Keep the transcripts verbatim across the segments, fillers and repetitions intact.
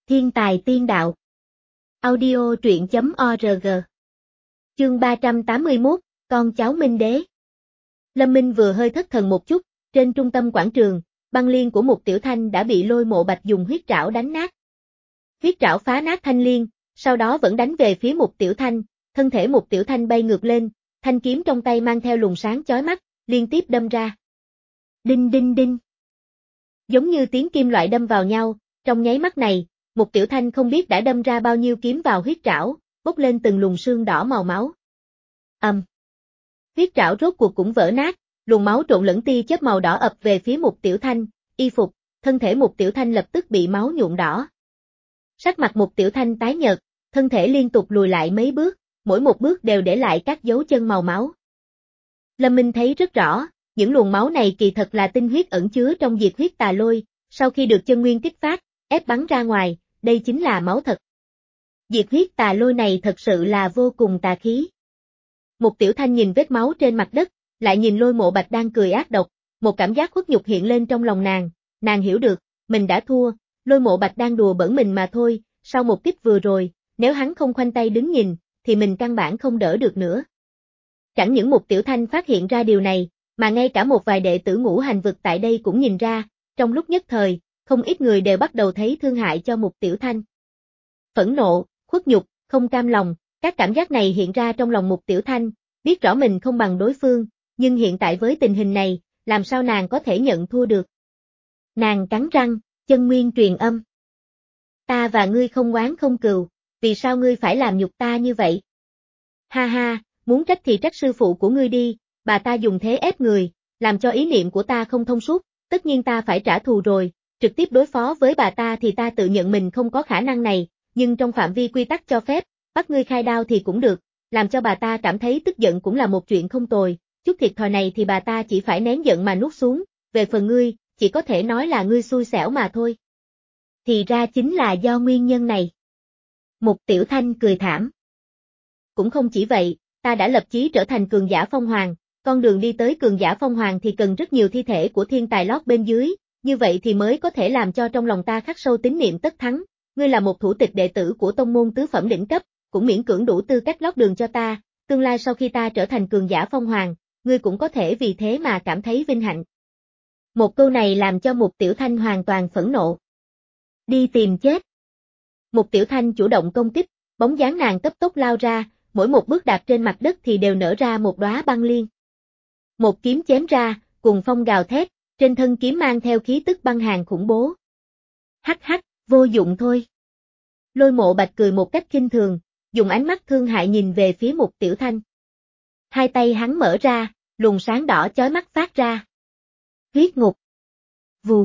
Thiên tài tiên đạo. Audio truyện chấm org. Chương ba trăm tám mươi mốt, con cháu Minh Đế. Lâm Minh vừa hơi thất thần một chút, trên trung tâm quảng trường, băng liên của Mục Tiểu Thanh đã bị Lôi Mộ Bạch dùng huyết trảo đánh nát. Huyết trảo phá nát thanh liên, sau đó vẫn đánh về phía Mục Tiểu Thanh, thân thể Mục Tiểu Thanh bay ngược lên, thanh kiếm trong tay mang theo luồng sáng chói mắt, liên tiếp đâm ra. Đinh đinh đinh. Giống như tiếng kim loại đâm vào nhau, trong nháy mắt này, Mục Tiểu Thanh không biết đã đâm ra bao nhiêu kiếm vào huyết trảo, bốc lên từng luồng sương đỏ màu máu. Ầm. Um. Huyết trảo rốt cuộc cũng vỡ nát, luồng máu trộn lẫn tia chớp màu đỏ ập về phía Mục Tiểu Thanh, y phục, thân thể Mục Tiểu Thanh lập tức bị máu nhuộm đỏ. Sắc mặt Mục Tiểu Thanh tái nhợt, thân thể liên tục lùi lại mấy bước, mỗi một bước đều để lại các dấu chân màu máu. Lâm Minh thấy rất rõ, những luồng máu này kỳ thật là tinh huyết ẩn chứa trong diệt huyết tà lôi, sau khi được chân nguyên kích phát, ép bắn ra ngoài, đây chính là máu thật. Diệt huyết tà lôi này thật sự là vô cùng tà khí. Mục Tiểu Thanh nhìn vết máu trên mặt đất, lại nhìn Lôi Mộ Bạch đang cười ác độc, một cảm giác khuất nhục hiện lên trong lòng nàng, nàng hiểu được, mình đã thua, Lôi Mộ Bạch đang đùa bỡn mình mà thôi, sau một kích vừa rồi, nếu hắn không khoanh tay đứng nhìn, thì mình căn bản không đỡ được nữa. Chẳng những Mục Tiểu Thanh phát hiện ra điều này, mà ngay cả một vài đệ tử Ngũ Hành Vực tại đây cũng nhìn ra, trong lúc nhất thời, không ít người đều bắt đầu thấy thương hại cho Mục Tiểu Thanh. Phẫn nộ, khuất nhục, không cam lòng, các cảm giác này hiện ra trong lòng Mục Tiểu Thanh, biết rõ mình không bằng đối phương, nhưng hiện tại với tình hình này, làm sao nàng có thể nhận thua được. Nàng cắn răng, chân nguyên truyền âm. Ta và ngươi không oán không cừu, vì sao ngươi phải làm nhục ta như vậy? Ha ha, muốn trách thì trách sư phụ của ngươi đi, bà ta dùng thế ép người, làm cho ý niệm của ta không thông suốt, tất nhiên ta phải trả thù rồi, trực tiếp đối phó với bà ta thì ta tự nhận mình không có khả năng này, nhưng trong phạm vi quy tắc cho phép, bắt ngươi khai đao thì cũng được, làm cho bà ta cảm thấy tức giận cũng là một chuyện không tồi, chút thiệt thòi này thì bà ta chỉ phải nén giận mà nuốt xuống, về phần ngươi, chỉ có thể nói là ngươi xui xẻo mà thôi. Thì ra chính là do nguyên nhân này. Mục Tiểu Thanh cười thảm. Cũng không chỉ vậy, ta đã lập chí trở thành cường giả phong hoàng, con đường đi tới cường giả phong hoàng thì cần rất nhiều thi thể của thiên tài lót bên dưới, như vậy thì mới có thể làm cho trong lòng ta khắc sâu tín niệm tất thắng, ngươi là một thủ tịch đệ tử của tông môn tứ phẩm đỉnh cấp, cũng miễn cưỡng đủ tư cách lót đường cho ta, tương lai sau khi ta trở thành cường giả phong hoàng, ngươi cũng có thể vì thế mà cảm thấy vinh hạnh. Một câu này làm cho Mục Tiểu Thanh hoàn toàn phẫn nộ. Đi tìm chết. Mục Tiểu Thanh chủ động công kích, bóng dáng nàng cấp tốc lao ra, mỗi một bước đạp trên mặt đất thì đều nở ra một đóa băng liên. Một kiếm chém ra, cùng phong gào thét, trên thân kiếm mang theo khí tức băng hàn khủng bố. Hắc hắc, vô dụng thôi. Lôi Mộ Bạch cười một cách khinh thường, dùng ánh mắt thương hại nhìn về phía Mục Tiểu Thanh. Hai tay hắn mở ra, luồng sáng đỏ chói mắt phát ra. Huyết ngục. Vù.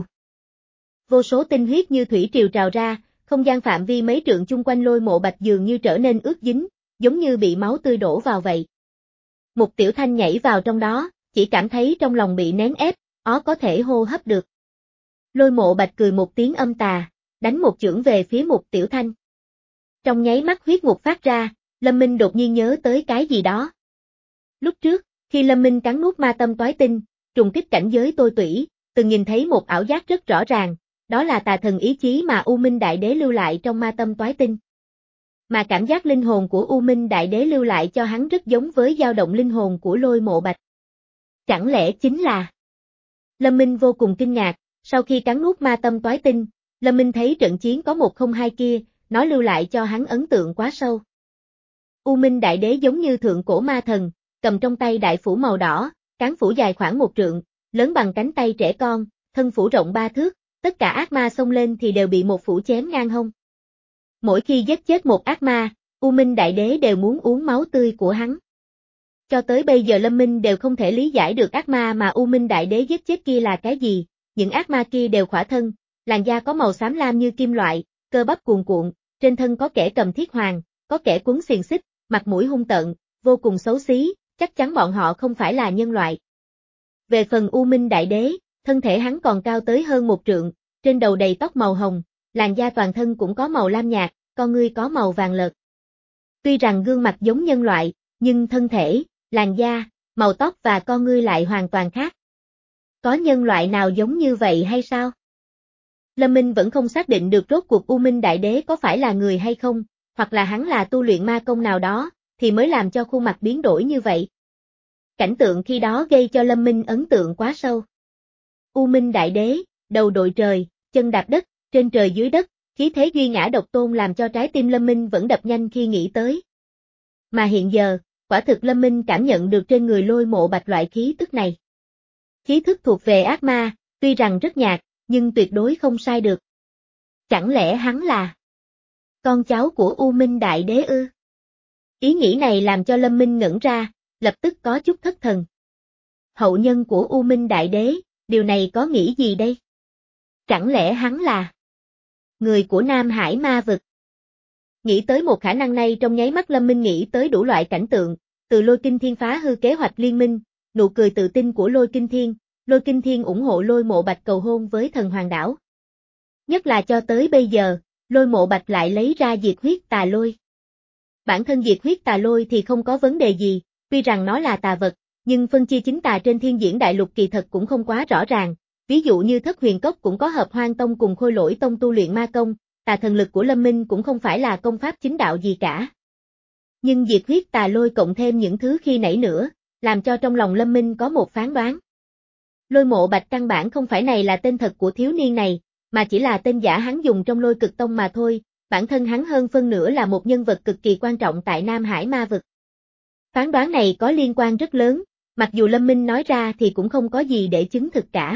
Vô số tinh huyết như thủy triều trào ra, không gian phạm vi mấy trượng chung quanh Lôi Mộ Bạch dường như trở nên ướt dính, giống như bị máu tươi đổ vào vậy. Mục Tiểu Thanh nhảy vào trong đó, chỉ cảm thấy trong lòng bị nén ép, ó có thể hô hấp được. Lôi Mộ Bạch cười một tiếng âm tà, đánh một chưởng về phía Mục Tiểu Thanh. Trong nháy mắt huyết ngục phát ra, Lâm Minh đột nhiên nhớ tới cái gì đó. Lúc trước, khi Lâm Minh cắn nuốt ma tâm toái tinh, trùng kích cảnh giới tôi tủy, từng nhìn thấy một ảo giác rất rõ ràng, đó là tà thần ý chí mà U Minh Đại Đế lưu lại trong ma tâm toái tinh. Mà cảm giác linh hồn của U Minh Đại Đế lưu lại cho hắn rất giống với dao động linh hồn của Lôi Mộ Bạch. Chẳng lẽ chính là... Lâm Minh vô cùng kinh ngạc, sau khi cắn nuốt ma tâm toái tinh, Lâm Minh thấy trận chiến có một không hai kia, nó lưu lại cho hắn ấn tượng quá sâu. U Minh Đại Đế giống như thượng cổ ma thần, cầm trong tay đại phủ màu đỏ, cán phủ dài khoảng một trượng, lớn bằng cánh tay trẻ con, thân phủ rộng ba thước, tất cả ác ma xông lên thì đều bị một phủ chém ngang hông. Mỗi khi giết chết một ác ma, U Minh Đại Đế đều muốn uống máu tươi của hắn. Cho tới bây giờ Lâm Minh đều không thể lý giải được ác ma mà U Minh Đại Đế giết chết kia là cái gì, những ác ma kia đều khỏa thân, làn da có màu xám lam như kim loại, cơ bắp cuồn cuộn, trên thân có kẻ cầm thiết hoàng, có kẻ quấn xiềng xích, mặt mũi hung tợn, vô cùng xấu xí, chắc chắn bọn họ không phải là nhân loại. Về phần U Minh Đại Đế, thân thể hắn còn cao tới hơn một trượng, trên đầu đầy tóc màu hồng, làn da toàn thân cũng có màu lam nhạt, con ngươi có màu vàng lợt. Tuy rằng gương mặt giống nhân loại, nhưng thân thể, làn da, màu tóc và con ngươi lại hoàn toàn khác. Có nhân loại nào giống như vậy hay sao? Lâm Minh vẫn không xác định được rốt cuộc U Minh Đại Đế có phải là người hay không, hoặc là hắn là tu luyện ma công nào đó, thì mới làm cho khuôn mặt biến đổi như vậy. Cảnh tượng khi đó gây cho Lâm Minh ấn tượng quá sâu. U Minh Đại Đế, đầu đội trời, chân đạp đất, trên trời dưới đất, khí thế duy ngã độc tôn làm cho trái tim Lâm Minh vẫn đập nhanh khi nghĩ tới. Mà hiện giờ, quả thực Lâm Minh cảm nhận được trên người Lôi Mộ Bạch loại khí tức này. Khí thức thuộc về ác ma, tuy rằng rất nhạt, nhưng tuyệt đối không sai được. Chẳng lẽ hắn là con cháu của U Minh Đại Đế ư? Ý nghĩ này làm cho Lâm Minh ngẩn ra, lập tức có chút thất thần. Hậu nhân của U Minh Đại Đế, điều này có nghĩ gì đây? Chẳng lẽ hắn là người của Nam Hải Ma Vực? Nghĩ tới một khả năng này trong nháy mắt Lâm Minh nghĩ tới đủ loại cảnh tượng, từ Lôi Kinh Thiên phá hư kế hoạch liên minh, nụ cười tự tin của Lôi Kinh Thiên, Lôi Kinh Thiên ủng hộ Lôi Mộ Bạch cầu hôn với thần hoàng đảo. Nhất là cho tới bây giờ, Lôi Mộ Bạch lại lấy ra diệt huyết tà lôi. Bản thân diệt huyết tà lôi thì không có vấn đề gì, tuy rằng nó là tà vật, nhưng phân chia chính tà trên thiên diễn đại lục kỳ thật cũng không quá rõ ràng, ví dụ như Thất Huyền Cốc cũng có Hợp Hoang Tông cùng Khôi Lỗi Tông tu luyện ma công, tà thần lực của Lâm Minh cũng không phải là công pháp chính đạo gì cả. Nhưng diệt huyết tà lôi cộng thêm những thứ khi nãy nữa, làm cho trong lòng Lâm Minh có một phán đoán. Lôi Mộ Bạch căn bản không phải này là tên thật của thiếu niên này, mà chỉ là tên giả hắn dùng trong Lôi Cực Tông mà thôi, bản thân hắn hơn phân nửa là một nhân vật cực kỳ quan trọng tại Nam Hải Ma Vực. Phán đoán này có liên quan rất lớn, mặc dù Lâm Minh nói ra thì cũng không có gì để chứng thực cả.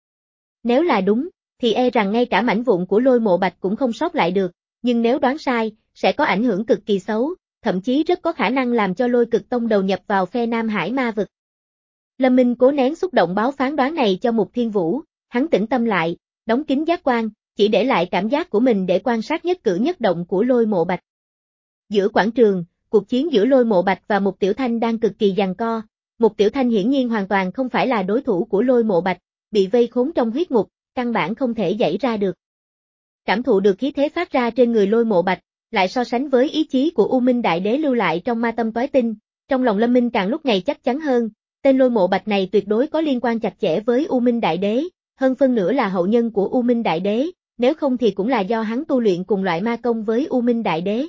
Nếu là đúng, thì e rằng ngay cả mảnh vụn của Lôi Mộ Bạch cũng không sót lại được, nhưng nếu đoán sai, sẽ có ảnh hưởng cực kỳ xấu, thậm chí rất có khả năng làm cho Lôi Cực Tông đầu nhập vào phe Nam Hải Ma Vực. Lâm Minh cố nén xúc động báo phán đoán này cho Mục Thiên Vũ, hắn tĩnh tâm lại, đóng kín giác quan, chỉ để lại cảm giác của mình để quan sát nhất cử nhất động của Lôi Mộ Bạch. Giữa quảng trường, cuộc chiến giữa Lôi Mộ Bạch và Mục Tiểu Thanh đang cực kỳ giằng co, Mục Tiểu Thanh hiển nhiên hoàn toàn không phải là đối thủ của Lôi Mộ Bạch, bị vây khốn trong huyết ngục, căn bản không thể giãy ra được. Cảm thụ được khí thế phát ra trên người Lôi Mộ Bạch, lại so sánh với ý chí của U Minh Đại Đế lưu lại trong ma tâm toái tinh, trong lòng Lâm Minh càng lúc ngày chắc chắn hơn, tên Lôi Mộ Bạch này tuyệt đối có liên quan chặt chẽ với U Minh Đại Đế, hơn phân nửa là hậu nhân của U Minh Đại Đế, nếu không thì cũng là do hắn tu luyện cùng loại ma công với U Minh Đại Đế.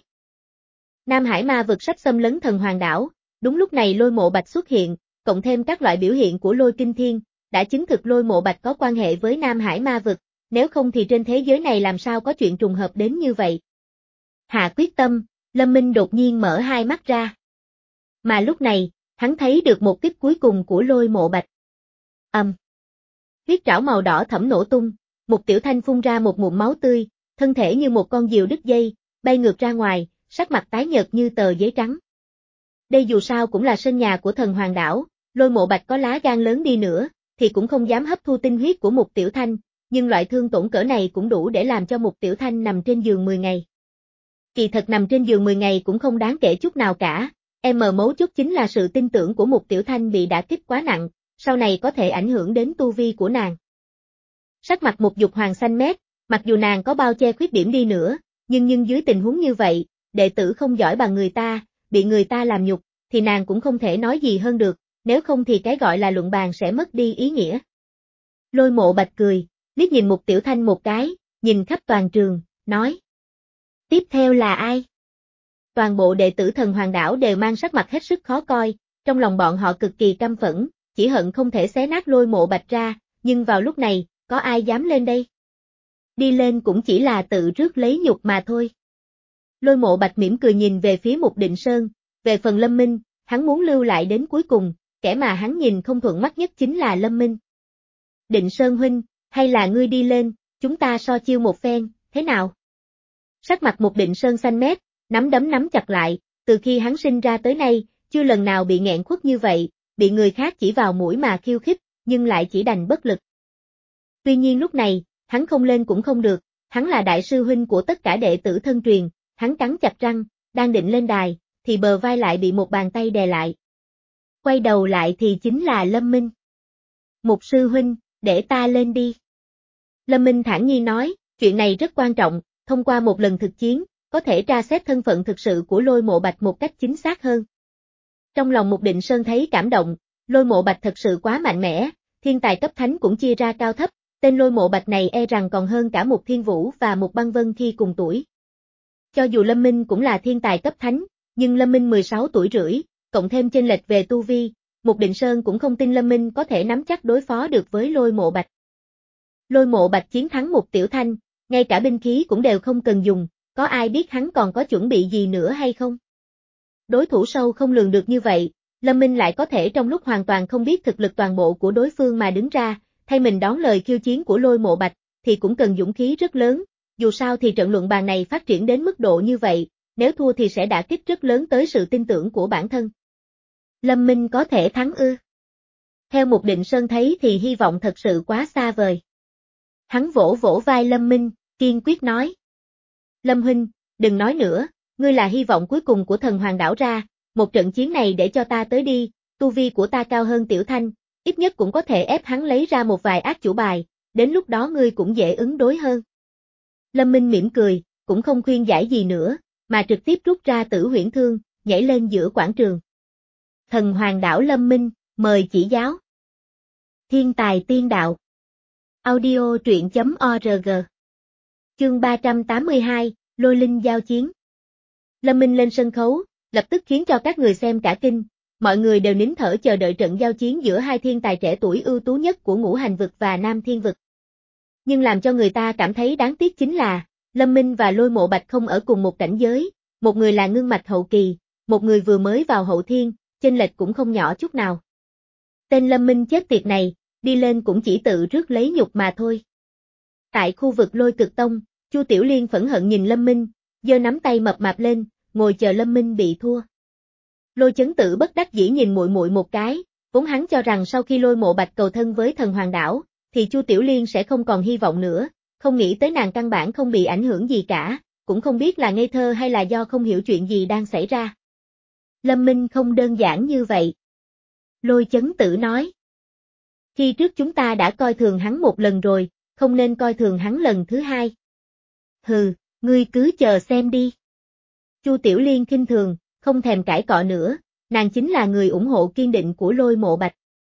Nam Hải Ma Vực sắp xâm lấn thần hoàng đảo, đúng lúc này Lôi Mộ Bạch xuất hiện, cộng thêm các loại biểu hiện của Lôi Kinh Thiên, đã chứng thực Lôi Mộ Bạch có quan hệ với Nam Hải Ma Vực, nếu không thì trên thế giới này làm sao có chuyện trùng hợp đến như vậy. Hạ quyết tâm, Lâm Minh đột nhiên mở hai mắt ra. Mà lúc này, hắn thấy được một kích cuối cùng của Lôi Mộ Bạch. Ầm. Um. Huyết trảo màu đỏ thẫm nổ tung, Mục Tiểu Thanh phun ra một ngụm máu tươi, thân thể như một con diều đứt dây, bay ngược ra ngoài, sắc mặt tái nhợt như tờ giấy trắng. Đây dù sao cũng là sân nhà của thần hoàng đảo, Lôi Mộ Bạch có lá gan lớn đi nữa, thì cũng không dám hấp thu tinh huyết của Mục Tiểu Thanh, nhưng loại thương tổn cỡ này cũng đủ để làm cho Mục Tiểu Thanh nằm trên giường mười ngày. Kỳ thật nằm trên giường mười ngày cũng không đáng kể chút nào cả, em mờ mấu chốt chính là sự tin tưởng của Mục Tiểu Thanh bị đả kích quá nặng, sau này có thể ảnh hưởng đến tu vi của nàng. Sắc mặt Mục Dục Hoàng xanh mét, mặc dù nàng có bao che khuyết điểm đi nữa, nhưng nhưng dưới tình huống như vậy, đệ tử không giỏi bằng người ta, bị người ta làm nhục, thì nàng cũng không thể nói gì hơn được, nếu không thì cái gọi là luận bàn sẽ mất đi ý nghĩa. Lôi Mộ Bạch cười, liếc nhìn Mục Tiểu Thanh một cái, nhìn khắp toàn trường, nói. Tiếp theo là ai? Toàn bộ đệ tử thần hoàng đảo đều mang sắc mặt hết sức khó coi, trong lòng bọn họ cực kỳ căm phẫn, chỉ hận không thể xé nát Lôi Mộ Bạch ra, nhưng vào lúc này, có ai dám lên đây? Đi lên cũng chỉ là tự rước lấy nhục mà thôi. Lôi Mộ Bạch mỉm cười nhìn về phía Mục Định Sơn, về phần Lâm Minh, hắn muốn lưu lại đến cuối cùng, kẻ mà hắn nhìn không thuận mắt nhất chính là Lâm Minh. Định Sơn huynh, hay là ngươi đi lên, chúng ta so chiêu một phen, thế nào? Sắc mặt Mục Định Sơn xanh mét, nắm đấm nắm chặt lại, từ khi hắn sinh ra tới nay, chưa lần nào bị nghẹn khuất như vậy, bị người khác chỉ vào mũi mà khiêu khích, nhưng lại chỉ đành bất lực. Tuy nhiên lúc này, hắn không lên cũng không được, hắn là đại sư huynh của tất cả đệ tử thân truyền, hắn cắn chặt răng, đang định lên đài, thì bờ vai lại bị một bàn tay đè lại. Quay đầu lại thì chính là Lâm Minh. Mục sư huynh, để ta lên đi. Lâm Minh thản nhiên nói, chuyện này rất quan trọng, thông qua một lần thực chiến, có thể tra xét thân phận thực sự của Lôi Mộ Bạch một cách chính xác hơn. Trong lòng Mục Định Sơn thấy cảm động, Lôi Mộ Bạch thật sự quá mạnh mẽ, thiên tài cấp thánh cũng chia ra cao thấp, Tên Lôi Mộ Bạch này e rằng còn hơn cả Mục Thiên Vũ và Mục Băng Vân khi cùng tuổi. Cho dù Lâm Minh cũng là thiên tài cấp thánh, nhưng Lâm Minh mười sáu tuổi rưỡi, cộng thêm chênh lệch về tu vi, Mục Định Sơn cũng không tin Lâm Minh có thể nắm chắc đối phó được với Lôi Mộ Bạch. Lôi Mộ Bạch chiến thắng Mục Tiểu Thanh, ngay cả binh khí cũng đều không cần dùng, có ai biết hắn còn có chuẩn bị gì nữa hay không? Đối thủ sâu không lường được như vậy, Lâm Minh lại có thể trong lúc hoàn toàn không biết thực lực toàn bộ của đối phương mà đứng ra, thay mình đón lời khiêu chiến của Lôi Mộ Bạch, thì cũng cần dũng khí rất lớn, dù sao thì trận luận bàn này phát triển đến mức độ như vậy, nếu thua thì sẽ đả kích rất lớn tới sự tin tưởng của bản thân. Lâm Minh có thể thắng ư? Theo Mục Định Sơn thấy thì hy vọng thật sự quá xa vời. Hắn vỗ vỗ vai Lâm Minh, kiên quyết nói. Lâm huynh, đừng nói nữa, ngươi là hy vọng cuối cùng của thần hoàng đảo ra, một trận chiến này để cho ta tới đi, tu vi của ta cao hơn Tiểu Thanh, ít nhất cũng có thể ép hắn lấy ra một vài ác chủ bài, đến lúc đó ngươi cũng dễ ứng đối hơn. Lâm Minh mỉm cười, cũng không khuyên giải gì nữa, mà trực tiếp rút ra Tử Huyễn Thương, nhảy lên giữa quảng trường. Thần hoàng đảo Lâm Minh, mời chỉ giáo. Thiên tài tiên đạo. Audio truyện chấm org. Chương ba trăm tám mươi hai, Lôi Linh giao chiến. Lâm Minh lên sân khấu, lập tức khiến cho các người xem cả kinh, mọi người đều nín thở chờ đợi trận giao chiến giữa hai thiên tài trẻ tuổi ưu tú nhất của Ngũ Hành vực và Nam Thiên vực. Nhưng làm cho người ta cảm thấy đáng tiếc chính là, Lâm Minh và Lôi Mộ Bạch không ở cùng một cảnh giới, một người là ngưng mạch hậu kỳ, một người vừa mới vào hậu thiên, chênh lệch cũng không nhỏ chút nào. Tên Lâm Minh chết tiệt này, đi lên cũng chỉ tự rước lấy nhục mà thôi. Tại khu vực Lôi Cực Tông, Chu Tiểu Liên phẫn hận nhìn Lâm Minh, giơ nắm tay mập mạp lên, ngồi chờ Lâm Minh bị thua. Lôi Chấn Tử bất đắc dĩ nhìn muội muội một cái, vốn hắn cho rằng sau khi Lôi Mộ Bạch cầu thân với thần hoàng đảo, thì Chu Tiểu Liên sẽ không còn hy vọng nữa, không nghĩ tới nàng căn bản không bị ảnh hưởng gì cả, cũng không biết là ngây thơ hay là do không hiểu chuyện gì đang xảy ra. Lâm Minh không đơn giản như vậy. Lôi Chấn Tử nói. Khi trước chúng ta đã coi thường hắn một lần rồi, không nên coi thường hắn lần thứ hai. Hừ, ngươi cứ chờ xem đi. Chu Tiểu Liên khinh thường, không thèm cãi cọ nữa, nàng chính là người ủng hộ kiên định của Lôi Mộ Bạch.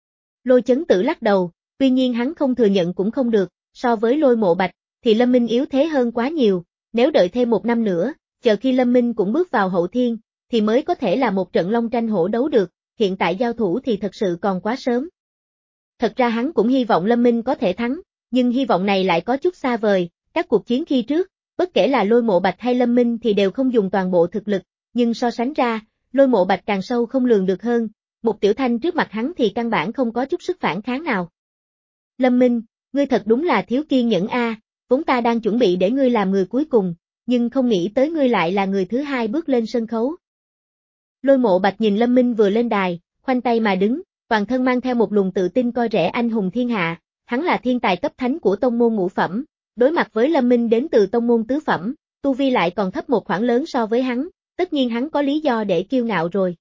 Lôi Chấn Tử lắc đầu, tuy nhiên hắn không thừa nhận cũng không được, so với Lôi Mộ Bạch, thì Lâm Minh yếu thế hơn quá nhiều, nếu đợi thêm một năm nữa, chờ khi Lâm Minh cũng bước vào hậu thiên, thì mới có thể là một trận long tranh hổ đấu được, hiện tại giao thủ thì thật sự còn quá sớm. Thật ra hắn cũng hy vọng Lâm Minh có thể thắng, nhưng hy vọng này lại có chút xa vời, các cuộc chiến khi trước, bất kể là Lôi Mộ Bạch hay Lâm Minh thì đều không dùng toàn bộ thực lực, nhưng so sánh ra, Lôi Mộ Bạch càng sâu không lường được hơn, Mục Tiểu Thanh trước mặt hắn thì căn bản không có chút sức phản kháng nào. Lâm Minh, ngươi thật đúng là thiếu kiên nhẫn a, vốn ta đang chuẩn bị để ngươi làm người cuối cùng, nhưng không nghĩ tới ngươi lại là người thứ hai bước lên sân khấu. Lôi Mộ Bạch nhìn Lâm Minh vừa lên đài, khoanh tay mà đứng, toàn thân mang theo một luồng tự tin coi rẻ anh hùng thiên hạ, hắn là thiên tài cấp thánh của tông môn ngũ phẩm, đối mặt với Lâm Minh đến từ tông môn tứ phẩm, tu vi lại còn thấp một khoảng lớn so với hắn, tất nhiên hắn có lý do để kiêu ngạo rồi.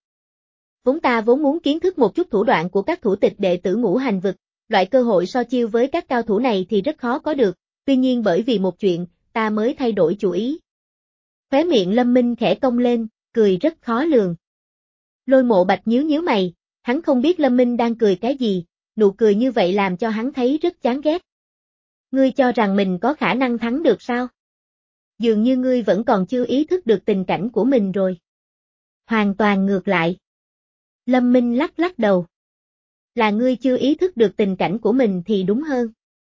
Vốn ta vốn muốn kiến thức một chút thủ đoạn của các thủ tịch đệ tử Ngũ Hành vực, loại cơ hội so chiêu với các cao thủ này thì rất khó có được, tuy nhiên bởi vì một chuyện, ta mới thay đổi chủ ý. Khóe miệng Lâm Minh khẽ cong lên, cười rất khó lường. Lôi Mộ Bạch nhíu nhíu mày, hắn không biết Lâm Minh đang cười cái gì, nụ cười như vậy làm cho hắn thấy rất chán ghét. Ngươi cho rằng mình có khả năng thắng được sao? Dường như ngươi vẫn còn chưa ý thức được tình cảnh của mình rồi. Hoàn toàn ngược lại. Lâm Minh lắc lắc đầu. Là ngươi chưa ý thức được tình cảnh của mình thì đúng hơn.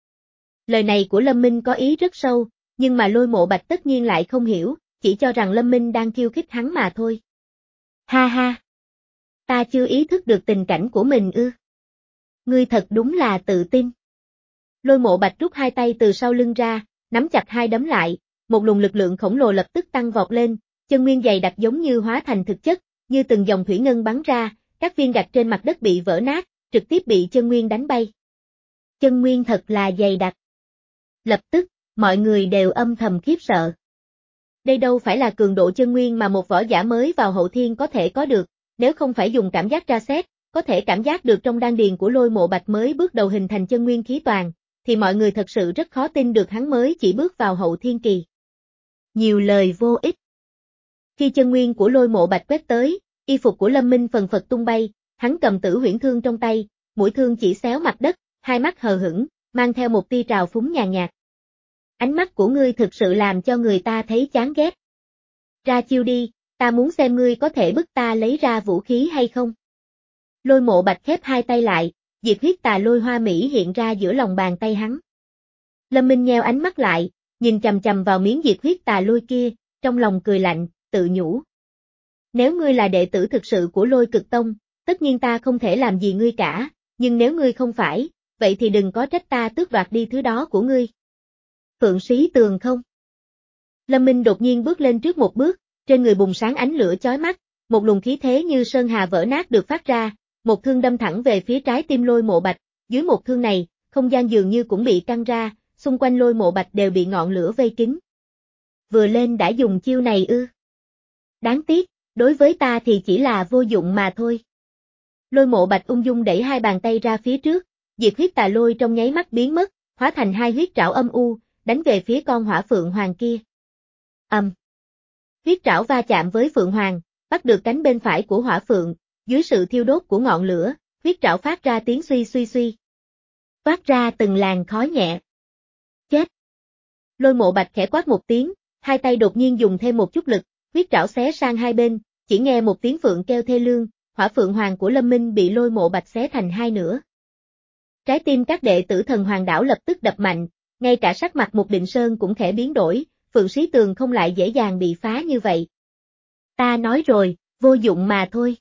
Lời này của Lâm Minh có ý rất sâu, nhưng mà Lôi Mộ Bạch tất nhiên lại không hiểu, chỉ cho rằng Lâm Minh đang khiêu khích hắn mà thôi. Ha ha! Ta chưa ý thức được tình cảnh của mình ư. Ngươi thật đúng là tự tin. Lôi Mộ Bạch rút hai tay từ sau lưng ra, nắm chặt hai đấm lại, một luồng lực lượng khổng lồ lập tức tăng vọt lên, chân nguyên dày đặc giống như hóa thành thực chất, như từng dòng thủy ngân bắn ra, các viên gạch trên mặt đất bị vỡ nát, trực tiếp bị chân nguyên đánh bay. Chân nguyên thật là dày đặc. Lập tức, mọi người đều âm thầm khiếp sợ. Đây đâu phải là cường độ chân nguyên mà một võ giả mới vào hậu thiên có thể có được, nếu không phải dùng cảm giác tra xét, có thể cảm giác được trong đan điền của Lôi Mộ Bạch mới bước đầu hình thành chân nguyên khí toàn, thì mọi người thật sự rất khó tin được hắn mới chỉ bước vào hậu thiên kỳ. Nhiều lời vô ích. Khi chân nguyên của Lôi Mộ Bạch quét tới, y phục của Lâm Minh phần phật tung bay, hắn cầm Tử Huyễn Thương trong tay, mũi thương chỉ xéo mặt đất, hai mắt hờ hững, mang theo một tia trào phúng nhàn nhạt. Ánh mắt của ngươi thực sự làm cho người ta thấy chán ghét. Ra chiêu đi, ta muốn xem ngươi có thể bức ta lấy ra vũ khí hay không. Lôi Mộ Bạch khép hai tay lại, diệt huyết tà lôi hoa mỹ hiện ra giữa lòng bàn tay hắn. Lâm Minh nheo ánh mắt lại, nhìn chầm chầm vào miếng diệt huyết tà lôi kia, trong lòng cười lạnh, tự nhủ. Nếu ngươi là đệ tử thực sự của Lôi Cực Tông, tất nhiên ta không thể làm gì ngươi cả, nhưng nếu ngươi không phải, vậy thì đừng có trách ta tước đoạt đi thứ đó của ngươi. Phượng Sĩ Tường không? Lâm Minh đột nhiên bước lên trước một bước, trên người bùng sáng ánh lửa chói mắt, một luồng khí thế như sơn hà vỡ nát được phát ra, một thương đâm thẳng về phía trái tim Lôi Mộ Bạch, dưới một thương này, không gian dường như cũng bị căng ra, xung quanh Lôi Mộ Bạch đều bị ngọn lửa vây kín. Vừa lên đã dùng chiêu này ư? Đáng tiếc, đối với ta thì chỉ là vô dụng mà thôi. Lôi Mộ Bạch ung dung đẩy hai bàn tay ra phía trước, diệt huyết tà lôi trong nháy mắt biến mất, hóa thành hai huyết trảo âm u, đánh về phía con hỏa phượng hoàng kia. Ầm. Um. Huyết trảo va chạm với phượng hoàng, bắt được cánh bên phải của hỏa phượng, dưới sự thiêu đốt của ngọn lửa, huyết trảo phát ra tiếng suy suy suy. Phát ra từng làn khói nhẹ. Chết. Lôi Mộ Bạch khẽ quát một tiếng, hai tay đột nhiên dùng thêm một chút lực, huyết trảo xé sang hai bên, chỉ nghe một tiếng phượng kêu thê lương, hỏa phượng hoàng của Lâm Minh bị Lôi Mộ Bạch xé thành hai nửa. Trái tim các đệ tử Thần Hoàng đảo lập tức đập mạnh, ngay cả sắc mặt Mục Định Sơn cũng khẽ biến đổi, Phượng Sĩ Tường không lại dễ dàng bị phá như vậy. Ta nói rồi, vô dụng mà thôi.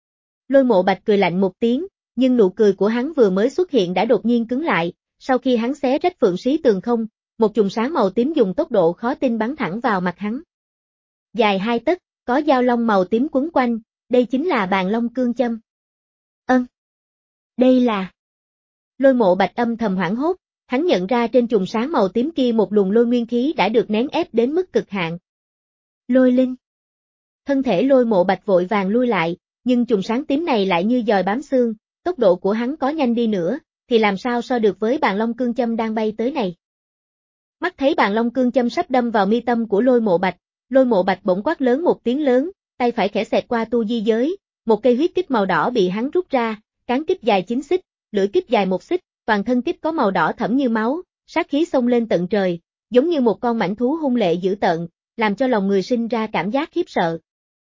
Lôi Mộ Bạch cười lạnh một tiếng, nhưng nụ cười của hắn vừa mới xuất hiện đã đột nhiên cứng lại, sau khi hắn xé rách Phượng Sĩ Tường không, một chùm sáng màu tím dùng tốc độ khó tin bắn thẳng vào mặt hắn. Dài hai tấc, có dao long màu tím quấn quanh, đây chính là Bàn Long Cương Châm. Ân. Đây là... Lôi Mộ Bạch âm thầm hoảng hốt, hắn nhận ra trên chùm sáng màu tím kia một luồng lôi nguyên khí đã được nén ép đến mức cực hạn. Lôi linh. Thân thể Lôi Mộ Bạch vội vàng lui lại, nhưng chùm sáng tím này lại như dòi bám xương, tốc độ của hắn có nhanh đi nữa, thì làm sao so được với Bàn Long Cương Châm đang bay tới này. Mắt thấy Bàn Long Cương Châm sắp đâm vào mi tâm của Lôi Mộ Bạch, Lôi Mộ Bạch bỗng quát lớn một tiếng lớn, tay phải khẽ xẹt qua tu di giới, một cây huyết kích màu đỏ bị hắn rút ra, cán kích dài chín xích, lưỡi kích dài một xích, toàn thân kích có màu đỏ thẫm như máu, sát khí xông lên tận trời, giống như một con mãnh thú hung lệ dữ tợn, làm cho lòng người sinh ra cảm giác khiếp sợ.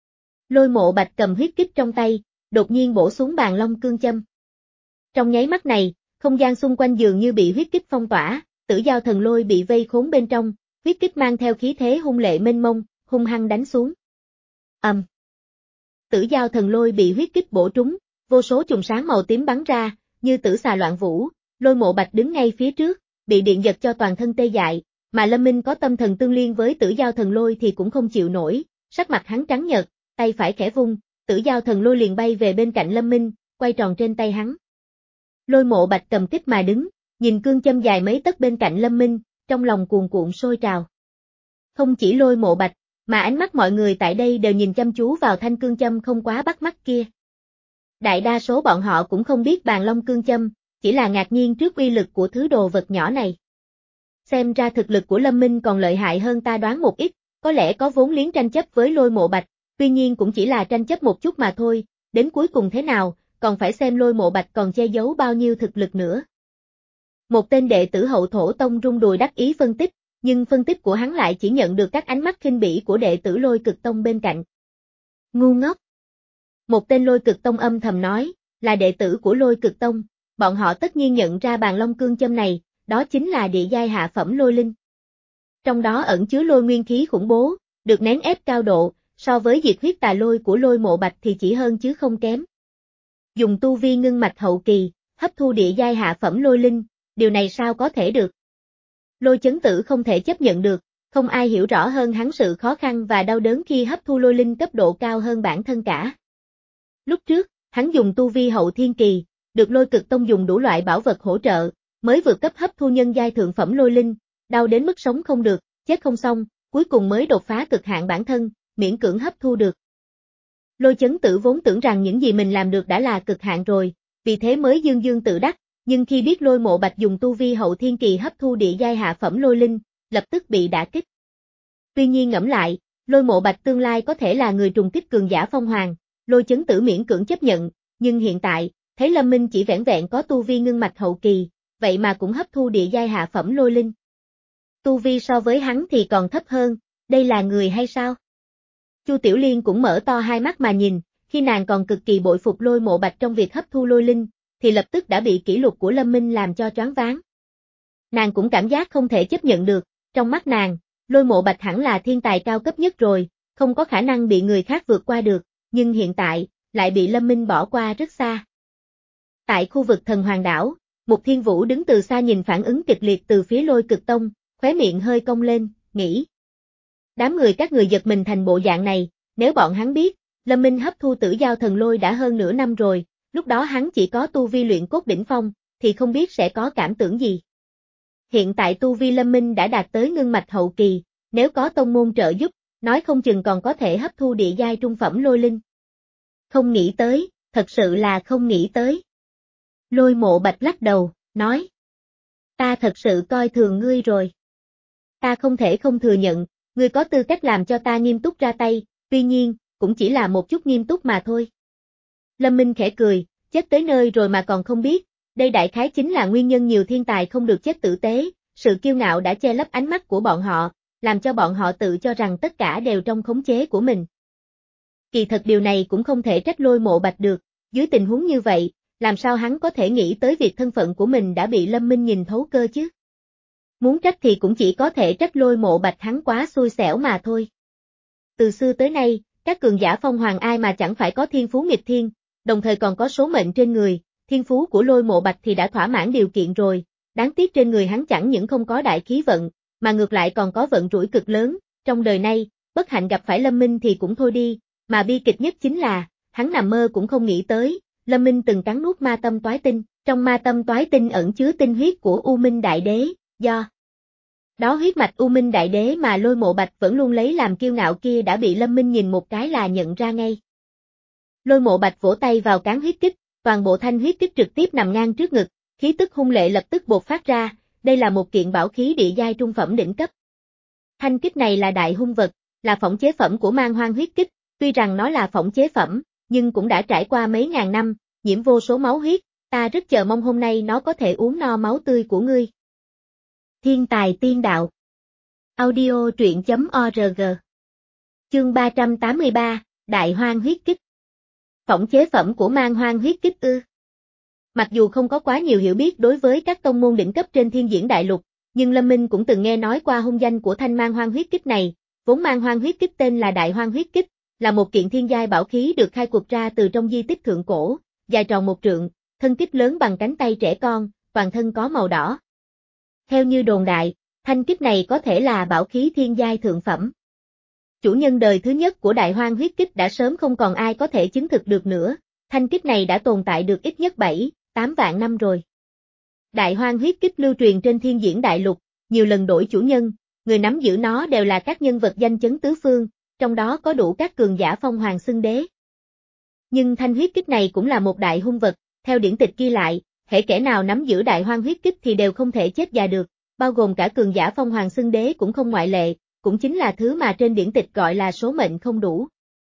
Lôi Mộ Bạch cầm huyết kích trong tay, đột nhiên bổ xuống Bàn Long Cương Châm. Trong nháy mắt này, không gian xung quanh dường như bị huyết kích phong tỏa, Tử Giao Thần Lôi bị vây khốn bên trong, huyết kích mang theo khí thế hung lệ mênh mông, hung hăng đánh xuống. Ầm. Um. Tử Giao Thần Lôi bị huyết kích bổ trúng, vô số chùm sáng màu tím bắn ra, như tử xà loạn vũ, Lôi Mộ Bạch đứng ngay phía trước, bị điện giật cho toàn thân tê dại, mà Lâm Minh có tâm thần tương liên với Tử Giao Thần Lôi thì cũng không chịu nổi, sắc mặt hắn trắng nhợt, tay phải khẽ vung, Tử Giao Thần Lôi liền bay về bên cạnh Lâm Minh, quay tròn trên tay hắn. Lôi Mộ Bạch cầm kích mà đứng, nhìn cương châm dài mấy tấc bên cạnh Lâm Minh, trong lòng cuồn cuộn sôi trào. Không chỉ Lôi Mộ Bạch, mà ánh mắt mọi người tại đây đều nhìn chăm chú vào thanh cương châm không quá bắt mắt kia. Đại đa số bọn họ cũng không biết Bàn Long Cương Châm, chỉ là ngạc nhiên trước uy lực của thứ đồ vật nhỏ này. Xem ra thực lực của Lâm Minh còn lợi hại hơn ta đoán một ít, có lẽ có vốn liếng tranh chấp với Lôi Mộ Bạch, tuy nhiên cũng chỉ là tranh chấp một chút mà thôi, đến cuối cùng thế nào, còn phải xem Lôi Mộ Bạch còn che giấu bao nhiêu thực lực nữa. Một tên đệ tử Hậu Thổ Tông rung đùi đắc ý phân tích, nhưng phân tích của hắn lại chỉ nhận được các ánh mắt khinh bỉ của đệ tử Lôi Cực Tông bên cạnh. Ngu ngốc. Một tên Lôi Cực Tông âm thầm nói, là đệ tử của Lôi Cực Tông, bọn họ tất nhiên nhận ra Bàn Long Cương Châm này, đó chính là địa giai hạ phẩm lôi linh. Trong đó ẩn chứa lôi nguyên khí khủng bố, được nén ép cao độ, so với diệt huyết tà lôi của Lôi Mộ Bạch thì chỉ hơn chứ không kém. Dùng tu vi ngưng mạch hậu kỳ, hấp thu địa giai hạ phẩm lôi linh, điều này sao có thể được. Lôi Chấn Tử không thể chấp nhận được, không ai hiểu rõ hơn hắn sự khó khăn và đau đớn khi hấp thu lôi linh cấp độ cao hơn bản thân cả. Lúc trước, hắn dùng tu vi hậu thiên kỳ, được Lôi Cực Tông dùng đủ loại bảo vật hỗ trợ, mới vượt cấp hấp thu nhân giai thượng phẩm lôi linh, đau đến mức sống không được, chết không xong, cuối cùng mới đột phá cực hạn bản thân, miễn cưỡng hấp thu được. Lôi Chấn Tử vốn tưởng rằng những gì mình làm được đã là cực hạn rồi, vì thế mới dương dương tự đắc, nhưng khi biết Lôi Mộ Bạch dùng tu vi hậu thiên kỳ hấp thu địa giai hạ phẩm lôi linh, lập tức bị đả kích. Tuy nhiên ngẫm lại, Lôi Mộ Bạch tương lai có thể là người trùng kích cường giả phong hoàng, Lôi Chấn Tử miễn cưỡng chấp nhận, nhưng hiện tại, thấy Lâm Minh chỉ vẻn vẹn có tu vi ngưng mạch hậu kỳ, vậy mà cũng hấp thu địa giai hạ phẩm lôi linh. Tu vi so với hắn thì còn thấp hơn, đây là người hay sao? Chu Tiểu Liên cũng mở to hai mắt mà nhìn, khi nàng còn cực kỳ bội phục Lôi Mộ Bạch trong việc hấp thu lôi linh, thì lập tức đã bị kỷ lục của Lâm Minh làm cho choáng váng. Nàng cũng cảm giác không thể chấp nhận được, trong mắt nàng, Lôi Mộ Bạch hẳn là thiên tài cao cấp nhất rồi, không có khả năng bị người khác vượt qua được, nhưng hiện tại, lại bị Lâm Minh bỏ qua rất xa. Tại khu vực Thần Hoàng Đảo, Mục Thiên Vũ đứng từ xa nhìn phản ứng kịch liệt từ phía Lôi Cực Tông, khóe miệng hơi cong lên, nghĩ. Đám người các người giật mình thành bộ dạng này, nếu bọn hắn biết, Lâm Minh hấp thu tử giao thần lôi đã hơn nửa năm rồi, lúc đó hắn chỉ có tu vi luyện cốt đỉnh phong, thì không biết sẽ có cảm tưởng gì. Hiện tại tu vi Lâm Minh đã đạt tới ngưng mạch hậu kỳ, nếu có tông môn trợ giúp, nói không chừng còn có thể hấp thu địa giai trung phẩm lôi linh. Không nghĩ tới, thật sự là không nghĩ tới. Lôi Mộ Bạch lắc đầu, nói. Ta thật sự coi thường ngươi rồi. Ta không thể không thừa nhận, ngươi có tư cách làm cho ta nghiêm túc ra tay, tuy nhiên, cũng chỉ là một chút nghiêm túc mà thôi. Lâm Minh khẽ cười, chết tới nơi rồi mà còn không biết, đây đại khái chính là nguyên nhân nhiều thiên tài không được chết tử tế, sự kiêu ngạo đã che lấp ánh mắt của bọn họ, làm cho bọn họ tự cho rằng tất cả đều trong khống chế của mình. Kỳ thật điều này cũng không thể trách Lôi Mộ Bạch được, dưới tình huống như vậy, làm sao hắn có thể nghĩ tới việc thân phận của mình đã bị Lâm Minh nhìn thấu cơ chứ? Muốn trách thì cũng chỉ có thể trách Lôi Mộ Bạch hắn quá xui xẻo mà thôi. Từ xưa tới nay, các cường giả phong hoàng ai mà chẳng phải có thiên phú nghịch thiên, đồng thời còn có số mệnh trên người, thiên phú của Lôi Mộ Bạch thì đã thỏa mãn điều kiện rồi, đáng tiếc trên người hắn chẳng những không có đại khí vận, mà ngược lại còn có vận rủi cực lớn, trong đời này, bất hạnh gặp phải Lâm Minh thì cũng thôi đi, mà bi kịch nhất chính là, hắn nằm mơ cũng không nghĩ tới, Lâm Minh từng cắn nuốt ma tâm toái tinh, trong ma tâm toái tinh ẩn chứa tinh huyết của U Minh Đại Đế, do đó huyết mạch U Minh Đại Đế mà Lôi Mộ Bạch vẫn luôn lấy làm kiêu ngạo kia đã bị Lâm Minh nhìn một cái là nhận ra ngay. Lôi Mộ Bạch vỗ tay vào cán huyết kích, toàn bộ thanh huyết kích trực tiếp nằm ngang trước ngực, khí tức hung lệ lập tức bộc phát ra, đây là một kiện bảo khí địa giai trung phẩm đỉnh cấp. Thanh kích này là đại hung vật, là phỏng chế phẩm của Man Hoang huyết kích, tuy rằng nó là phỏng chế phẩm, nhưng cũng đã trải qua mấy ngàn năm, nhiễm vô số máu huyết, ta rất chờ mong hôm nay nó có thể uống no máu tươi của ngươi. Thiên tài tiên đạo. Audio truyện chấm org. Chương ba trăm tám mươi ba, Đại Hoang huyết kích. Phỏng chế phẩm của Man Hoang huyết kích ư? Mặc dù không có quá nhiều hiểu biết đối với các tông môn đỉnh cấp trên thiên diễn đại lục, nhưng Lâm Minh cũng từng nghe nói qua hung danh của thanh Man Hoang huyết kích này, vốn Man Hoang huyết kích tên là Đại Hoang huyết kích, là một kiện thiên giai bảo khí được khai quật ra từ trong di tích thượng cổ, dài tròn một trượng, thân kích lớn bằng cánh tay trẻ con, toàn thân có màu đỏ. Theo như đồn đại, thanh kích này có thể là bảo khí thiên giai thượng phẩm. Chủ nhân đời thứ nhất của Đại Hoang huyết kích đã sớm không còn ai có thể chứng thực được nữa, thanh kích này đã tồn tại được ít nhất bảy, tám vạn năm rồi. Đại Hoang huyết kích lưu truyền trên thiên diễn đại lục, nhiều lần đổi chủ nhân, người nắm giữ nó đều là các nhân vật danh chấn tứ phương, trong đó có đủ các cường giả phong hoàng xưng đế. Nhưng thanh huyết kích này cũng là một đại hung vật, theo điển tịch ghi lại, hễ kẻ nào nắm giữ Đại Hoang huyết kích thì đều không thể chết già được, bao gồm cả cường giả phong hoàng xưng đế cũng không ngoại lệ, cũng chính là thứ mà trên điển tịch gọi là số mệnh không đủ.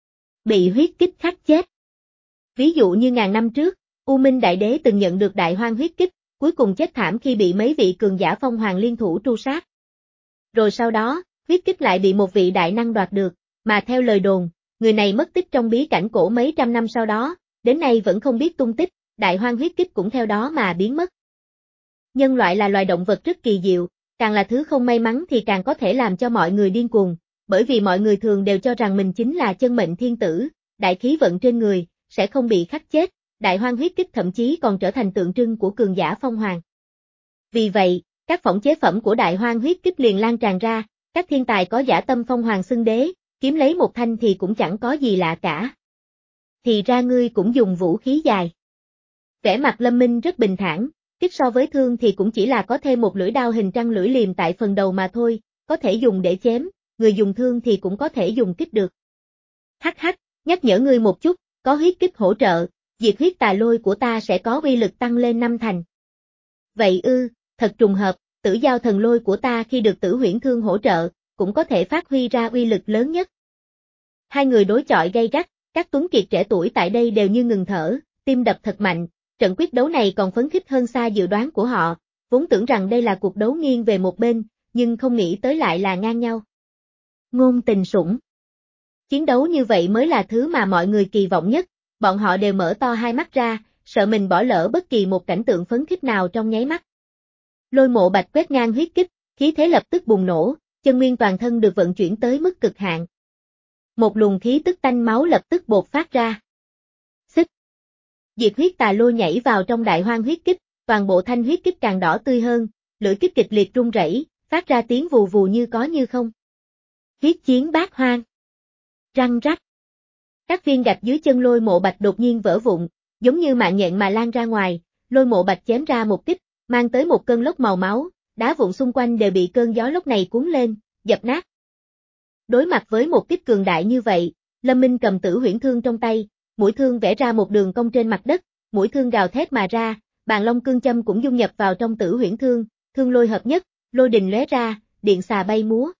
Bị huyết kích khắc chết. Ví dụ như ngàn năm trước, U Minh Đại Đế từng nhận được Đại Hoang huyết kích, cuối cùng chết thảm khi bị mấy vị cường giả phong hoàng liên thủ tru sát. Rồi sau đó, huyết kích lại bị một vị đại năng đoạt được, mà theo lời đồn, người này mất tích trong bí cảnh cổ mấy trăm năm sau đó, đến nay vẫn không biết tung tích, Đại Hoang huyết kích cũng theo đó mà biến mất. Nhân loại là loài động vật rất kỳ diệu, càng là thứ không may mắn thì càng có thể làm cho mọi người điên cuồng, bởi vì mọi người thường đều cho rằng mình chính là chân mệnh thiên tử, đại khí vận trên người, sẽ không bị khắc chết, Đại Hoang huyết kích thậm chí còn trở thành tượng trưng của cường giả phong hoàng. Vì vậy, các phỏng chế phẩm của Đại Hoang huyết kích liền lan tràn ra, các thiên tài có giả tâm phong hoàng xưng đế, kiếm lấy một thanh thì cũng chẳng có gì lạ cả. Thì ra ngươi cũng dùng vũ khí dài. Vẻ mặt Lâm Minh rất bình thản, kích so với thương thì cũng chỉ là có thêm một lưỡi đao hình trăng lưỡi liềm tại phần đầu mà thôi, có thể dùng để chém, người dùng thương thì cũng có thể dùng kích được. Hắc hắc, nhắc nhở ngươi một chút, có huyết kích hỗ trợ, diệt huyết tà lôi của ta sẽ có uy lực tăng lên năm thành. Vậy ư, thật trùng hợp, tử giao thần lôi của ta khi được tử huyễn thương hỗ trợ, cũng có thể phát huy ra uy lực lớn nhất. Hai người đối chọi gay gắt, các tuấn kiệt trẻ tuổi tại đây đều như ngừng thở, tim đập thật mạnh, trận quyết đấu này còn phấn khích hơn xa dự đoán của họ, vốn tưởng rằng đây là cuộc đấu nghiêng về một bên, nhưng không nghĩ tới lại là ngang nhau. Ngôn tình sủng. Chiến đấu như vậy mới là thứ mà mọi người kỳ vọng nhất, bọn họ đều mở to hai mắt ra, sợ mình bỏ lỡ bất kỳ một cảnh tượng phấn khích nào trong nháy mắt. Lôi Mộ Bạch quét ngang huyết kích, khí thế lập tức bùng nổ, chân nguyên toàn thân được vận chuyển tới mức cực hạn. Một luồng khí tức tanh máu lập tức bột phát ra. Xích. Diệt huyết tà lôi nhảy vào trong đại hoang huyết kích, toàn bộ thanh huyết kích càng đỏ tươi hơn, lưỡi kích kịch liệt rung rẩy, phát ra tiếng vù vù như có như không. Huyết chiến bát hoang. Răng rắc. Các viên gạch dưới chân Lôi Mộ Bạch đột nhiên vỡ vụn, giống như mạng nhện mà lan ra ngoài, Lôi Mộ Bạch chém ra một kích, mang tới một cơn lốc màu máu, đá vụn xung quanh đều bị cơn gió lốc này cuốn lên, dập nát. Đối mặt với một kích cường đại như vậy, Lâm Minh cầm Tử Huyễn Thương trong tay, mũi thương vẽ ra một đường cong trên mặt đất, mũi thương gào thét mà ra, Bàn Long Cương Châm cũng dung nhập vào trong Tử Huyễn Thương, thương lôi hợp nhất, lôi đình lóe ra, điện xà bay múa.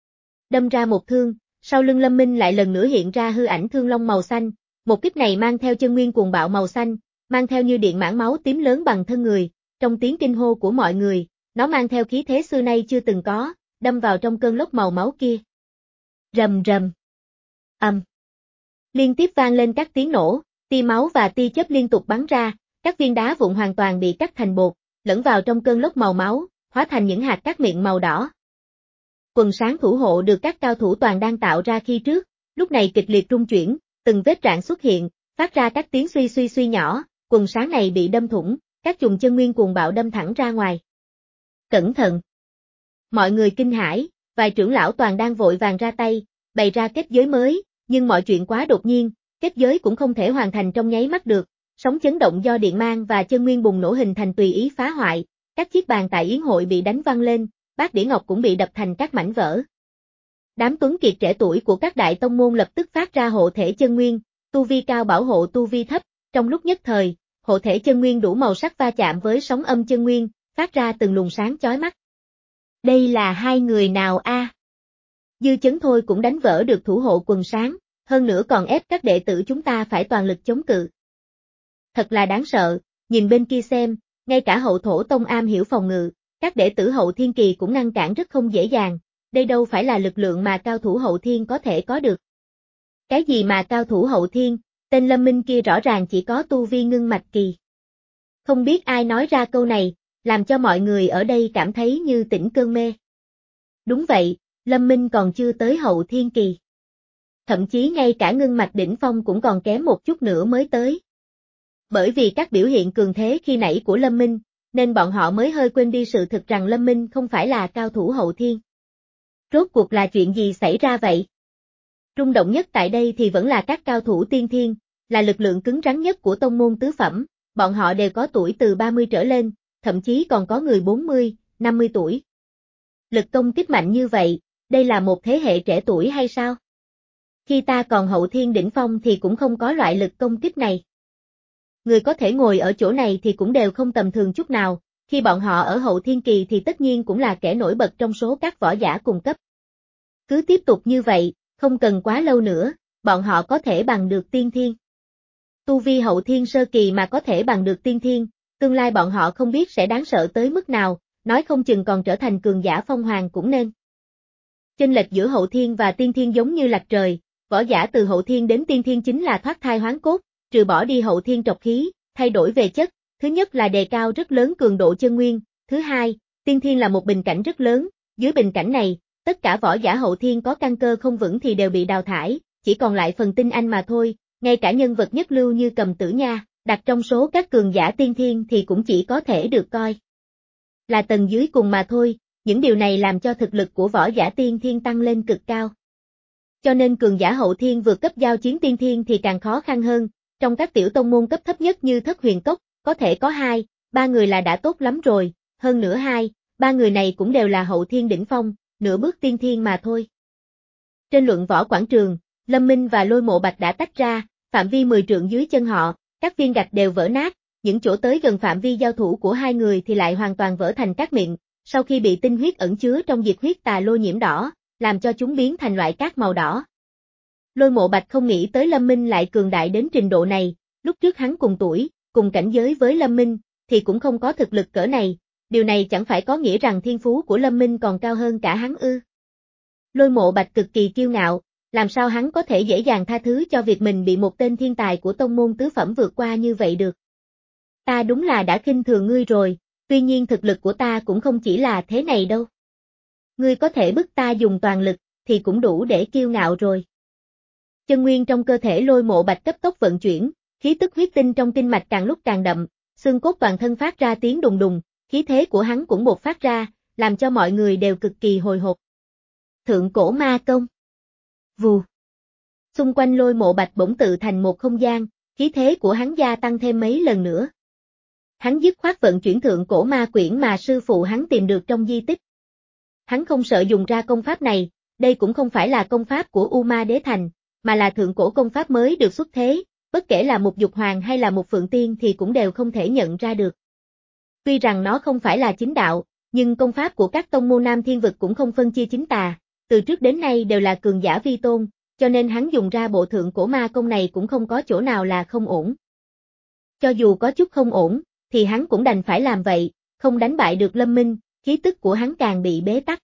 Đâm ra một thương, sau lưng Lâm Minh lại lần nữa hiện ra hư ảnh thương long màu xanh, một kích này mang theo chân nguyên cuồng bạo màu xanh, mang theo như điện mãn máu tím lớn bằng thân người, trong tiếng kinh hô của mọi người, nó mang theo khí thế xưa nay chưa từng có, đâm vào trong cơn lốc màu máu kia. Rầm rầm. Ầm. Liên tiếp vang lên các tiếng nổ, tia máu và tia chớp liên tục bắn ra, các viên đá vụn hoàn toàn bị cắt thành bột, lẫn vào trong cơn lốc màu máu, hóa thành những hạt cát miệng màu đỏ. Quần sáng thủ hộ được các cao thủ toàn đang tạo ra khi trước, lúc này kịch liệt rung chuyển, từng vết rạn xuất hiện, phát ra các tiếng suy suy suy nhỏ, quần sáng này bị đâm thủng, các chùm chân nguyên cuồng bạo đâm thẳng ra ngoài. Cẩn thận! Mọi người kinh hãi, vài trưởng lão toàn đang vội vàng ra tay, bày ra kết giới mới, nhưng mọi chuyện quá đột nhiên, kết giới cũng không thể hoàn thành trong nháy mắt được, sóng chấn động do điện mang và chân nguyên bùng nổ hình thành tùy ý phá hoại, các chiếc bàn tại yến hội bị đánh văng lên, bát đĩa ngọc cũng bị đập thành các mảnh vỡ. Đám tuấn kiệt trẻ tuổi của các đại tông môn lập tức phát ra hộ thể chân nguyên, tu vi cao bảo hộ tu vi thấp, trong lúc nhất thời, hộ thể chân nguyên đủ màu sắc va chạm với sóng âm chân nguyên, phát ra từng luồng sáng chói mắt. Đây là hai người nào a? À? Dư Chấn thôi cũng đánh vỡ được thủ hộ quần sáng, hơn nữa còn ép các đệ tử chúng ta phải toàn lực chống cự. Thật là đáng sợ, nhìn bên kia xem, ngay cả hậu thổ tông am hiểu phòng ngự, các đệ tử hậu thiên kỳ cũng ngăn cản rất không dễ dàng, đây đâu phải là lực lượng mà cao thủ hậu thiên có thể có được. Cái gì mà cao thủ hậu thiên, tên Lâm Minh kia rõ ràng chỉ có tu vi ngưng mạch kỳ. Không biết ai nói ra câu này, làm cho mọi người ở đây cảm thấy như tỉnh cơn mê. Đúng vậy, Lâm Minh còn chưa tới hậu thiên kỳ. Thậm chí ngay cả ngưng mạch đỉnh phong cũng còn kém một chút nữa mới tới. Bởi vì các biểu hiện cường thế khi nãy của Lâm Minh, nên bọn họ mới hơi quên đi sự thực rằng Lâm Minh không phải là cao thủ hậu thiên. Rốt cuộc là chuyện gì xảy ra vậy? Rung động nhất tại đây thì vẫn là các cao thủ tiên thiên, là lực lượng cứng rắn nhất của tông môn tứ phẩm, bọn họ đều có tuổi từ ba mươi trở lên, thậm chí còn có người bốn mươi, năm mươi tuổi. Lực công kích mạnh như vậy, đây là một thế hệ trẻ tuổi hay sao? Khi ta còn hậu thiên đỉnh phong thì cũng không có loại lực công kích này. Người có thể ngồi ở chỗ này thì cũng đều không tầm thường chút nào, khi bọn họ ở hậu thiên kỳ thì tất nhiên cũng là kẻ nổi bật trong số các võ giả cùng cấp. Cứ tiếp tục như vậy, không cần quá lâu nữa, bọn họ có thể bằng được tiên thiên. Tu vi hậu thiên sơ kỳ mà có thể bằng được tiên thiên, tương lai bọn họ không biết sẽ đáng sợ tới mức nào, nói không chừng còn trở thành cường giả phong hoàng cũng nên. Chênh lệch giữa hậu thiên và tiên thiên giống như lạch trời, võ giả từ hậu thiên đến tiên thiên chính là thoát thai hoán cốt, trừ bỏ đi hậu thiên trọc khí, thay đổi về chất, thứ nhất là đề cao rất lớn cường độ chân nguyên, thứ hai, tiên thiên là một bình cảnh rất lớn, dưới bình cảnh này, tất cả võ giả hậu thiên có căn cơ không vững thì đều bị đào thải, chỉ còn lại phần tinh anh mà thôi, ngay cả nhân vật nhất lưu như Cầm Tử Nha, đặt trong số các cường giả tiên thiên thì cũng chỉ có thể được coi là tầng dưới cùng mà thôi, những điều này làm cho thực lực của võ giả tiên thiên tăng lên cực cao. Cho nên cường giả hậu thiên vượt cấp giao chiến tiên thiên thì càng khó khăn hơn, trong các tiểu tông môn cấp thấp nhất như Thất Huyền Cốc, có thể có hai, ba người là đã tốt lắm rồi, hơn nữa hai, ba người này cũng đều là hậu thiên đỉnh phong, nửa bước tiên thiên mà thôi. Trên luận võ quảng trường, Lâm Minh và Lôi Mộ Bạch đã tách ra, phạm vi mười trượng dưới chân họ, các viên gạch đều vỡ nát, những chỗ tới gần phạm vi giao thủ của hai người thì lại hoàn toàn vỡ thành cát miệng, sau khi bị tinh huyết ẩn chứa trong diệt huyết tà lôi nhiễm đỏ, làm cho chúng biến thành loại cát màu đỏ. Lôi Mộ Bạch không nghĩ tới Lâm Minh lại cường đại đến trình độ này, lúc trước hắn cùng tuổi, cùng cảnh giới với Lâm Minh, thì cũng không có thực lực cỡ này, điều này chẳng phải có nghĩa rằng thiên phú của Lâm Minh còn cao hơn cả hắn ư? Lôi Mộ Bạch cực kỳ kiêu ngạo, làm sao hắn có thể dễ dàng tha thứ cho việc mình bị một tên thiên tài của tông môn tứ phẩm vượt qua như vậy được. Ta đúng là đã khinh thường ngươi rồi, tuy nhiên thực lực của ta cũng không chỉ là thế này đâu. Ngươi có thể bức ta dùng toàn lực, thì cũng đủ để kiêu ngạo rồi. Chân nguyên trong cơ thể Lôi Mộ Bạch cấp tốc vận chuyển, khí tức huyết tinh trong kinh mạch càng lúc càng đậm, xương cốt toàn thân phát ra tiếng đùng đùng, khí thế của hắn cũng bộc phát ra, làm cho mọi người đều cực kỳ hồi hộp. Thượng cổ ma công. Vù. Xung quanh Lôi Mộ Bạch bỗng tự thành một không gian, khí thế của hắn gia tăng thêm mấy lần nữa. Hắn dứt khoát vận chuyển thượng cổ ma quyển mà sư phụ hắn tìm được trong di tích. Hắn không sợ dùng ra công pháp này, đây cũng không phải là công pháp của U Ma Đế Thành, mà là thượng cổ công pháp mới được xuất thế, bất kể là một dục hoàng hay là một phượng tiên thì cũng đều không thể nhận ra được. Tuy rằng nó không phải là chính đạo, nhưng công pháp của các tông môn Nam Thiên Vực cũng không phân chia chính tà, từ trước đến nay đều là cường giả vi tôn, cho nên hắn dùng ra bộ thượng cổ ma công này cũng không có chỗ nào là không ổn. Cho dù có chút không ổn, thì hắn cũng đành phải làm vậy, không đánh bại được Lâm Minh, khí tức của hắn càng bị bế tắc.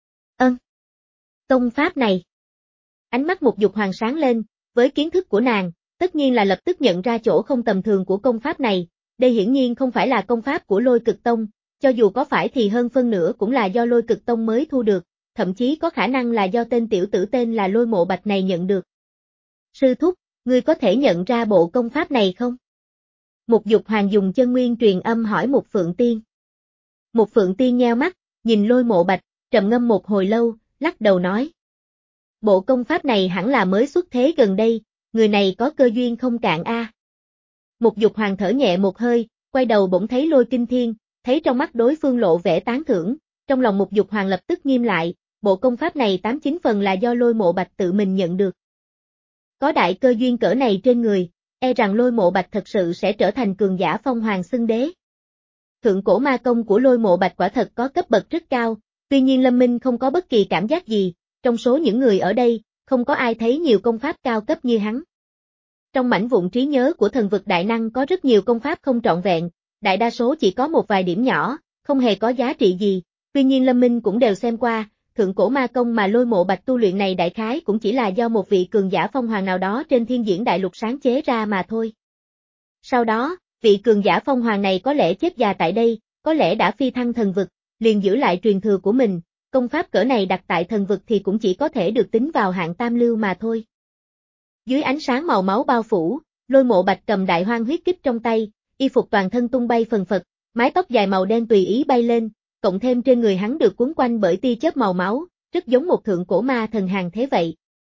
Ân. Công pháp này. Ánh mắt Một Dục Hoàng sáng lên, với kiến thức của nàng, tất nhiên là lập tức nhận ra chỗ không tầm thường của công pháp này, đây hiển nhiên không phải là công pháp của Lôi Cực Tông, cho dù có phải thì hơn phân nửa cũng là do Lôi Cực Tông mới thu được, thậm chí có khả năng là do tên tiểu tử tên là Lôi Mộ Bạch này nhận được. Sư thúc, ngươi có thể nhận ra bộ công pháp này không? Một Dục Hoàng dùng chân nguyên truyền âm hỏi một Phượng Tiên. Một Phượng Tiên nheo mắt, nhìn Lôi Mộ Bạch, trầm ngâm một hồi lâu, lắc đầu nói. Bộ công pháp này hẳn là mới xuất thế gần đây, người này có cơ duyên không cạn a. À. Một Dục Hoàng thở nhẹ một hơi, quay đầu bỗng thấy Lôi Kinh Thiên, thấy trong mắt đối phương lộ vẻ tán thưởng, trong lòng Một Dục Hoàng lập tức nghiêm lại, bộ công pháp này tám chín phần là do Lôi Mộ Bạch tự mình nhận được. Có đại cơ duyên cỡ này trên người, e rằng Lôi Mộ Bạch thật sự sẽ trở thành cường giả phong hoàng xưng đế. Thượng cổ ma công của Lôi Mộ Bạch quả thật có cấp bậc rất cao, tuy nhiên Lâm Minh không có bất kỳ cảm giác gì, trong số những người ở đây, không có ai thấy nhiều công pháp cao cấp như hắn. Trong mảnh vụn trí nhớ của thần vực đại năng có rất nhiều công pháp không trọn vẹn, đại đa số chỉ có một vài điểm nhỏ, không hề có giá trị gì, tuy nhiên Lâm Minh cũng đều xem qua, thượng cổ ma công mà Lôi Mộ Bạch tu luyện này đại khái cũng chỉ là do một vị cường giả phong hoàng nào đó trên thiên diễn đại lục sáng chế ra mà thôi. Sau đó, vị cường giả phong hoàng này có lẽ chết già tại đây, có lẽ đã phi thăng thần vực, liền giữ lại truyền thừa của mình, công pháp cỡ này đặt tại thần vực thì cũng chỉ có thể được tính vào hạng tam lưu mà thôi. Dưới ánh sáng màu máu bao phủ, Lôi Mộ Bạch cầm đại hoang huyết kích trong tay, y phục toàn thân tung bay phần phật, mái tóc dài màu đen tùy ý bay lên, cộng thêm trên người hắn được cuốn quanh bởi tia chớp màu máu, rất giống một thượng cổ ma thần hàng thế vậy.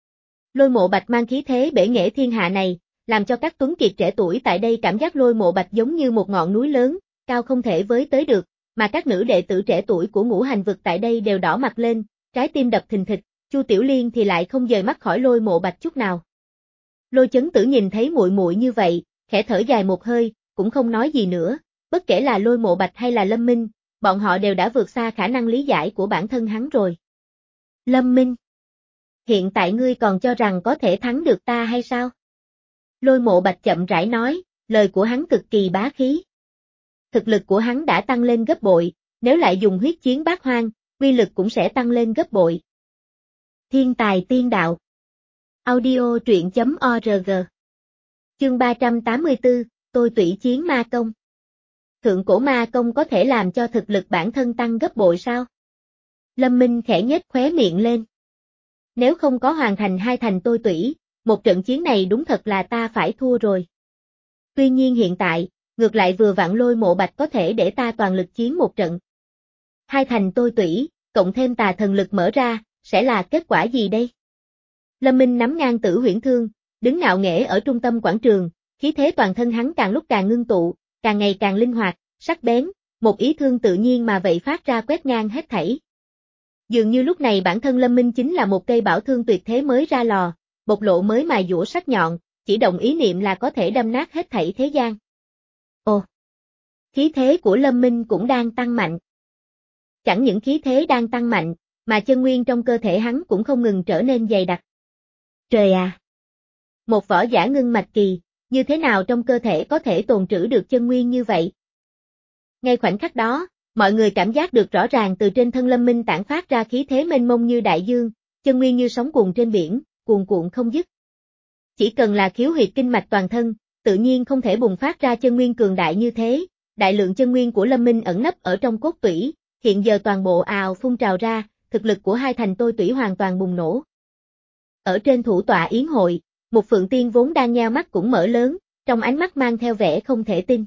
Lôi Mộ Bạch mang khí thế bể nghệ thiên hạ này, làm cho các tuấn kiệt trẻ tuổi tại đây cảm giác Lôi Mộ Bạch giống như một ngọn núi lớn, cao không thể với tới được, mà các nữ đệ tử trẻ tuổi của Ngũ Hành Vực tại đây đều đỏ mặt lên, trái tim đập thình thịch, Chu Tiểu Liên thì lại không rời mắt khỏi Lôi Mộ Bạch chút nào. Lôi Chấn Tử nhìn thấy muội muội như vậy, khẽ thở dài một hơi, cũng không nói gì nữa, bất kể là Lôi Mộ Bạch hay là Lâm Minh, bọn họ đều đã vượt xa khả năng lý giải của bản thân hắn rồi. Lâm Minh, hiện tại ngươi còn cho rằng có thể thắng được ta hay sao? Lôi Mộ Bạch chậm rãi nói, lời của hắn cực kỳ bá khí. Thực lực của hắn đã tăng lên gấp bội, nếu lại dùng huyết chiến bát hoang, uy lực cũng sẽ tăng lên gấp bội. Thiên tài tiên đạo. Audio truyện chấm org. Chương ba trăm tám mươi tư, tôi tủy chiến ma công. Thượng cổ ma công có thể làm cho thực lực bản thân tăng gấp bội sao? Lâm Minh khẽ nhếch khóe miệng lên. Nếu không có hoàn thành hai thành tôi tủy, một trận chiến này đúng thật là ta phải thua rồi. Tuy nhiên hiện tại, ngược lại vừa vặn Lôi Mộ Bạch có thể để ta toàn lực chiến một trận. Hai thành tôi tủy, cộng thêm tà thần lực mở ra, sẽ là kết quả gì đây? Lâm Minh nắm ngang Tử Huyễn Thương, đứng ngạo nghễ ở trung tâm quảng trường, khí thế toàn thân hắn càng lúc càng ngưng tụ, càng ngày càng linh hoạt, sắc bén, một ý thương tự nhiên mà vậy phát ra quét ngang hết thảy. Dường như lúc này bản thân Lâm Minh chính là một cây bảo thương tuyệt thế mới ra lò, bộc lộ mới mài dũa sắc nhọn, chỉ động ý niệm là có thể đâm nát hết thảy thế gian. Ồ! Khí thế của Lâm Minh cũng đang tăng mạnh. Chẳng những khí thế đang tăng mạnh, mà chân nguyên trong cơ thể hắn cũng không ngừng trở nên dày đặc. Trời à! Một võ giả ngưng mạch kỳ, như thế nào trong cơ thể có thể tồn trữ được chân nguyên như vậy? Ngay khoảnh khắc đó, Mọi người cảm giác được rõ ràng từ trên thân Lâm Minh tản phát ra khí thế mênh mông như đại dương, chân nguyên như sóng cuồn trên biển, cuồn cuộn không dứt. Chỉ cần là khiếu huyệt kinh mạch toàn thân, tự nhiên không thể bùng phát ra chân nguyên cường đại như thế. Đại lượng chân nguyên của Lâm Minh ẩn nấp ở trong cốt tủy, hiện giờ toàn bộ ào phun trào ra, thực lực của hai thành tôi tủy hoàn toàn bùng nổ. Ở trên thủ tọa yến hội, một Phượng Tiên vốn đang nheo mắt cũng mở lớn, trong ánh mắt mang theo vẻ không thể tin.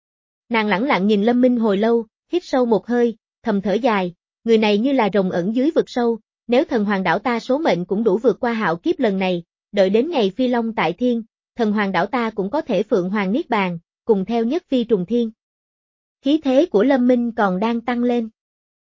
Nàng lẳng lặng nhìn Lâm Minh hồi lâu, hít sâu một hơi, thầm thở dài, người này như là rồng ẩn dưới vực sâu, nếu thần hoàng đảo ta số mệnh cũng đủ vượt qua hạo kiếp lần này, đợi đến ngày phi long tại thiên, thần hoàng đảo ta cũng có thể phượng hoàng niết bàn, cùng theo nhất phi trùng thiên. Khí thế của Lâm Minh còn đang tăng lên.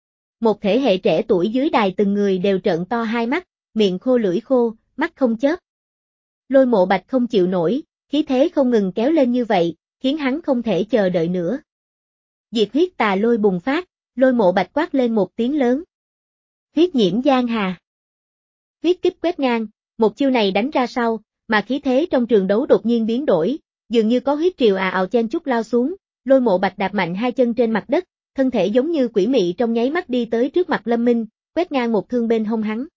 Một thế hệ trẻ tuổi dưới đài từng người đều trợn to hai mắt, miệng khô lưỡi khô, mắt không chớp. Lôi Mộ Bạch không chịu nổi, khí thế không ngừng kéo lên như vậy, khiến hắn không thể chờ đợi nữa. Diệt huyết tà lôi bùng phát, Lôi Mộ Bạch quát lên một tiếng lớn. Huyết nhiễm giang hà. Huyết kích quét ngang, một chiêu này đánh ra sau, mà khí thế trong trường đấu đột nhiên biến đổi, dường như có huyết triều ào ào chen chúc lao xuống, Lôi Mộ Bạch đạp mạnh hai chân trên mặt đất, thân thể giống như quỷ mị trong nháy mắt đi tới trước mặt Lâm Minh, quét ngang một thương bên hông hắn.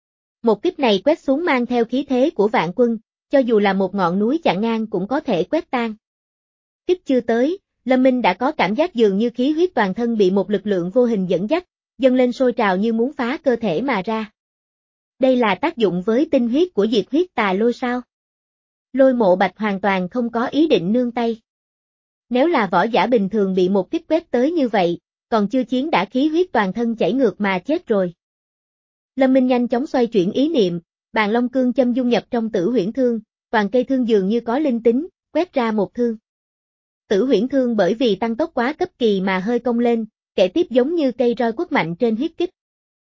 Một kích này quét xuống mang theo khí thế của vạn quân, cho dù là một ngọn núi chặn ngang cũng có thể quét tan. Kích chưa tới, Lâm Minh đã có cảm giác dường như khí huyết toàn thân bị một lực lượng vô hình dẫn dắt, dâng lên sôi trào như muốn phá cơ thể mà ra. Đây là tác dụng với tinh huyết của diệt huyết tà lôi sao? Lôi Mộ Bạch hoàn toàn không có ý định nương tay. Nếu là võ giả bình thường bị một kích quét tới như vậy, còn chưa chiến đã khí huyết toàn thân chảy ngược mà chết rồi. Lâm Minh nhanh chóng xoay chuyển ý niệm, bàn long cương châm dung nhập trong Tử Huyễn Thương, toàn cây thương dường như có linh tính, quét ra một thương. Tử Huyễn Thương bởi vì tăng tốc quá cấp kỳ mà hơi cong lên, kẻ tiếp giống như cây roi quất mạnh trên huyết kích.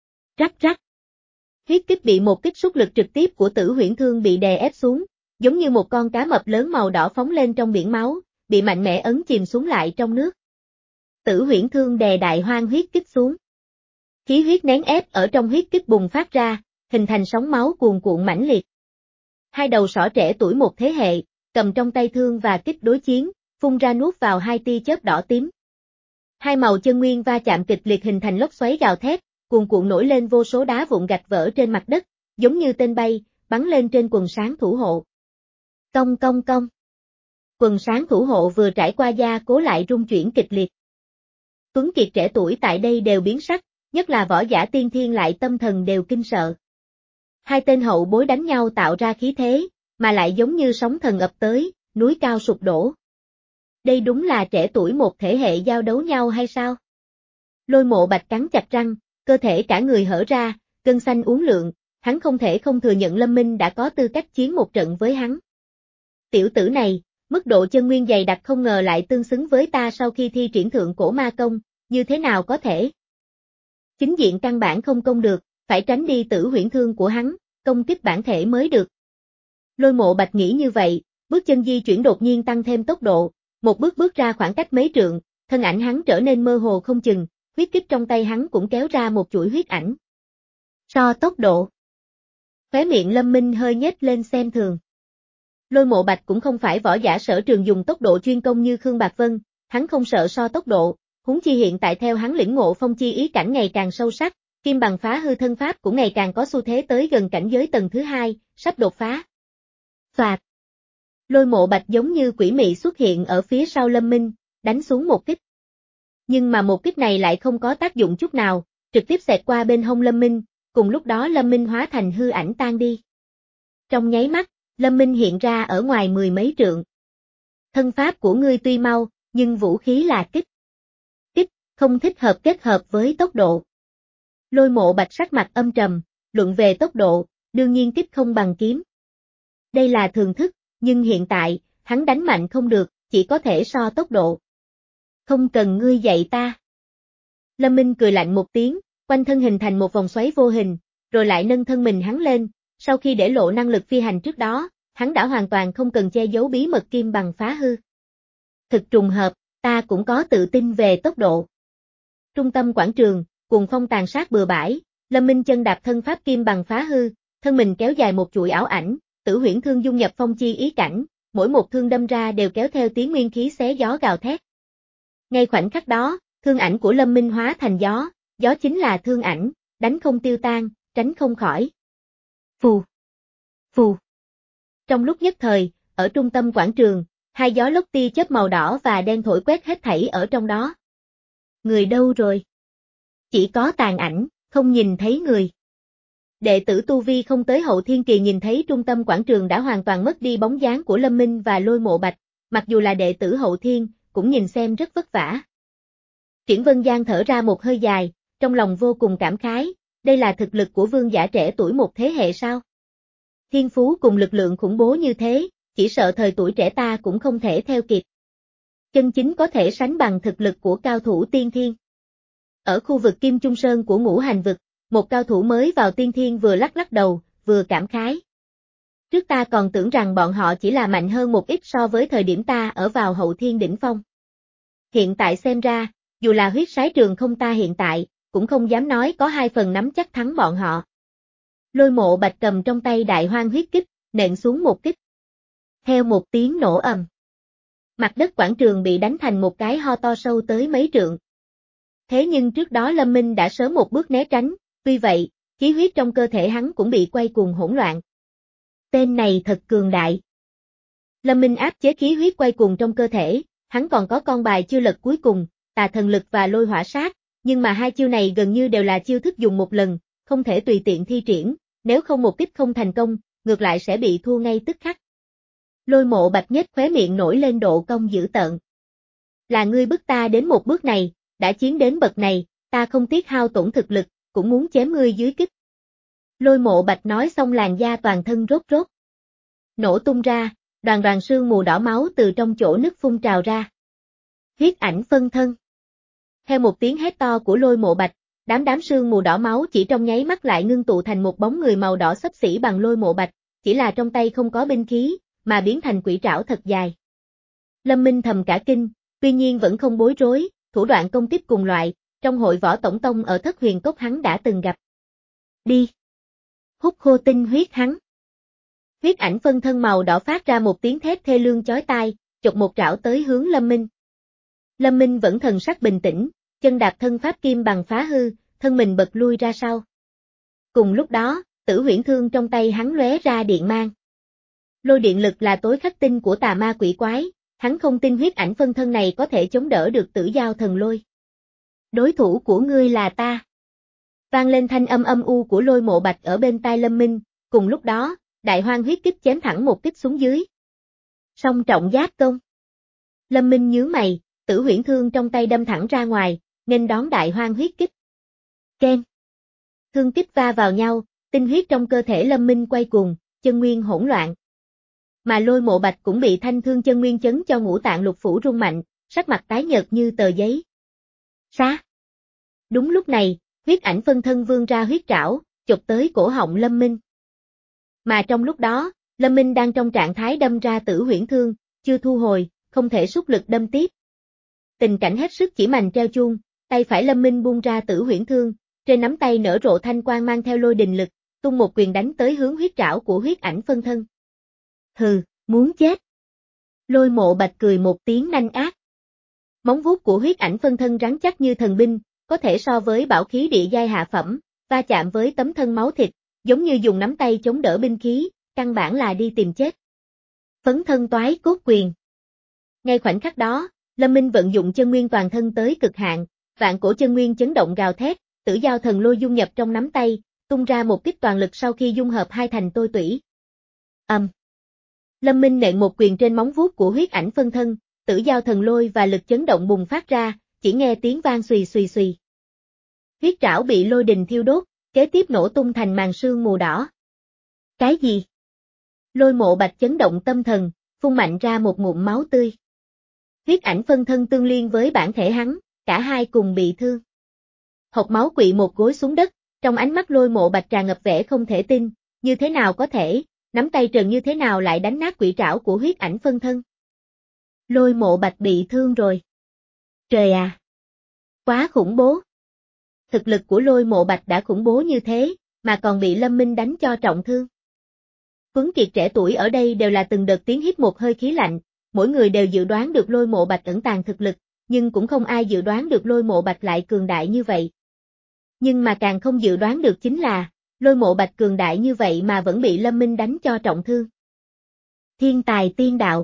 Rắc rắc. Huyết kích bị một kích xúc lực trực tiếp của Tử Huyễn Thương bị đè ép xuống, giống như một con cá mập lớn màu đỏ phóng lên trong biển máu, bị mạnh mẽ ấn chìm xuống lại trong nước. Tử Huyễn Thương đè đại hoang huyết kích xuống. Khí huyết nén ép ở trong huyết kích bùng phát ra, hình thành sóng máu cuồn cuộn mãnh liệt. Hai đầu sỏ trẻ tuổi một thế hệ, cầm trong tay thương và kích đối chiến, phun ra nuốt vào hai tia chớp đỏ tím. Hai màu chân nguyên va chạm kịch liệt hình thành lốc xoáy gào thét, cuồn cuộn nổi lên vô số đá vụn gạch vỡ trên mặt đất, giống như tên bay, bắn lên trên quần sáng thủ hộ. Cong cong cong. Quần sáng thủ hộ vừa trải qua gia cố lại rung chuyển kịch liệt. Tuấn kiệt trẻ tuổi tại đây đều biến sắc, nhất là võ giả tiên thiên lại tâm thần đều kinh sợ. Hai tên hậu bối đánh nhau tạo ra khí thế, mà lại giống như sóng thần ập tới, núi cao sụp đổ. Đây đúng là trẻ tuổi một thế hệ giao đấu nhau hay sao? Lôi Mộ Bạch cắn chặt răng, cơ thể cả người hở ra, gân xanh uốn lượn, hắn không thể không thừa nhận Lâm Minh đã có tư cách chiến một trận với hắn. Tiểu tử này, mức độ chân nguyên dày đặc không ngờ lại tương xứng với ta sau khi thi triển thượng cổ ma công, như thế nào có thể? Chính diện căn bản không công được, phải tránh đi Tử Huyễn Thương của hắn, công kích bản thể mới được. Lôi Mộ Bạch nghĩ như vậy, bước chân di chuyển đột nhiên tăng thêm tốc độ, một bước bước ra khoảng cách mấy trượng, thân ảnh hắn trở nên mơ hồ không chừng, huyết kích trong tay hắn cũng kéo ra một chuỗi huyết ảnh. So tốc độ. Khóe miệng Lâm Minh hơi nhếch lên xem thường. Lôi Mộ Bạch cũng không phải võ giả sở trường dùng tốc độ chuyên công như Khương Bạc Vân, hắn không sợ so tốc độ, huống chi hiện tại theo hắn lĩnh ngộ phong chi ý cảnh ngày càng sâu sắc, kim bằng phá hư thân pháp cũng ngày càng có xu thế tới gần cảnh giới tầng thứ hai, sắp đột phá. Phạt. Lôi Mộ Bạch giống như quỷ mị xuất hiện ở phía sau Lâm Minh, đánh xuống một kích. Nhưng mà một kích này lại không có tác dụng chút nào, trực tiếp xẹt qua bên hông Lâm Minh, cùng lúc đó Lâm Minh hóa thành hư ảnh tan đi. Trong nháy mắt, Lâm Minh hiện ra ở ngoài mười mấy trượng. Thân pháp của ngươi tuy mau, nhưng vũ khí là kích. Kích, không thích hợp kết hợp với tốc độ. Lôi Mộ Bạch sắc mặt âm trầm, luận về tốc độ, đương nhiên kích không bằng kiếm. Đây là thường thức, nhưng hiện tại, hắn đánh mạnh không được, chỉ có thể so tốc độ. Không cần ngươi dạy ta. Lâm Minh cười lạnh một tiếng, quanh thân hình thành một vòng xoáy vô hình, rồi lại nâng thân mình hắn lên, sau khi để lộ năng lực phi hành trước đó, hắn đã hoàn toàn không cần che giấu bí mật kim bằng phá hư. Thực trùng hợp, ta cũng có tự tin về tốc độ. Trung tâm quảng trường, cuồng phong tàn sát bừa bãi, Lâm Minh chân đạp thân pháp kim bằng phá hư, thân mình kéo dài một chuỗi ảo ảnh, Tử Huyễn Thương dung nhập phong chi ý cảnh, mỗi một thương đâm ra đều kéo theo tiếng nguyên khí xé gió gào thét. Ngay khoảnh khắc đó, thương ảnh của Lâm Minh hóa thành gió, gió chính là thương ảnh, đánh không tiêu tan, tránh không khỏi. Phù, phù. Trong lúc nhất thời, ở trung tâm quảng trường, hai gió lốc tia chớp màu đỏ và đen thổi quét hết thảy ở trong đó. Người đâu rồi? Chỉ có tàn ảnh, không nhìn thấy người. Đệ tử tu vi không tới hậu thiên kỳ nhìn thấy trung tâm quảng trường đã hoàn toàn mất đi bóng dáng của Lâm Minh và Lôi Mộ Bạch, mặc dù là đệ tử hậu thiên, cũng nhìn xem rất vất vả. Triển Vân Giang thở ra một hơi dài, trong lòng vô cùng cảm khái, đây là thực lực của vương giả trẻ tuổi một thế hệ sao? Thiên phú cùng lực lượng khủng bố như thế, chỉ sợ thời tuổi trẻ ta cũng không thể theo kịp. Chân chính có thể sánh bằng thực lực của cao thủ tiên thiên. Ở khu vực Kim Trung Sơn của Ngũ Hành Vực, một cao thủ mới vào tiên thiên vừa lắc lắc đầu, vừa cảm khái. Trước ta còn tưởng rằng bọn họ chỉ là mạnh hơn một ít so với thời điểm ta ở vào hậu thiên đỉnh phong. Hiện tại xem ra, dù là huyết sái trường không ta hiện tại, cũng không dám nói có hai phần nắm chắc thắng bọn họ. Lôi Mộ Bạch cầm trong tay đại hoang huyết kích, nện xuống một kích. Theo một tiếng nổ ầm. Mặt đất quảng trường bị đánh thành một cái ho to sâu tới mấy trượng. Thế nhưng trước đó Lâm Minh đã sớm một bước né tránh, tuy vậy, khí huyết trong cơ thể hắn cũng bị quay cuồng hỗn loạn. Tên này thật cường đại. Lâm Minh áp chế khí huyết quay cuồng trong cơ thể, hắn còn có con bài chưa lật cuối cùng, tà thần lực và lôi hỏa sát, nhưng mà hai chiêu này gần như đều là chiêu thức dùng một lần, không thể tùy tiện thi triển, nếu không một kích không thành công, ngược lại sẽ bị thua ngay tức khắc. Lôi Mộ Bạch nhếch khóe miệng nổi lên độ cong dữ tợn. Là ngươi bức ta đến một bước này, đã chiến đến bậc này, ta không tiếc hao tổn thực lực, cũng muốn chém ngươi dưới kích. Lôi Mộ Bạch nói xong làn da toàn thân rốt rốt. Nổ tung ra, đoàn đoàn sương mù đỏ máu từ trong chỗ nứt phun trào ra. Huyết ảnh phân thân. Theo một tiếng hét to của Lôi Mộ Bạch, đám đám sương mù đỏ máu chỉ trong nháy mắt lại ngưng tụ thành một bóng người màu đỏ xấp xỉ bằng Lôi Mộ Bạch, chỉ là trong tay không có binh khí, mà biến thành quỷ trảo thật dài. Lâm Minh thầm cả kinh, tuy nhiên vẫn không bối rối, thủ đoạn công kích cùng loại, trong hội võ tổng tông ở Thất Huyền Cốc hắn đã từng gặp. Đi! Hút khô tinh huyết hắn. Huyết ảnh phân thân màu đỏ phát ra một tiếng thét thê lương chói tai, chộp một trảo tới hướng Lâm Minh. Lâm Minh vẫn thần sắc bình tĩnh, chân đạp thân pháp kim bằng phá hư, thân mình bật lui ra sau. Cùng lúc đó, tử huyễn thương trong tay hắn lóe ra điện mang. Lôi điện lực là tối khắc tinh của tà ma quỷ quái, hắn không tin huyết ảnh phân thân này có thể chống đỡ được tử giao thần lôi. Đối thủ của ngươi là ta. Vang lên thanh âm âm u của Lôi Mộ Bạch ở bên tai Lâm Minh, cùng lúc đó, đại hoang huyết kích chém thẳng một kích xuống dưới. Song trọng giáp công. Lâm Minh nhướng mày, tử huyễn thương trong tay đâm thẳng ra ngoài, nghênh đón đại hoang huyết kích. Keng. Thương kích va vào nhau, tinh huyết trong cơ thể Lâm Minh quay cuồng, chân nguyên hỗn loạn. Mà Lôi Mộ Bạch cũng bị thanh thương chân nguyên chấn cho ngũ tạng lục phủ rung mạnh, sắc mặt tái nhợt như tờ giấy. Xá. Đúng lúc này, huyết ảnh phân thân vươn ra huyết trảo, chụp tới cổ họng Lâm Minh. Mà trong lúc đó, Lâm Minh đang trong trạng thái đâm ra tử huyễn thương, chưa thu hồi, không thể xúc lực đâm tiếp. Tình cảnh hết sức chỉ mành treo chuông, tay phải Lâm Minh buông ra tử huyễn thương, trên nắm tay nở rộ thanh quang mang theo lôi đình lực, tung một quyền đánh tới hướng huyết trảo của huyết ảnh phân thân. Hừ, muốn chết. Lôi Mộ Bạch cười một tiếng nanh ác. Móng vuốt của huyết ảnh phân thân rắn chắc như thần binh, có thể so với bảo khí địa giai hạ phẩm, va chạm với tấm thân máu thịt, giống như dùng nắm tay chống đỡ binh khí, căn bản là đi tìm chết. Phấn thân toái cốt quyền. Ngay khoảnh khắc đó, Lâm Minh vận dụng chân nguyên toàn thân tới cực hạn, vạn cổ chân nguyên chấn động gào thét, tử giao thần lôi dung nhập trong nắm tay, tung ra một kích toàn lực sau khi dung hợp hai thành tôi tủy. Ầm. Um. Lâm Minh nện một quyền trên móng vuốt của huyết ảnh phân thân, tử giao thần lôi và lực chấn động bùng phát ra, chỉ nghe tiếng vang xùy xùy xùy. Huyết trảo bị lôi đình thiêu đốt, kế tiếp nổ tung thành màn sương mù đỏ. Cái gì? Lôi Mộ Bạch chấn động tâm thần, phun mạnh ra một ngụm máu tươi. Huyết ảnh phân thân tương liên với bản thể hắn, cả hai cùng bị thương. Hộc máu quỵ một gối xuống đất, trong ánh mắt Lôi Mộ Bạch tràn ngập vẻ không thể tin, như thế nào có thể, nắm tay trần như thế nào lại đánh nát quỷ trảo của huyết ảnh phân thân. Lôi Mộ Bạch bị thương rồi. Trời à! Quá khủng bố! Thực lực của Lôi Mộ Bạch đã khủng bố như thế, mà còn bị Lâm Minh đánh cho trọng thương. Tuấn kiệt trẻ tuổi ở đây đều là từng đợt tiếng hít một hơi khí lạnh, mỗi người đều dự đoán được Lôi Mộ Bạch ẩn tàng thực lực, nhưng cũng không ai dự đoán được Lôi Mộ Bạch lại cường đại như vậy. Nhưng mà càng không dự đoán được chính là, Lôi Mộ Bạch cường đại như vậy mà vẫn bị Lâm Minh đánh cho trọng thương. Thiên tài tiên đạo.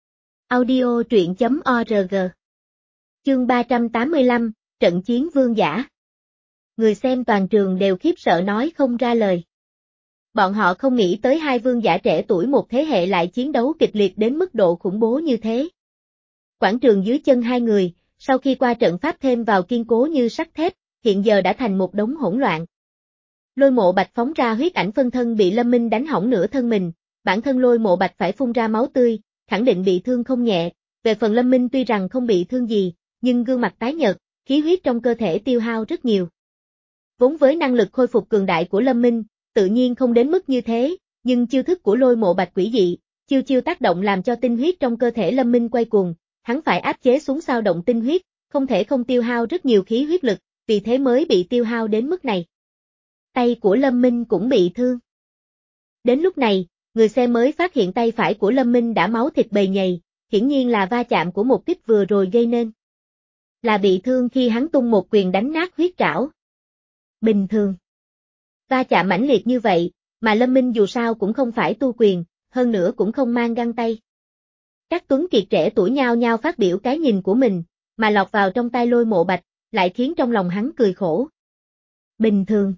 Audio truyện chấm org. Chương ba trăm tám mươi lăm, Trận chiến vương giả. Người xem toàn trường đều khiếp sợ nói không ra lời. Bọn họ không nghĩ tới hai vương giả trẻ tuổi một thế hệ lại chiến đấu kịch liệt đến mức độ khủng bố như thế. Quảng trường dưới chân hai người, sau khi qua trận pháp thêm vào kiên cố như sắt thép, hiện giờ đã thành một đống hỗn loạn. Lôi Mộ Bạch phóng ra huyết ảnh phân thân bị Lâm Minh đánh hỏng nửa thân mình, bản thân Lôi Mộ Bạch phải phun ra máu tươi, khẳng định bị thương không nhẹ, về phần Lâm Minh tuy rằng không bị thương gì, nhưng gương mặt tái nhợt, khí huyết trong cơ thể tiêu hao rất nhiều. Vốn với năng lực khôi phục cường đại của Lâm Minh, tự nhiên không đến mức như thế, nhưng chiêu thức của Lôi Mộ Bạch quỷ dị, chiêu chiêu tác động làm cho tinh huyết trong cơ thể Lâm Minh quay cuồng, hắn phải áp chế xuống sao động tinh huyết, không thể không tiêu hao rất nhiều khí huyết lực, vì thế mới bị tiêu hao đến mức này. Tay của Lâm Minh cũng bị thương. Đến lúc này, người xem mới phát hiện tay phải của Lâm Minh đã máu thịt bầy nhầy, hiển nhiên là va chạm của một kích vừa rồi gây nên. Là bị thương khi hắn tung một quyền đánh nát huyết trảo. Bình thường. Va chạm mãnh liệt như vậy, mà Lâm Minh dù sao cũng không phải tu quyền, hơn nữa cũng không mang găng tay. Các tuấn kiệt trẻ tuổi nhao nhao phát biểu cái nhìn của mình, mà lọt vào trong tai Lôi Mộ Bạch, lại khiến trong lòng hắn cười khổ. Bình thường.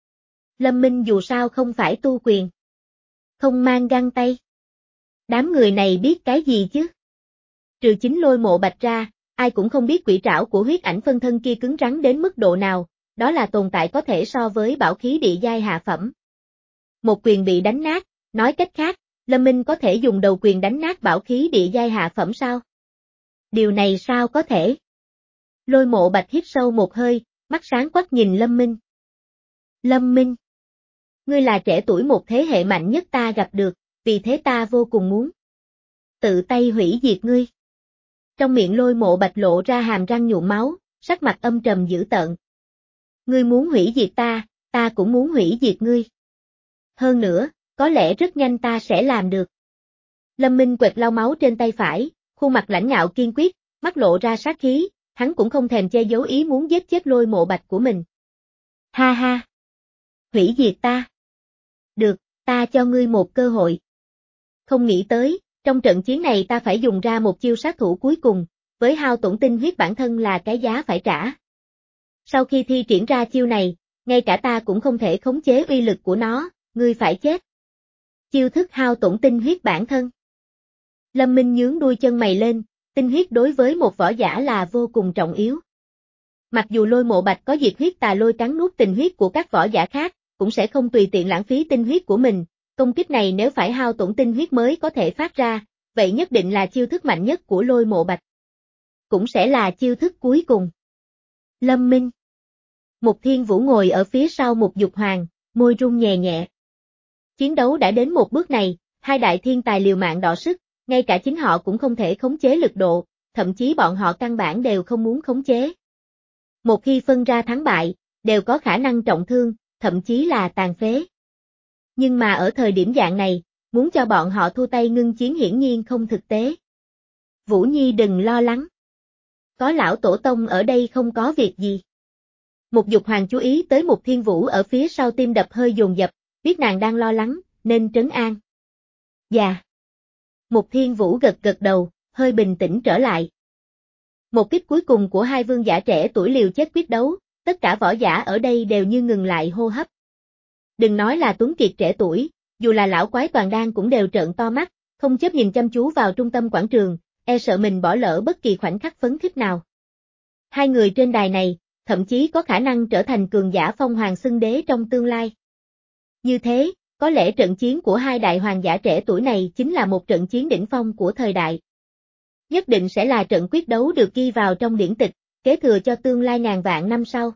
Lâm Minh dù sao không phải tu quyền. Không mang găng tay. Đám người này biết cái gì chứ? Trừ chính Lôi Mộ Bạch ra, ai cũng không biết quỷ trảo của huyết ảnh phân thân kia cứng rắn đến mức độ nào, đó là tồn tại có thể so với bảo khí địa giai hạ phẩm. Một quyền bị đánh nát, nói cách khác, Lâm Minh có thể dùng đầu quyền đánh nát bảo khí địa giai hạ phẩm sao? Điều này sao có thể? Lôi Mộ Bạch hít sâu một hơi, mắt sáng quắc nhìn Lâm Minh. Lâm Minh, ngươi là trẻ tuổi một thế hệ mạnh nhất ta gặp được, vì thế ta vô cùng muốn tự tay hủy diệt ngươi. Trong miệng Lôi Mộ Bạch lộ ra hàm răng nhuộm máu, sắc mặt âm trầm dữ tợn. Ngươi muốn hủy diệt ta, ta cũng muốn hủy diệt ngươi. Hơn nữa, có lẽ rất nhanh ta sẽ làm được. Lâm Minh quệt lau máu trên tay phải, khuôn mặt lãnh ngạo kiên quyết, mắt lộ ra sát khí, hắn cũng không thèm che giấu ý muốn giết chết Lôi Mộ Bạch của mình. Ha ha! Hủy diệt ta! Được, ta cho ngươi một cơ hội. Không nghĩ tới, trong trận chiến này ta phải dùng ra một chiêu sát thủ cuối cùng, với hao tổn tinh huyết bản thân là cái giá phải trả. Sau khi thi triển ra chiêu này, ngay cả ta cũng không thể khống chế uy lực của nó, ngươi phải chết. Chiêu thức hao tổn tinh huyết bản thân. Lâm Minh nhướng đuôi chân mày lên, tinh huyết đối với một võ giả là vô cùng trọng yếu. Mặc dù Lôi Mộ Bạch có diệt huyết tà lôi cắn nuốt tình huyết của các võ giả khác, cũng sẽ không tùy tiện lãng phí tinh huyết của mình, công kích này nếu phải hao tổn tinh huyết mới có thể phát ra, vậy nhất định là chiêu thức mạnh nhất của Lôi Mộ Bạch. Cũng sẽ là chiêu thức cuối cùng. Lâm Minh. Mục Thiên Vũ ngồi ở phía sau Mục Dục Hoàng, môi run nhẹ nhẹ. Chiến đấu đã đến một bước này, hai đại thiên tài liều mạng đọ sức, ngay cả chính họ cũng không thể khống chế lực độ, thậm chí bọn họ căn bản đều không muốn khống chế. Một khi phân ra thắng bại, đều có khả năng trọng thương, thậm chí là tàn phế. Nhưng mà ở thời điểm dạng này, muốn cho bọn họ thua tay ngưng chiến hiển nhiên không thực tế. Vũ Nhi đừng lo lắng. Có lão tổ tông ở đây không có việc gì. Mục Dục Hoàng chú ý tới Mục Thiên Vũ ở phía sau tim đập hơi dồn dập, biết nàng đang lo lắng, nên trấn an. Dạ. Mục Thiên Vũ gật gật đầu, hơi bình tĩnh trở lại. Một kích cuối cùng của hai vương giả trẻ tuổi liều chết quyết đấu, tất cả võ giả ở đây đều như ngừng lại hô hấp. Đừng nói là tuấn kiệt trẻ tuổi, dù là lão quái toàn đan cũng đều trợn to mắt, không chấp nhìn chăm chú vào trung tâm quảng trường, e sợ mình bỏ lỡ bất kỳ khoảnh khắc phấn khích nào. Hai người trên đài này, thậm chí có khả năng trở thành cường giả phong hoàng xưng đế trong tương lai. Như thế, có lẽ trận chiến của hai đại hoàng giả trẻ tuổi này chính là một trận chiến đỉnh phong của thời đại. Nhất định sẽ là trận quyết đấu được ghi vào trong điển tịch, kế thừa cho tương lai ngàn vạn năm sau.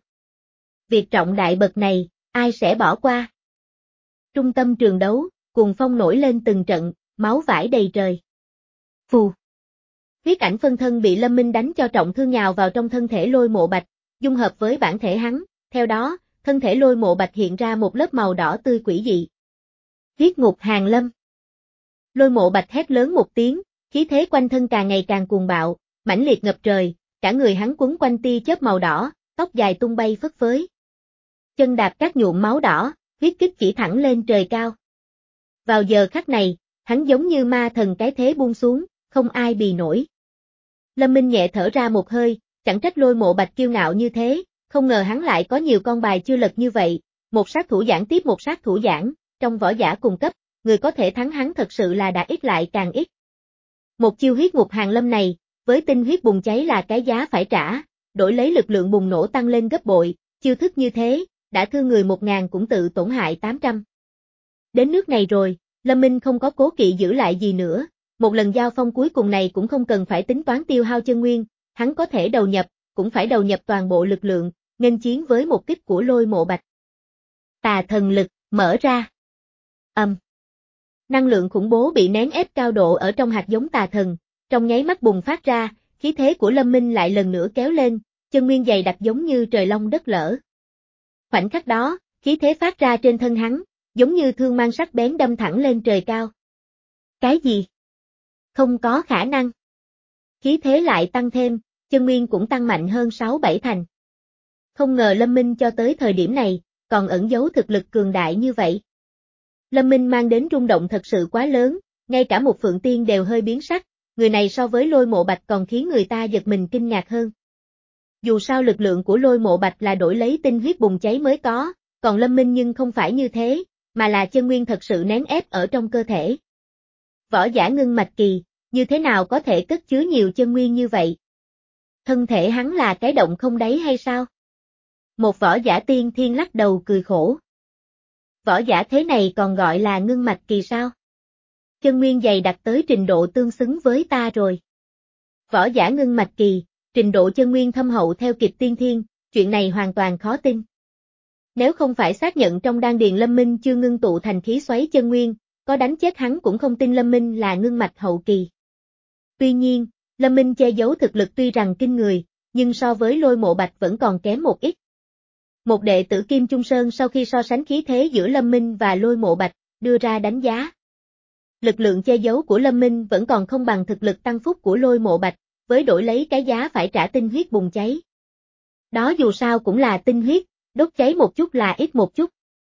Việc trọng đại bậc này, ai sẽ bỏ qua? Trung tâm trường đấu, cuồng phong nổi lên từng trận, máu vãi đầy trời. Phù. Huyết ảnh phân thân bị Lâm Minh đánh cho trọng thương nhào vào trong thân thể Lôi Mộ Bạch, dung hợp với bản thể hắn, theo đó, thân thể Lôi Mộ Bạch hiện ra một lớp màu đỏ tươi quỷ dị. Huyết ngục hàng lâm. Lôi Mộ Bạch hét lớn một tiếng, khí thế quanh thân càng ngày càng cuồng bạo, mãnh liệt ngập trời, cả người hắn quấn quanh tia chớp màu đỏ, tóc dài tung bay phất phới. Chân đạp các nhuộm máu đỏ, huyết kích chỉ thẳng lên trời cao. Vào giờ khắc này, hắn giống như ma thần cái thế buông xuống, không ai bì nổi. Lâm Minh nhẹ thở ra một hơi, chẳng trách Lôi Mộ Bạch kiêu ngạo như thế, không ngờ hắn lại có nhiều con bài chưa lật như vậy, một sát thủ giảng tiếp một sát thủ giảng, trong võ giả cùng cấp, người có thể thắng hắn thật sự là đã ít lại càng ít. Một chiêu huyết ngục hàng lâm này, với tinh huyết bùng cháy là cái giá phải trả, đổi lấy lực lượng bùng nổ tăng lên gấp bội, chiêu thức như thế, đã thương người một ngàn cũng tự tổn hại tám trăm. Đến nước này rồi, Lâm Minh không có cố kỵ giữ lại gì nữa, một lần giao phong cuối cùng này cũng không cần phải tính toán tiêu hao chân nguyên, hắn có thể đầu nhập, cũng phải đầu nhập toàn bộ lực lượng, nghênh chiến với một kích của Lôi Mộ Bạch. Tà thần lực, mở ra. Âm. Um. Năng lượng khủng bố bị nén ép cao độ ở trong hạt giống tà thần, trong nháy mắt bùng phát ra, khí thế của Lâm Minh lại lần nữa kéo lên, chân nguyên dày đặc giống như trời long đất lở. Khoảnh khắc đó, khí thế phát ra trên thân hắn, giống như thương mang sắc bén đâm thẳng lên trời cao. Cái gì? Không có khả năng. Khí thế lại tăng thêm, chân nguyên cũng tăng mạnh hơn sáu bảy thành. Không ngờ Lâm Minh cho tới thời điểm này, còn ẩn giấu thực lực cường đại như vậy. Lâm Minh mang đến rung động thật sự quá lớn, ngay cả một Phượng Tiên đều hơi biến sắc, người này so với Lôi Mộ Bạch còn khiến người ta giật mình kinh ngạc hơn. Dù sao lực lượng của Lôi Mộ Bạch là đổi lấy tinh huyết bùng cháy mới có, còn Lâm Minh nhưng không phải như thế, mà là chân nguyên thật sự nén ép ở trong cơ thể. Võ giả ngưng mạch kỳ, như thế nào có thể cất chứa nhiều chân nguyên như vậy? Thân thể hắn là cái động không đáy hay sao? Một võ giả tiên thiên lắc đầu cười khổ. Võ giả thế này còn gọi là ngưng mạch kỳ sao? Chân nguyên dày đặc tới trình độ tương xứng với ta rồi. Võ giả ngưng mạch kỳ, trình độ chân nguyên thâm hậu theo kịp tiên thiên, chuyện này hoàn toàn khó tin. Nếu không phải xác nhận trong đan điền Lâm Minh chưa ngưng tụ thành khí xoáy chân nguyên, có đánh chết hắn cũng không tin Lâm Minh là ngưng mạch hậu kỳ. Tuy nhiên, Lâm Minh che giấu thực lực tuy rằng kinh người, nhưng so với Lôi Mộ Bạch vẫn còn kém một ít. Một đệ tử Kim Trung Sơn sau khi so sánh khí thế giữa Lâm Minh và Lôi Mộ Bạch, đưa ra đánh giá. Lực lượng che giấu của Lâm Minh vẫn còn không bằng thực lực tăng phúc của Lôi Mộ Bạch, với đổi lấy cái giá phải trả tinh huyết bùng cháy. Đó dù sao cũng là tinh huyết, đốt cháy một chút là ít một chút.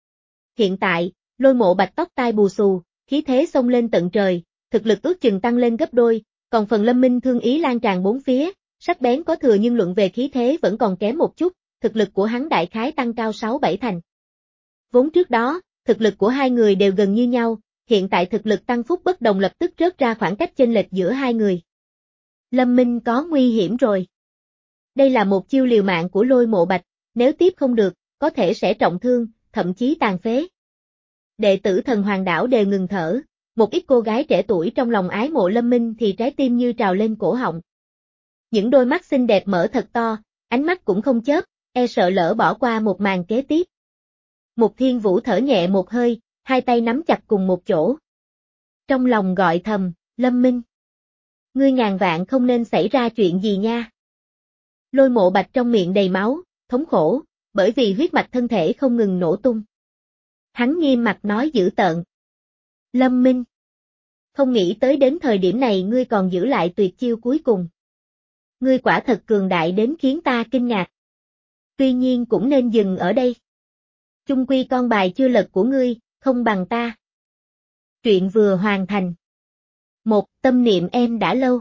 Hiện tại, Lôi Mộ Bạch tóc tai bù xù, khí thế xông lên tận trời, thực lực ước chừng tăng lên gấp đôi, còn phần Lâm Minh thương ý lan tràn bốn phía, sắc bén có thừa nhưng luận về khí thế vẫn còn kém một chút, thực lực của hắn đại khái tăng cao sáu bảy thành. Vốn trước đó, thực lực của hai người đều gần như nhau, hiện tại thực lực tăng phúc bất đồng lập tức rớt ra khoảng cách chênh lệch giữa hai người. Lâm Minh có nguy hiểm rồi. Đây là một chiêu liều mạng của Lôi Mộ Bạch, nếu tiếp không được, có thể sẽ trọng thương, thậm chí tàn phế. Đệ tử Thần Hoàng Đảo đều ngừng thở, một ít cô gái trẻ tuổi trong lòng ái mộ Lâm Minh thì trái tim như trào lên cổ họng. Những đôi mắt xinh đẹp mở thật to, ánh mắt cũng không chớp, e sợ lỡ bỏ qua một màn kế tiếp. Mục Thiên Vũ thở nhẹ một hơi, hai tay nắm chặt cùng một chỗ. Trong lòng gọi thầm, Lâm Minh. Ngươi ngàn vạn không nên xảy ra chuyện gì nha. Lôi Mộ Bạch trong miệng đầy máu, thống khổ, bởi vì huyết mạch thân thể không ngừng nổ tung. Hắn nghiêm mặt nói dữ tợn. Lâm Minh. Không nghĩ tới đến thời điểm này ngươi còn giữ lại tuyệt chiêu cuối cùng. Ngươi quả thật cường đại đến khiến ta kinh ngạc. Tuy nhiên cũng nên dừng ở đây. Chung quy con bài chưa lật của ngươi, không bằng ta. Truyện vừa hoàn thành. Một, tâm niệm em đã lâu.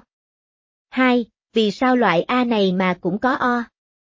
Hai, vì sao loại A này mà cũng có O.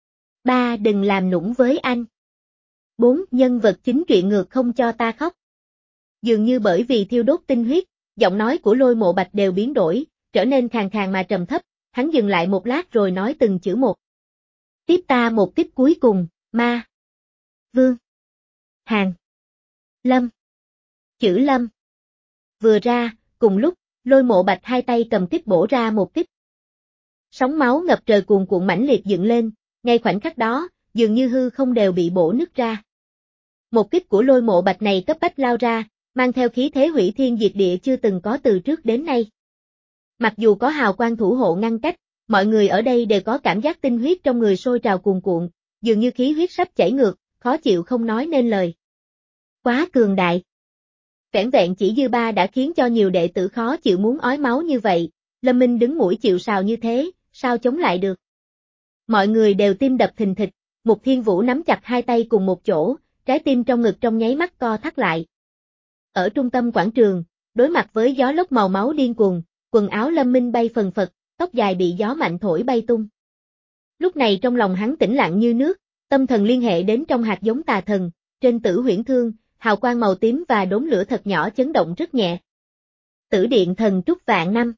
Ba, đừng làm nũng với anh. Bốn, nhân vật chính truyện ngược không cho ta khóc. Dường như bởi vì thiêu đốt tinh huyết, giọng nói của Lôi Mộ Bạch đều biến đổi, trở nên khàn khàn mà trầm thấp, hắn dừng lại một lát rồi nói từng chữ một. Tiếp ta một kích cuối cùng, Ma. Vương. Hàn. Lâm. Chữ Lâm. Vừa ra, cùng lúc, Lôi Mộ Bạch hai tay cầm kích bổ ra một kích. Sóng máu ngập trời cuồn cuộn mãnh liệt dựng lên, ngay khoảnh khắc đó, dường như hư không đều bị bổ nứt ra. Một kích của Lôi Mộ Bạch này cấp bách lao ra, mang theo khí thế hủy thiên diệt địa chưa từng có từ trước đến nay. Mặc dù có hào quang thủ hộ ngăn cách, mọi người ở đây đều có cảm giác tinh huyết trong người sôi trào cuồn cuộn, dường như khí huyết sắp chảy ngược, khó chịu không nói nên lời. Quá cường đại. Vẻn vẹn chỉ dư ba đã khiến cho nhiều đệ tử khó chịu muốn ói máu như vậy, Lâm Minh đứng mũi chịu sào như thế, sao chống lại được. Mọi người đều tim đập thình thịch, Mục Thiên Vũ nắm chặt hai tay cùng một chỗ, trái tim trong ngực trong nháy mắt co thắt lại. Ở trung tâm quảng trường, đối mặt với gió lốc màu máu điên cuồng, quần áo Lâm Minh bay phần phật, tóc dài bị gió mạnh thổi bay tung. Lúc này trong lòng hắn tĩnh lặng như nước, tâm thần liên hệ đến trong hạt giống tà thần, trên tử huyễn thương, hào quang màu tím và đốm lửa thật nhỏ chấn động rất nhẹ. Tử điện thần trúc vạn năm.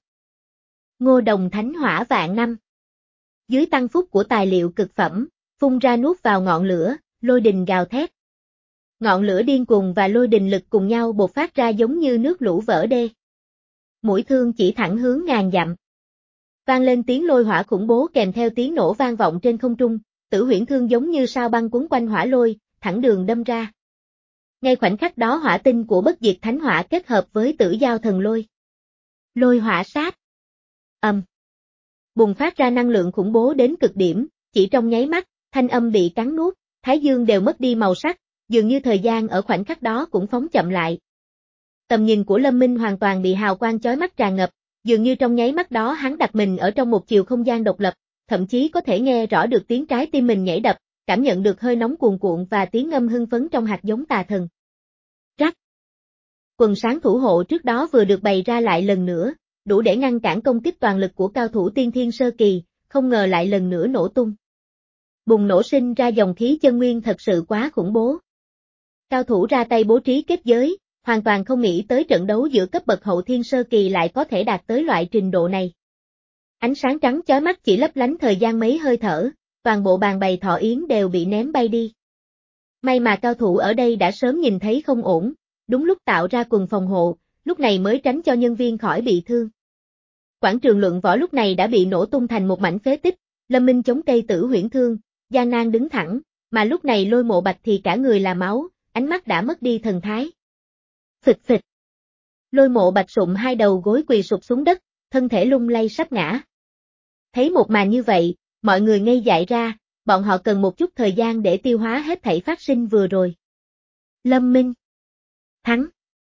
Ngô đồng thánh hỏa vạn năm. Dưới tăng phúc của tài liệu cực phẩm, phun ra nuốt vào ngọn lửa, lôi đình gào thét. Ngọn lửa điên cuồng và lôi đình lực cùng nhau bộc phát ra giống như nước lũ vỡ đê. Mũi thương chỉ thẳng hướng ngàn dặm. Vang lên tiếng lôi hỏa khủng bố kèm theo tiếng nổ vang vọng trên không trung, tử huyễn thương giống như sao băng quấn quanh hỏa lôi, thẳng đường đâm ra. Ngay khoảnh khắc đó hỏa tinh của bất diệt thánh hỏa kết hợp với tử giao thần lôi. Lôi hỏa sát. Âm. Bùng phát ra năng lượng khủng bố đến cực điểm, chỉ trong nháy mắt, thanh âm bị cắn nuốt, thái dương đều mất đi màu sắc, dường như thời gian ở khoảnh khắc đó cũng phóng chậm lại. Tầm nhìn của Lâm Minh hoàn toàn bị hào quang chói mắt tràn ngập, dường như trong nháy mắt đó hắn đặt mình ở trong một chiều không gian độc lập, thậm chí có thể nghe rõ được tiếng trái tim mình nhảy đập, cảm nhận được hơi nóng cuồn cuộn và tiếng ngâm hưng phấn trong hạt giống tà thần. Rắc. Quần sáng thủ hộ trước đó vừa được bày ra lại lần nữa, đủ để ngăn cản công kích toàn lực của cao thủ tiên thiên sơ kỳ, không ngờ lại lần nữa nổ tung. Bùng nổ sinh ra dòng khí chân nguyên thật sự quá khủng bố. Cao thủ ra tay bố trí kết giới, hoàn toàn không nghĩ tới trận đấu giữa cấp bậc hậu thiên sơ kỳ lại có thể đạt tới loại trình độ này. Ánh sáng trắng chói mắt chỉ lấp lánh thời gian mấy hơi thở, toàn bộ bàn bày thọ yến đều bị ném bay đi. May mà cao thủ ở đây đã sớm nhìn thấy không ổn, đúng lúc tạo ra quần phòng hộ, lúc này mới tránh cho nhân viên khỏi bị thương. Quảng trường luận võ lúc này đã bị nổ tung thành một mảnh phế tích, Lâm Minh chống cây tử huyễn thương, gian nan đứng thẳng, mà lúc này Lôi Mộ Bạch thì cả người là máu, ánh mắt đã mất đi thần thái. Phịch phịch. Lôi Mộ Bạch sụm hai đầu gối quỳ sụp xuống đất, thân thể lung lay sắp ngã. Thấy một màn như vậy, mọi người ngây dại ra, bọn họ cần một chút thời gian để tiêu hóa hết thảy phát sinh vừa rồi. Lâm Minh. Thắng.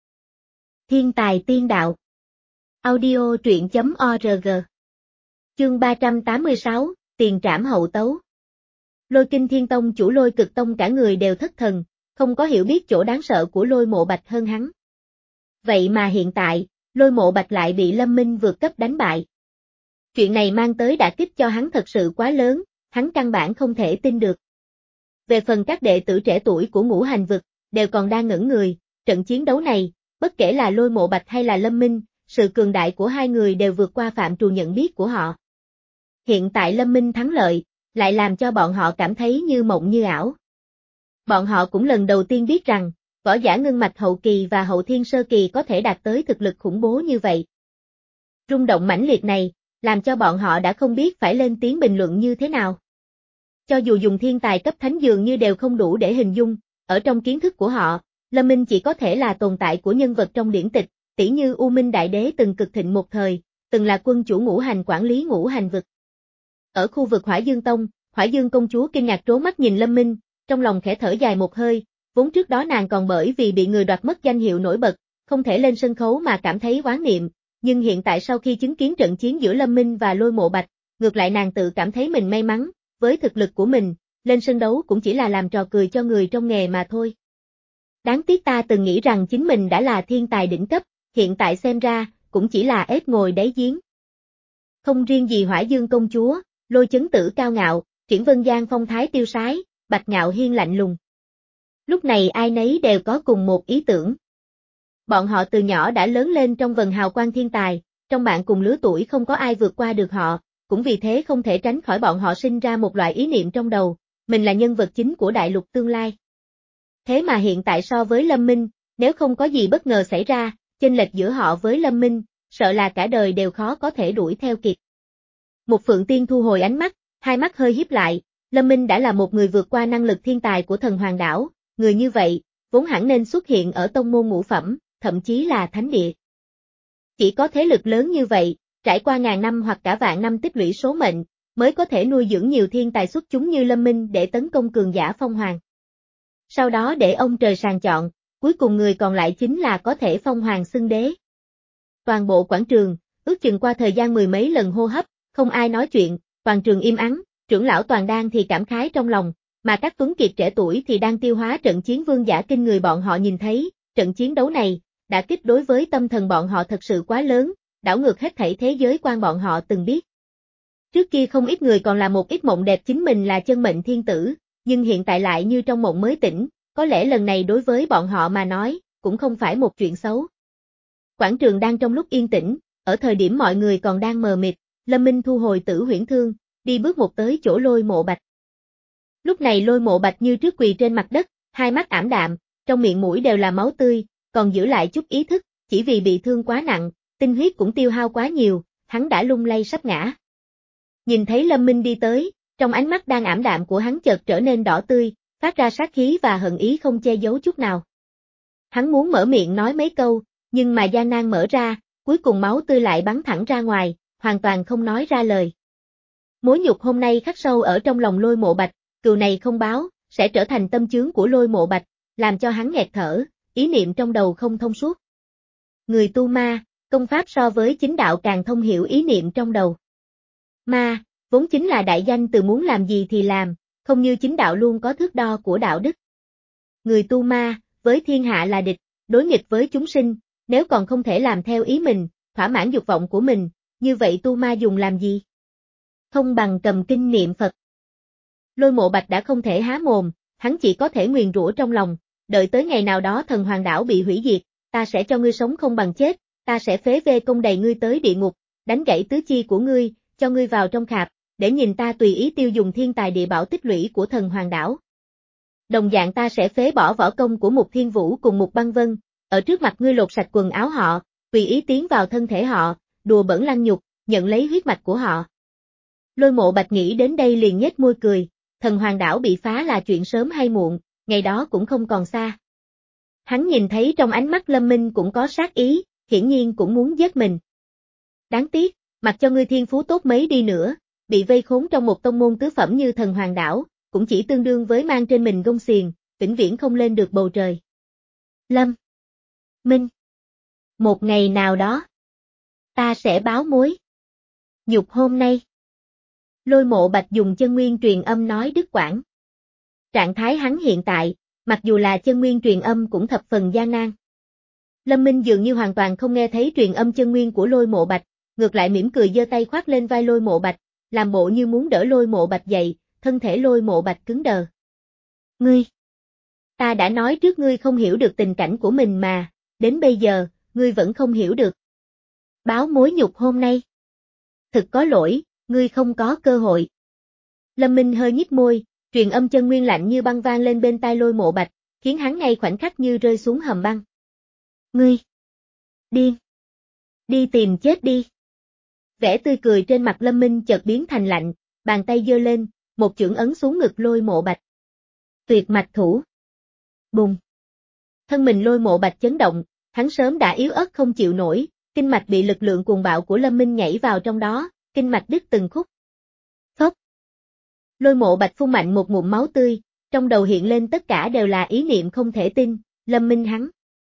Thiên tài tiên đạo. Audio truyện chấm org. Chương ba trăm tám mươi sáu, tiền trảm hậu tấu. Lôi Kinh Thiên Tông chủ Lôi Cực Tông cả người đều thất thần, không có hiểu biết chỗ đáng sợ của Lôi Mộ Bạch hơn hắn. Vậy mà hiện tại, Lôi Mộ Bạch lại bị Lâm Minh vượt cấp đánh bại. Chuyện này mang tới đả kích cho hắn thật sự quá lớn, hắn căn bản không thể tin được. Về phần các đệ tử trẻ tuổi của Ngũ Hành Vực, đều còn đang ngẩn người, trận chiến đấu này, bất kể là Lôi Mộ Bạch hay là Lâm Minh, sự cường đại của hai người đều vượt qua phạm trù nhận biết của họ. Hiện tại Lâm Minh thắng lợi, lại làm cho bọn họ cảm thấy như mộng như ảo. Bọn họ cũng lần đầu tiên biết rằng, võ giả ngưng mạch hậu kỳ và hậu thiên sơ kỳ có thể đạt tới thực lực khủng bố như vậy. Rung động mãnh liệt này, làm cho bọn họ đã không biết phải lên tiếng bình luận như thế nào. Cho dù dùng thiên tài cấp thánh dường như đều không đủ để hình dung, ở trong kiến thức của họ, Lâm Minh chỉ có thể là tồn tại của nhân vật trong điển tịch, tỉ như U Minh Đại Đế từng cực thịnh một thời, từng là quân chủ ngũ hành quản lý ngũ hành vực. Ở khu vực Hỏa Dương Tông, Hỏa Dương công chúa kinh ngạc trố mắt nhìn Lâm Minh, trong lòng khẽ thở dài một hơi, vốn trước đó nàng còn bởi vì bị người đoạt mất danh hiệu nổi bật, không thể lên sân khấu mà cảm thấy oán niệm, nhưng hiện tại sau khi chứng kiến trận chiến giữa Lâm Minh và Lôi Mộ Bạch, ngược lại nàng tự cảm thấy mình may mắn, với thực lực của mình, lên sân đấu cũng chỉ là làm trò cười cho người trong nghề mà thôi. Đáng tiếc ta từng nghĩ rằng chính mình đã là thiên tài đỉnh cấp, hiện tại xem ra, cũng chỉ là ếch ngồi đáy giếng. Không riêng gì Hỏa Dương công chúa, Lôi Chấn Tử cao ngạo, Triển Vân Giang phong thái tiêu sái, Bạch Ngạo Hiên lạnh lùng. Lúc này ai nấy đều có cùng một ý tưởng. Bọn họ từ nhỏ đã lớn lên trong vần hào quang thiên tài, trong bạn cùng lứa tuổi không có ai vượt qua được họ, cũng vì thế không thể tránh khỏi bọn họ sinh ra một loại ý niệm trong đầu, mình là nhân vật chính của đại lục tương lai. Thế mà hiện tại so với Lâm Minh, nếu không có gì bất ngờ xảy ra, chênh lệch giữa họ với Lâm Minh, sợ là cả đời đều khó có thể đuổi theo kịp. Một Phượng Tiên thu hồi ánh mắt, hai mắt hơi híp lại, Lâm Minh đã là một người vượt qua năng lực thiên tài của thần hoàng đảo, người như vậy, vốn hẳn nên xuất hiện ở tông môn ngũ phẩm, thậm chí là thánh địa. Chỉ có thế lực lớn như vậy, trải qua ngàn năm hoặc cả vạn năm tích lũy số mệnh, mới có thể nuôi dưỡng nhiều thiên tài xuất chúng như Lâm Minh để tấn công cường giả phong hoàng. Sau đó để ông trời sàng chọn, cuối cùng người còn lại chính là có thể phong hoàng xưng đế. Toàn bộ quảng trường, ước chừng qua thời gian mười mấy lần hô hấp, không ai nói chuyện, toàn trường im ắng, trưởng lão Toàn Đan thì cảm khái trong lòng, mà các tuấn kiệt trẻ tuổi thì đang tiêu hóa trận chiến vương giả kinh người bọn họ nhìn thấy, trận chiến đấu này, đã kích đối với tâm thần bọn họ thật sự quá lớn, đảo ngược hết thảy thế giới quan bọn họ từng biết. Trước kia không ít người còn là một ít mộng đẹp chính mình là chân mệnh thiên tử, nhưng hiện tại lại như trong mộng mới tỉnh, có lẽ lần này đối với bọn họ mà nói, cũng không phải một chuyện xấu. Quảng trường đang trong lúc yên tĩnh, ở thời điểm mọi người còn đang mờ mịt, Lâm Minh thu hồi Tử Huyễn Thương, đi bước một tới chỗ Lôi Mộ Bạch. Lúc này Lôi Mộ Bạch như trước quỳ trên mặt đất, hai mắt ảm đạm, trong miệng mũi đều là máu tươi, còn giữ lại chút ý thức, chỉ vì bị thương quá nặng, tinh huyết cũng tiêu hao quá nhiều, hắn đã lung lay sắp ngã. Nhìn thấy Lâm Minh đi tới, trong ánh mắt đang ảm đạm của hắn chợt trở nên đỏ tươi, phát ra sát khí và hận ý không che giấu chút nào. Hắn muốn mở miệng nói mấy câu, nhưng mà gian nan mở ra, cuối cùng máu tươi lại bắn thẳng ra ngoài, hoàn toàn không nói ra lời. Mối nhục hôm nay khắc sâu ở trong lòng Lôi Mộ Bạch, cừu này không báo, sẽ trở thành tâm chướng của Lôi Mộ Bạch, làm cho hắn nghẹt thở, ý niệm trong đầu không thông suốt. Người tu ma, công pháp so với chính đạo càng thông hiểu ý niệm trong đầu. Ma, vốn chính là đại danh từ muốn làm gì thì làm, không như chính đạo luôn có thước đo của đạo đức. Người tu ma, với thiên hạ là địch, đối nghịch với chúng sinh, nếu còn không thể làm theo ý mình, thỏa mãn dục vọng của mình, như vậy tu ma dùng làm gì? Không bằng cầm kinh niệm Phật. Lôi Mộ Bạch đã không thể há mồm, hắn chỉ có thể nguyền rủa trong lòng, đợi tới ngày nào đó thần hoàng đảo bị hủy diệt, ta sẽ cho ngươi sống không bằng chết, ta sẽ phế vê công đầy ngươi tới địa ngục, đánh gãy tứ chi của ngươi, cho ngươi vào trong khạp, để nhìn ta tùy ý tiêu dùng thiên tài địa bảo tích lũy của thần hoàng đảo. Đồng dạng ta sẽ phế bỏ võ công của Mục Thiên Vũ cùng Mục Băng Vân, ở trước mặt ngươi lột sạch quần áo họ, tùy ý tiến vào thân thể họ, đùa bẩn lăng nhục, nhận lấy huyết mạch của họ. Lôi Mộ Bạch nghĩ đến đây liền nhếch môi cười, thần hoàng đảo bị phá là chuyện sớm hay muộn, ngày đó cũng không còn xa. Hắn nhìn thấy trong ánh mắt Lâm Minh cũng có sát ý, hiển nhiên cũng muốn giết mình. Đáng tiếc, mặc cho ngươi thiên phú tốt mấy đi nữa, bị vây khốn trong một tông môn tứ phẩm như thần hoàng đảo, cũng chỉ tương đương với mang trên mình gông xiềng, vĩnh viễn không lên được bầu trời. Lâm Minh, một ngày nào đó, ta sẽ báo mối. Nhục hôm nay. Lôi Mộ Bạch dùng chân nguyên truyền âm nói đứt quãng. Trạng thái hắn hiện tại, mặc dù là chân nguyên truyền âm cũng thập phần gian nan. Lâm Minh dường như hoàn toàn không nghe thấy truyền âm chân nguyên của Lôi Mộ Bạch, ngược lại mỉm cười giơ tay khoác lên vai Lôi Mộ Bạch, làm bộ như muốn đỡ Lôi Mộ Bạch dậy, thân thể Lôi Mộ Bạch cứng đờ. Ngươi! Ta đã nói trước ngươi không hiểu được tình cảnh của mình mà, đến bây giờ, ngươi vẫn không hiểu được. Báo mối nhục hôm nay. Thực có lỗi, ngươi không có cơ hội. Lâm Minh hơi nhếch môi, truyền âm chân nguyên lạnh như băng vang lên bên tai Lôi Mộ Bạch, khiến hắn ngay khoảnh khắc như rơi xuống hầm băng. Ngươi! Điên! Đi tìm chết đi! Vẻ tươi cười trên mặt Lâm Minh chợt biến thành lạnh, bàn tay giơ lên, một chưởng ấn xuống ngực Lôi Mộ Bạch. Tuyệt mạch thủ! Bùng! Thân mình Lôi Mộ Bạch chấn động, hắn sớm đã yếu ớt không chịu nổi, kinh mạch bị lực lượng cuồng bạo của Lâm Minh nhảy vào trong đó, kinh mạch đứt từng khúc. Phốc! Lôi Mộ Bạch phun mạnh một ngụm máu tươi, trong đầu hiện lên tất cả đều là ý niệm không thể tin, Lâm Minh hắn.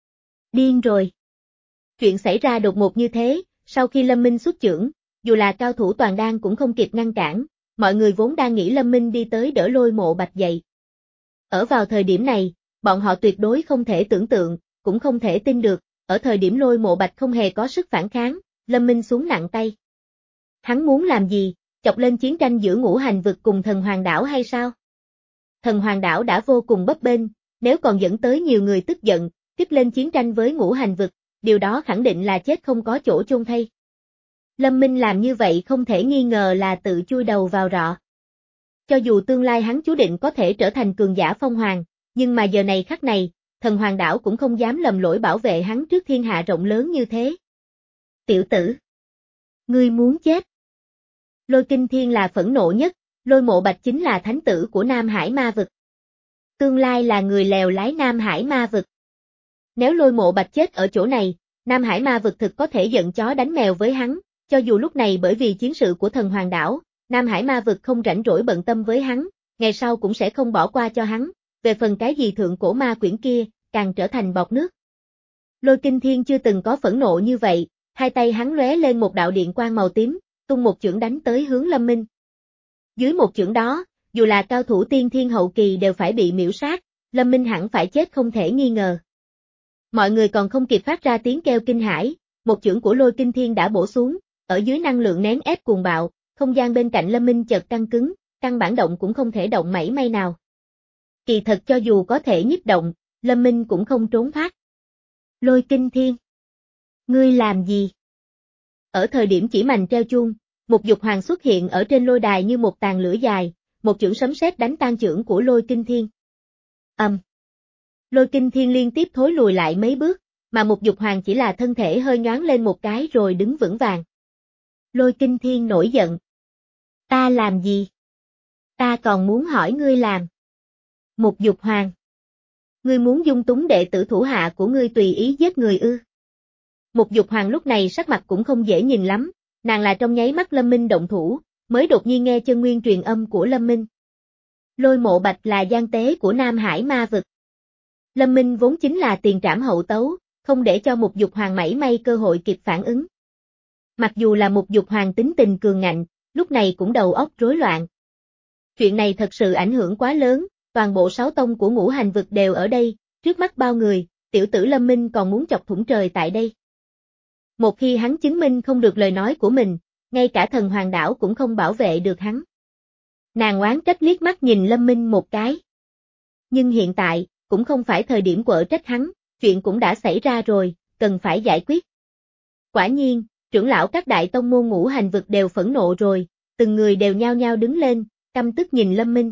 Điên rồi! Chuyện xảy ra đột ngột như thế, sau khi Lâm Minh xuất chưởng, dù là cao thủ toàn đan cũng không kịp ngăn cản, mọi người vốn đang nghĩ Lâm Minh đi tới đỡ Lôi Mộ Bạch dậy. Ở vào thời điểm này, bọn họ tuyệt đối không thể tưởng tượng, cũng không thể tin được, ở thời điểm Lôi Mộ Bạch không hề có sức phản kháng, Lâm Minh xuống nặng tay. Hắn muốn làm gì, chọc lên chiến tranh giữa Ngũ Hành Vực cùng thần hoàng đảo hay sao? Thần hoàng đảo đã vô cùng bấp bênh, nếu còn dẫn tới nhiều người tức giận, kích lên chiến tranh với Ngũ Hành Vực, điều đó khẳng định là chết không có chỗ chôn thay. Lâm Minh làm như vậy không thể nghi ngờ là tự chui đầu vào rọ. Cho dù tương lai hắn chú định có thể trở thành cường giả phong hoàng, nhưng mà giờ này khắc này, thần hoàng đảo cũng không dám lầm lỗi bảo vệ hắn trước thiên hạ rộng lớn như thế. Tiểu tử! Ngươi muốn chết! Lôi Kinh Thiên là phẫn nộ nhất, Lôi Mộ Bạch chính là thánh tử của Nam Hải Ma Vực. Tương lai là người lèo lái Nam Hải Ma Vực. Nếu Lôi Mộ Bạch chết ở chỗ này, Nam Hải Ma Vực thực có thể giận chó đánh mèo với hắn, cho dù lúc này bởi vì chiến sự của thần hoàng đảo, Nam Hải Ma Vực không rảnh rỗi bận tâm với hắn, ngày sau cũng sẽ không bỏ qua cho hắn, về phần cái gì thượng cổ ma quyển kia, càng trở thành bọt nước. Lôi Kinh Thiên chưa từng có phẫn nộ như vậy, hai tay hắn lóe lên một đạo điện quang màu tím, tung một chưởng đánh tới hướng Lâm Minh. Dưới một chưởng đó, dù là cao thủ tiên thiên hậu kỳ đều phải bị miễu sát, Lâm Minh hẳn phải chết không thể nghi ngờ. Mọi người còn không kịp phát ra tiếng kêu kinh hãi, một chưởng của Lôi Kinh Thiên đã bổ xuống, ở dưới năng lượng nén ép cuồng bạo, không gian bên cạnh Lâm Minh chợt căng cứng, căn bản động cũng không thể động mảy may nào. Kỳ thật cho dù có thể nhiếp động, Lâm Minh cũng không trốn thoát. Lôi Kinh Thiên, ngươi làm gì? Ở thời điểm chỉ mành treo chuông, một dục hoàng xuất hiện ở trên lôi đài như một tàn lửa dài, một chưởng sấm sét đánh tan chưởng của Lôi Kinh Thiên. Ầm. Um. Lôi Kinh Thiên liên tiếp thối lùi lại mấy bước, mà một dục hoàng chỉ là thân thể hơi nhoáng lên một cái rồi đứng vững vàng. Lôi Kinh Thiên nổi giận. Ta làm gì? Ta còn muốn hỏi ngươi làm. Một dục hoàng. Ngươi muốn dung túng đệ tử thủ hạ của ngươi tùy ý giết người ư? Một dục hoàng lúc này sắc mặt cũng không dễ nhìn lắm, nàng là trong nháy mắt Lâm Minh động thủ, mới đột nhiên nghe chân nguyên truyền âm của Lâm Minh. Lôi Mộ Bạch là gian tế của Nam Hải ma vực. Lâm Minh vốn chính là tiền trảm hậu tấu, không để cho một dục hoàng mảy may cơ hội kịp phản ứng. Mặc dù là một dục hoàng tính tình cường ngạnh, lúc này cũng đầu óc rối loạn. Chuyện này thật sự ảnh hưởng quá lớn, toàn bộ sáu tông của ngũ hành vực đều ở đây, trước mắt bao người, tiểu tử Lâm Minh còn muốn chọc thủng trời tại đây. Một khi hắn chứng minh không được lời nói của mình, ngay cả thần hoàng đảo cũng không bảo vệ được hắn. Nàng oán trách liếc mắt nhìn Lâm Minh một cái. Nhưng hiện tại, cũng không phải thời điểm quở trách hắn, chuyện cũng đã xảy ra rồi, cần phải giải quyết. Quả nhiên, trưởng lão các đại tông môn ngũ hành vực đều phẫn nộ rồi, từng người đều nhao nhao đứng lên, căm tức nhìn Lâm Minh.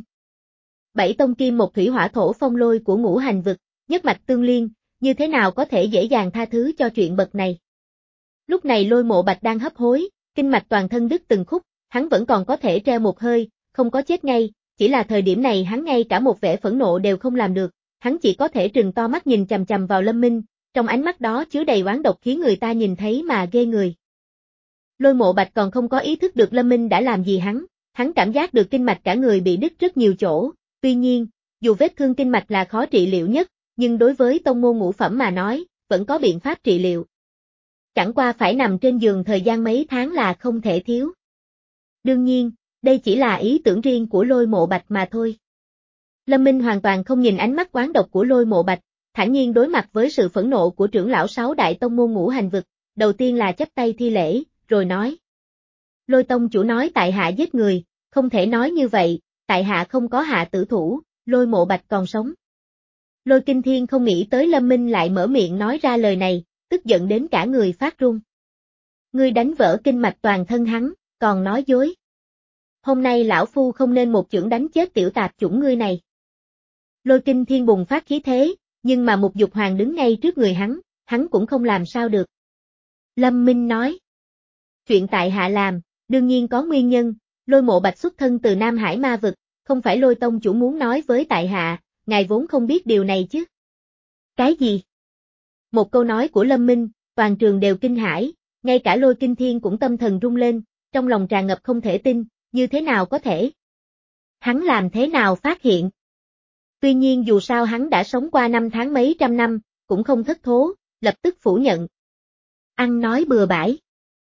Bảy tông kim một thủy hỏa thổ phong lôi của ngũ hành vực, nhất mạch tương liên, như thế nào có thể dễ dàng tha thứ cho chuyện bậc này. Lúc này Lôi Mộ Bạch đang hấp hối, kinh mạch toàn thân đứt từng khúc, hắn vẫn còn có thể treo một hơi, không có chết ngay, chỉ là thời điểm này hắn ngay cả một vẻ phẫn nộ đều không làm được, hắn chỉ có thể trừng to mắt nhìn chằm chằm vào Lâm Minh, trong ánh mắt đó chứa đầy oán độc khiến người ta nhìn thấy mà ghê người. Lôi Mộ Bạch còn không có ý thức được Lâm Minh đã làm gì hắn, hắn cảm giác được kinh mạch cả người bị đứt rất nhiều chỗ, tuy nhiên, dù vết thương kinh mạch là khó trị liệu nhất, nhưng đối với tông môn ngũ phẩm mà nói, vẫn có biện pháp trị liệu. Chẳng qua phải nằm trên giường thời gian mấy tháng là không thể thiếu. Đương nhiên, đây chỉ là ý tưởng riêng của Lôi Mộ Bạch mà thôi. Lâm Minh hoàn toàn không nhìn ánh mắt oán độc của Lôi Mộ Bạch, thản nhiên đối mặt với sự phẫn nộ của trưởng lão sáu đại tông môn ngũ hành vực, đầu tiên là chắp tay thi lễ, rồi nói. Lôi tông chủ nói tại hạ giết người, không thể nói như vậy, tại hạ không có hạ tử thủ, Lôi Mộ Bạch còn sống. Lôi Kinh Thiên không nghĩ tới Lâm Minh lại mở miệng nói ra lời này, tức giận đến cả người phát run. Ngươi đánh vỡ kinh mạch toàn thân hắn, còn nói dối. Hôm nay lão phu không nên một chưởng đánh chết tiểu tạp chủng ngươi này. Lôi Kinh Thiên bùng phát khí thế, nhưng mà một dục hoàng đứng ngay trước người hắn, hắn cũng không làm sao được. Lâm Minh nói. Chuyện tại hạ làm, đương nhiên có nguyên nhân, Lôi Mộ Bạch xuất thân từ Nam Hải ma vực, không phải Lôi tông chủ muốn nói với tại hạ, ngài vốn không biết điều này chứ. Cái gì? Một câu nói của Lâm Minh, toàn trường đều kinh hãi, ngay cả Lôi Kinh Thiên cũng tâm thần rung lên, trong lòng tràn ngập không thể tin, như thế nào có thể? Hắn làm thế nào phát hiện? Tuy nhiên dù sao hắn đã sống qua năm tháng mấy trăm năm, cũng không thất thố, lập tức phủ nhận. Ăn nói bừa bãi.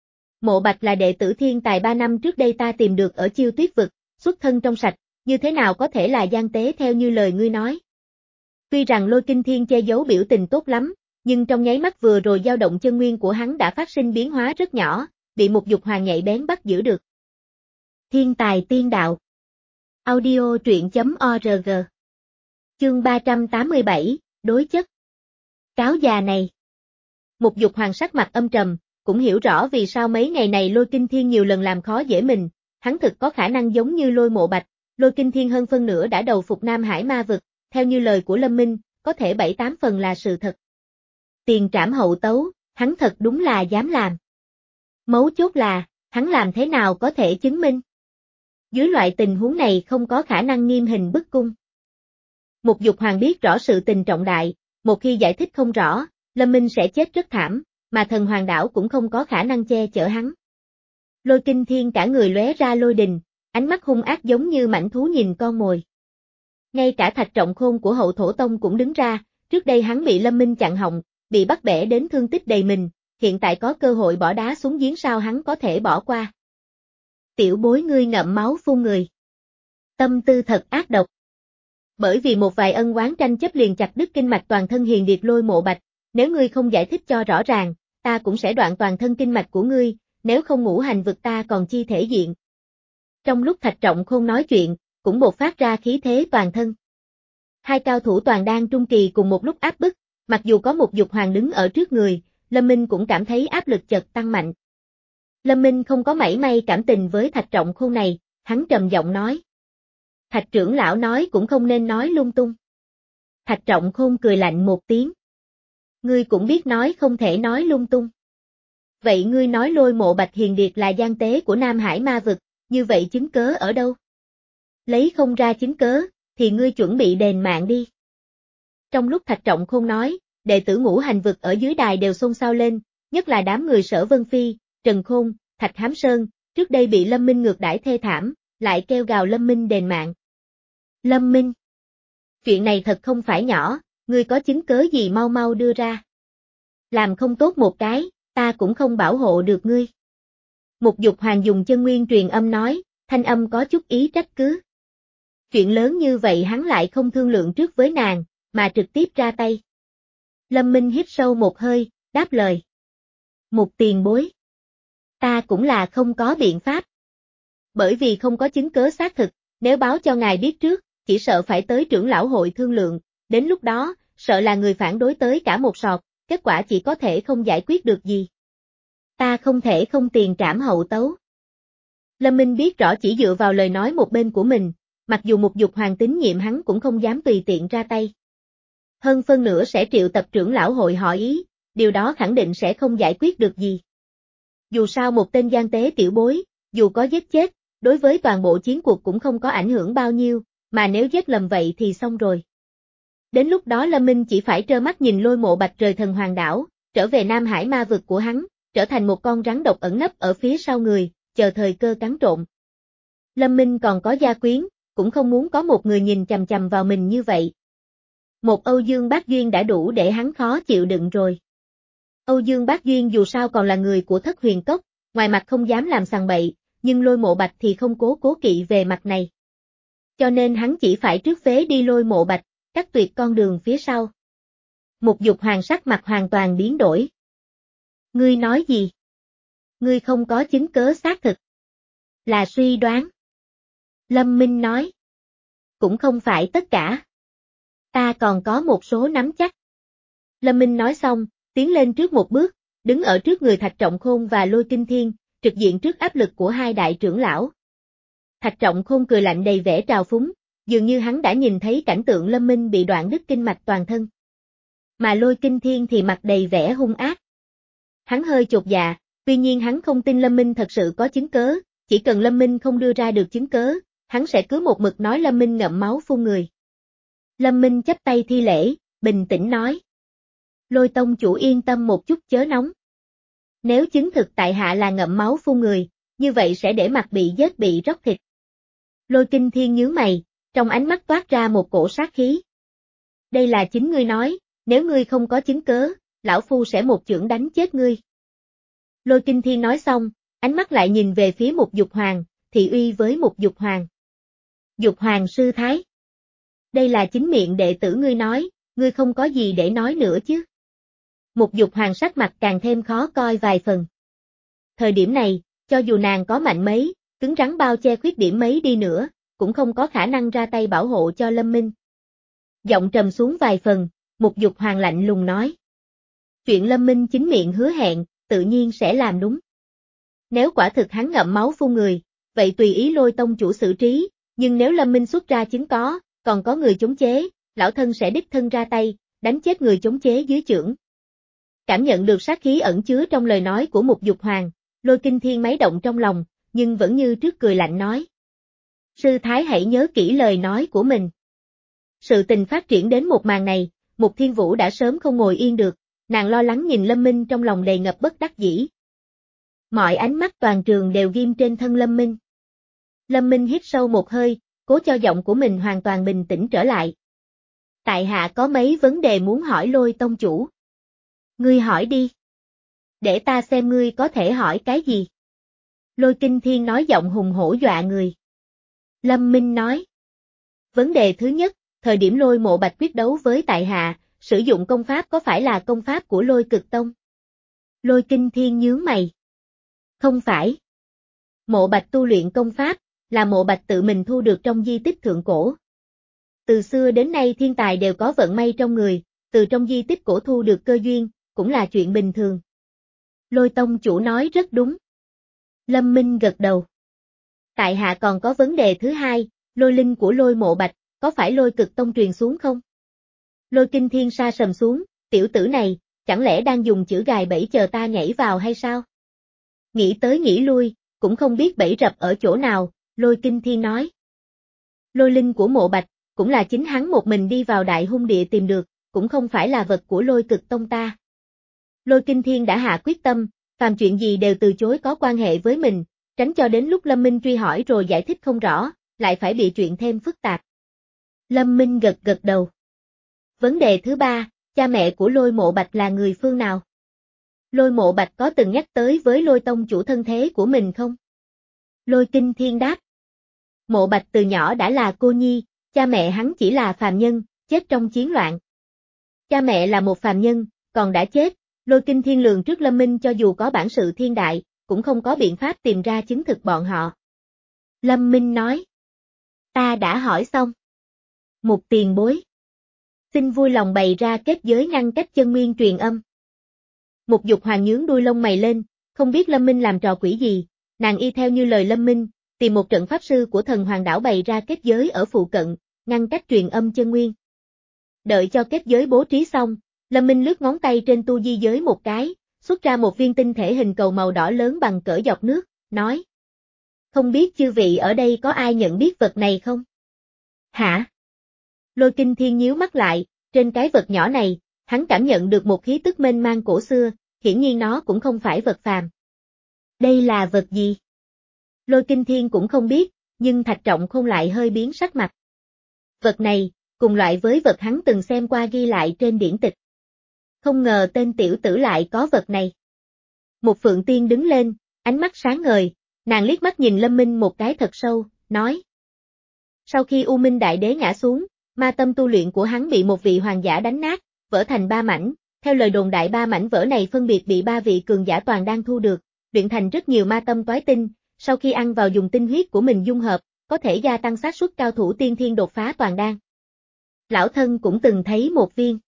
Mộ Bạch là đệ tử thiên tài ba năm trước đây ta tìm được ở Chiêu Tuyết vực, xuất thân trong sạch, như thế nào có thể là gian tế theo như lời ngươi nói? Tuy rằng Lôi Kinh Thiên che giấu biểu tình tốt lắm, nhưng trong nháy mắt vừa rồi dao động chân nguyên của hắn đã phát sinh biến hóa rất nhỏ, bị một dục hoàng nhạy bén bắt giữ được. Thiên tài tiên đạo. Audio truyện chấm org. Chương ba trăm tám mươi bảy, đối chất. Cáo già này. Một dục hoàng sắc mặt âm trầm, cũng hiểu rõ vì sao mấy ngày này Lôi Kinh Thiên nhiều lần làm khó dễ mình, hắn thực có khả năng giống như Lôi Mộ Bạch, Lôi Kinh Thiên hơn phân nửa đã đầu phục Nam Hải ma vực, theo như lời của Lâm Minh, có thể bảy tám phần là sự thật. Tiền trảm hậu tấu, hắn thật đúng là dám làm. Mấu chốt là, hắn làm thế nào có thể chứng minh? Dưới loại tình huống này không có khả năng nghiêm hình bức cung. Một dục hoàng biết rõ sự tình trọng đại, một khi giải thích không rõ, Lâm Minh sẽ chết rất thảm, mà thần hoàng đảo cũng không có khả năng che chở hắn. Lôi Kinh Thiên cả người lóe ra lôi đình, ánh mắt hung ác giống như mãnh thú nhìn con mồi. Ngay cả Thạch Trọng Khôn của Hậu Thổ Tông cũng đứng ra, trước đây hắn bị Lâm Minh chặn họng, bị bắt bẻ đến thương tích đầy mình, hiện tại có cơ hội bỏ đá xuống giếng sao hắn có thể bỏ qua. Tiểu bối ngươi ngậm máu phun người. Tâm tư thật ác độc. Bởi vì một vài ân oán tranh chấp liền chặt đứt kinh mạch toàn thân hiền điệt Lôi Mộ Bạch, nếu ngươi không giải thích cho rõ ràng, ta cũng sẽ đoạn toàn thân kinh mạch của ngươi, nếu không ngũ hành vực ta còn chi thể diện. Trong lúc Thạch Trọng Khôn nói chuyện, cũng bộc phát ra khí thế toàn thân. Hai cao thủ toàn đan trung kỳ cùng một lúc áp bức, mặc dù có một Dục Hoàng đứng ở trước người, Lâm Minh cũng cảm thấy áp lực chợt tăng mạnh. Lâm Minh không có mảy may cảm tình với Thạch Trọng Khôn này, hắn trầm giọng nói. Thạch trưởng lão nói cũng không nên nói lung tung. Thạch Trọng Khôn cười lạnh một tiếng. Ngươi cũng biết nói không thể nói lung tung. Vậy ngươi nói Lôi Mộ Bạch hiền điệt là gian tế của Nam Hải ma vực, như vậy chứng cớ ở đâu? Lấy không ra chứng cớ, thì ngươi chuẩn bị đền mạng đi. Trong lúc Thạch Trọng Khôn nói, đệ tử ngũ hành vực ở dưới đài đều xôn xao lên, nhất là đám người Sở Vân Phi, Trần Khôn, Thạch Hám Sơn, trước đây bị Lâm Minh ngược đãi thê thảm, lại kêu gào Lâm Minh đền mạng. Lâm Minh, chuyện này thật không phải nhỏ, ngươi có chứng cớ gì mau mau đưa ra. Làm không tốt một cái, ta cũng không bảo hộ được ngươi. Một Dục Hoàng dùng chân nguyên truyền âm nói, thanh âm có chút ý trách cứ. Chuyện lớn như vậy hắn lại không thương lượng trước với nàng, mà trực tiếp ra tay. Lâm Minh hít sâu một hơi, đáp lời. Một tiền bối. Ta cũng là không có biện pháp. Bởi vì không có chứng cớ xác thực, nếu báo cho ngài biết trước, chỉ sợ phải tới trưởng lão hội thương lượng, đến lúc đó, sợ là người phản đối tới cả một sọt, kết quả chỉ có thể không giải quyết được gì. Ta không thể không tiền trảm hậu tấu. Lâm Minh biết rõ chỉ dựa vào lời nói một bên của mình, mặc dù một Dục Hoàng tín nhiệm hắn cũng không dám tùy tiện ra tay. Hơn phân nửa sẽ triệu tập trưởng lão hội hỏi ý, điều đó khẳng định sẽ không giải quyết được gì. Dù sao một tên gian tế tiểu bối, dù có giết chết, đối với toàn bộ chiến cuộc cũng không có ảnh hưởng bao nhiêu, mà nếu giết lầm vậy thì xong rồi. Đến lúc đó Lâm Minh chỉ phải trơ mắt nhìn Lôi Mộ Bạch rời thần hoàng đảo, trở về Nam Hải ma vực của hắn, trở thành một con rắn độc ẩn nấp ở phía sau người, chờ thời cơ cắn trộn. Lâm Minh còn có gia quyến, cũng không muốn có một người nhìn chằm chằm vào mình như vậy. Một Âu Dương Bác Duyên đã đủ để hắn khó chịu đựng rồi. Âu Dương Bác Duyên dù sao còn là người của Thất Huyền Cốc, ngoài mặt không dám làm sằng bậy, nhưng Lôi Mộ Bạch thì không cố cố kỵ về mặt này. Cho nên hắn chỉ phải trước phế đi Lôi Mộ Bạch, cắt tuyệt con đường phía sau. Một Dục Hoàng sắc mặt hoàn toàn biến đổi. Ngươi nói gì? Ngươi không có chứng cớ xác thực. Là suy đoán. Lâm Minh nói. Cũng không phải tất cả. Ta còn có một số nắm chắc. Lâm Minh nói xong, tiến lên trước một bước, đứng ở trước người Thạch Trọng Khôn và Lôi Kinh Thiên, trực diện trước áp lực của hai đại trưởng lão. Thạch Trọng Khôn cười lạnh đầy vẻ trào phúng, dường như hắn đã nhìn thấy cảnh tượng Lâm Minh bị đoạn đứt kinh mạch toàn thân. Mà Lôi Kinh Thiên thì mặt đầy vẻ hung ác. Hắn hơi chột dạ, tuy nhiên hắn không tin Lâm Minh thật sự có chứng cớ, chỉ cần Lâm Minh không đưa ra được chứng cớ, hắn sẽ cứ một mực nói Lâm Minh ngậm máu phun người. Lâm Minh chắp tay thi lễ, bình tĩnh nói. Lôi tông chủ yên tâm một chút chớ nóng. Nếu chứng thực tại hạ là ngậm máu phun người, như vậy sẽ để mặt bị giết bị róc thịt. Lôi Kinh Thiên nhướng mày, trong ánh mắt toát ra một cổ sát khí. Đây là chính ngươi nói, nếu ngươi không có chứng cớ, lão phu sẽ một chưởng đánh chết ngươi. Lôi Kinh Thiên nói xong, ánh mắt lại nhìn về phía một Dục Hoàng, thị uy với một Dục Hoàng. Dục Hoàng sư thái. Đây là chính miệng đệ tử ngươi nói, ngươi không có gì để nói nữa chứ. Một Dục Hoàng sắc mặt càng thêm khó coi vài phần. Thời điểm này, cho dù nàng có mạnh mấy, cứng rắn bao che khuyết điểm mấy đi nữa, cũng không có khả năng ra tay bảo hộ cho Lâm Minh. Giọng trầm xuống vài phần, một Dục Hoàng lạnh lùng nói. Chuyện Lâm Minh chính miệng hứa hẹn, tự nhiên sẽ làm đúng. Nếu quả thực hắn ngậm máu phun người, vậy tùy ý Lôi tông chủ xử trí, nhưng nếu Lâm Minh xuất ra chứng có, còn có người chống chế, lão thân sẽ đích thân ra tay, đánh chết người chống chế dưới chưởng. Cảm nhận được sát khí ẩn chứa trong lời nói của một Dục Hoàng, Lôi Kinh Thiên máy động trong lòng, nhưng vẫn như trước cười lạnh nói. Sư thái hãy nhớ kỹ lời nói của mình. Sự tình phát triển đến một màn này, Mục Thiên Vũ đã sớm không ngồi yên được, nàng lo lắng nhìn Lâm Minh trong lòng đầy ngập bất đắc dĩ. Mọi ánh mắt toàn trường đều ghim trên thân Lâm Minh. Lâm Minh hít sâu một hơi, cố cho giọng của mình hoàn toàn bình tĩnh trở lại. Tại hạ có mấy vấn đề muốn hỏi Lôi tông chủ. Ngươi hỏi đi. Để ta xem ngươi có thể hỏi cái gì. Lôi Kinh Thiên nói giọng hùng hổ dọa người. Lâm Minh nói. Vấn đề thứ nhất, thời điểm Lôi Mộ Bạch quyết đấu với tại hạ, sử dụng công pháp có phải là công pháp của Lôi Cực Tông? Lôi Kinh Thiên nhướng mày. Không phải. Mộ Bạch tu luyện công pháp, là Mộ Bạch tự mình thu được trong di tích thượng cổ. Từ xưa đến nay thiên tài đều có vận may trong người, từ trong di tích cổ thu được cơ duyên, cũng là chuyện bình thường. Lôi Tông chủ nói rất đúng. Lâm Minh gật đầu. Tại hạ còn có vấn đề thứ hai, lôi linh của Lôi Mộ Bạch, có phải Lôi Cực Tông truyền xuống không? Lôi Kinh Thiên sa sầm xuống, tiểu tử này, chẳng lẽ đang dùng chữ gài bẫy chờ ta nhảy vào hay sao? Nghĩ tới nghĩ lui, cũng không biết bẫy rập ở chỗ nào, Lôi Kinh Thiên nói. Lôi linh của Mộ Bạch, cũng là chính hắn một mình đi vào Đại Hung Địa tìm được, cũng không phải là vật của Lôi Cực Tông ta. Lôi Kinh Thiên đã hạ quyết tâm, phàm chuyện gì đều từ chối có quan hệ với mình, tránh cho đến lúc Lâm Minh truy hỏi rồi giải thích không rõ, lại phải bị chuyện thêm phức tạp. Lâm Minh gật gật đầu. Vấn đề thứ ba, cha mẹ của Lôi Mộ Bạch là người phương nào? Lôi Mộ Bạch có từng nhắc tới với Lôi Tông chủ thân thế của mình không? Lôi Kinh Thiên đáp. Mộ Bạch từ nhỏ đã là cô nhi, cha mẹ hắn chỉ là phàm nhân, chết trong chiến loạn. Cha mẹ là một phàm nhân, còn đã chết, Lôi Kinh Thiên lường trước Lâm Minh cho dù có bản sự thiên đại, cũng không có biện pháp tìm ra chứng thực bọn họ. Lâm Minh nói. Ta đã hỏi xong. Một tiền bối. Xin vui lòng bày ra kết giới ngăn cách chân nguyên truyền âm. Một Dục Hoàng nhướng đuôi lông mày lên, không biết Lâm Minh làm trò quỷ gì, nàng y theo như lời Lâm Minh, tìm một trận pháp sư của thần hoàng đảo bày ra kết giới ở phụ cận, ngăn cách truyền âm chân nguyên. Đợi cho kết giới bố trí xong, Lâm Minh lướt ngón tay trên tu di giới một cái, xuất ra một viên tinh thể hình cầu màu đỏ lớn bằng cỡ giọt nước, nói. Không biết chư vị ở đây có ai nhận biết vật này không? Hả? Lôi Kinh Thiên nhíu mắt lại, trên cái vật nhỏ này, hắn cảm nhận được một khí tức mênh mang cổ xưa, hiển nhiên nó cũng không phải vật phàm. Đây là vật gì? Lôi Kinh Thiên cũng không biết, nhưng Thạch Trọng Khôn lại hơi biến sắc mặt. Vật này, cùng loại với vật hắn từng xem qua ghi lại trên điển tịch. Không ngờ tên tiểu tử lại có vật này. Một Phượng Tiên đứng lên, ánh mắt sáng ngời, nàng liếc mắt nhìn Lâm Minh một cái thật sâu, nói. Sau khi U Minh Đại Đế ngã xuống, ma tâm tu luyện của hắn bị một vị hoàng giả đánh nát, vỡ thành ba mảnh, theo lời đồn đại ba mảnh vỡ này phân biệt bị ba vị cường giả toàn đang thu được, luyện thành rất nhiều ma tâm toái tinh, sau khi ăn vào dùng tinh huyết của mình dung hợp, có thể gia tăng xác suất cao thủ tiên thiên đột phá toàn đan. Lão thân cũng từng thấy một viên.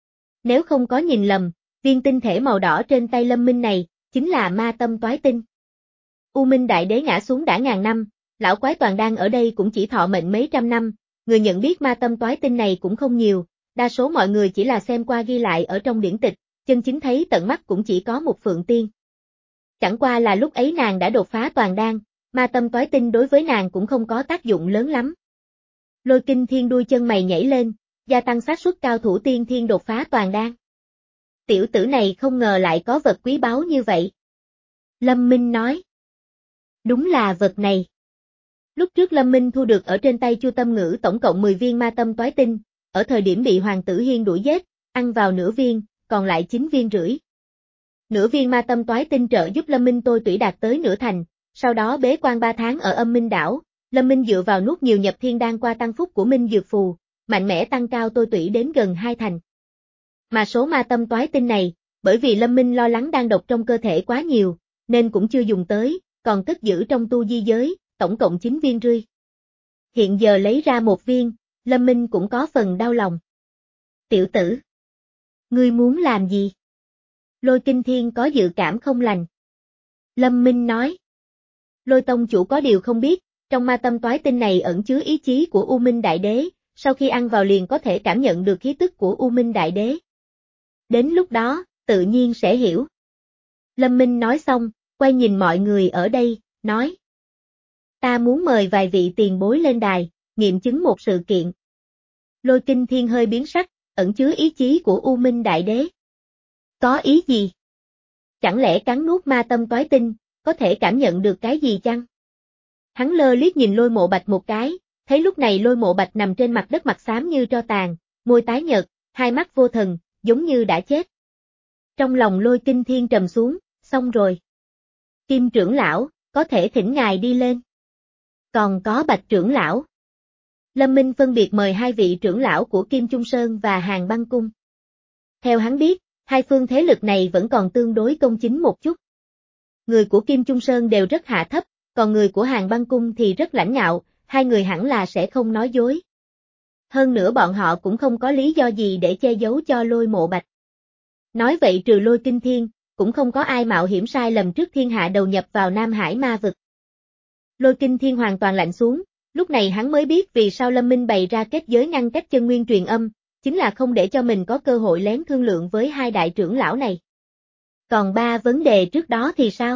Nếu không có nhìn lầm, viên tinh thể màu đỏ trên tay Lâm Minh này, chính là ma tâm toái tinh. U Minh Đại Đế ngã xuống đã ngàn năm, lão quái toàn đan ở đây cũng chỉ thọ mệnh mấy trăm năm, người nhận biết ma tâm toái tinh này cũng không nhiều, đa số mọi người chỉ là xem qua ghi lại ở trong điển tịch, chân chính thấy tận mắt cũng chỉ có một Phượng Tiên. Chẳng qua là lúc ấy nàng đã đột phá toàn đan, ma tâm toái tinh đối với nàng cũng không có tác dụng lớn lắm. Lôi Kinh Thiên đuôi chân mày nhảy lên, gia tăng xác suất cao thủ tiên thiên đột phá toàn đan. Tiểu tử này không ngờ lại có vật quý báu như vậy. Lâm Minh nói. Đúng là vật này. Lúc trước Lâm Minh thu được ở trên tay Chu Tâm Ngữ tổng cộng mười viên ma tâm toái tinh, ở thời điểm bị Hoàng tử Hiên đuổi giết, ăn vào nửa viên, còn lại chín viên rưỡi. Nửa viên ma tâm toái tinh trợ giúp Lâm Minh tôi tủy đạt tới nửa thành, sau đó bế quan ba tháng ở Âm Minh đảo, Lâm Minh dựa vào nuốt nhiều nhập thiên đan qua tăng phúc của Minh dược phù, mạnh mẽ tăng cao tôi tủy đến gần hai thành. Mà số ma tâm toái tinh này, bởi vì Lâm Minh lo lắng đan độc trong cơ thể quá nhiều, nên cũng chưa dùng tới, còn cất giữ trong tu di giới, tổng cộng chín viên rưỡi. Hiện giờ lấy ra một viên, Lâm Minh cũng có phần đau lòng. Tiểu tử, ngươi muốn làm gì? Lôi Kinh Thiên có dự cảm không lành. Lâm Minh nói. Lôi Tông chủ có điều không biết, trong ma tâm toái tinh này ẩn chứa ý chí của U Minh Đại Đế, sau khi ăn vào liền có thể cảm nhận được khí tức của U Minh Đại Đế. Đến lúc đó, tự nhiên sẽ hiểu. Lâm Minh nói xong, quay nhìn mọi người ở đây, nói. Ta muốn mời vài vị tiền bối lên đài, nghiệm chứng một sự kiện. Lôi Kinh Thiên hơi biến sắc, ẩn chứa ý chí của U Minh Đại Đế. Có ý gì? Chẳng lẽ cắn nuốt ma tâm toái tinh, có thể cảm nhận được cái gì chăng? Hắn lơ liếc nhìn Lôi Mộ Bạch một cái, thấy lúc này Lôi Mộ Bạch nằm trên mặt đất mặt xám như tro tàn, môi tái nhợt, hai mắt vô thần, giống như đã chết. Trong lòng Lôi Kinh Thiên trầm xuống, xong rồi. Kim trưởng lão, có thể thỉnh ngài đi lên. Còn có Bạch trưởng lão. Lâm Minh phân biệt mời hai vị trưởng lão của Kim Trung Sơn và Hàng Băng Cung. Theo hắn biết, hai phương thế lực này vẫn còn tương đối công chính một chút. Người của Kim Trung Sơn đều rất hạ thấp, còn người của Hàng Băng Cung thì rất lãnh ngạo, hai người hẳn là sẽ không nói dối. Hơn nữa bọn họ cũng không có lý do gì để che giấu cho Lôi Mộ Bạch. Nói vậy trừ Lôi Kinh Thiên, cũng không có ai mạo hiểm sai lầm trước thiên hạ đầu nhập vào Nam Hải ma vực. Lôi Kinh Thiên hoàn toàn lạnh xuống, lúc này hắn mới biết vì sao Lâm Minh bày ra kết giới ngăn cách chân nguyên truyền âm, chính là không để cho mình có cơ hội lén thương lượng với hai đại trưởng lão này. Còn ba vấn đề trước đó thì sao?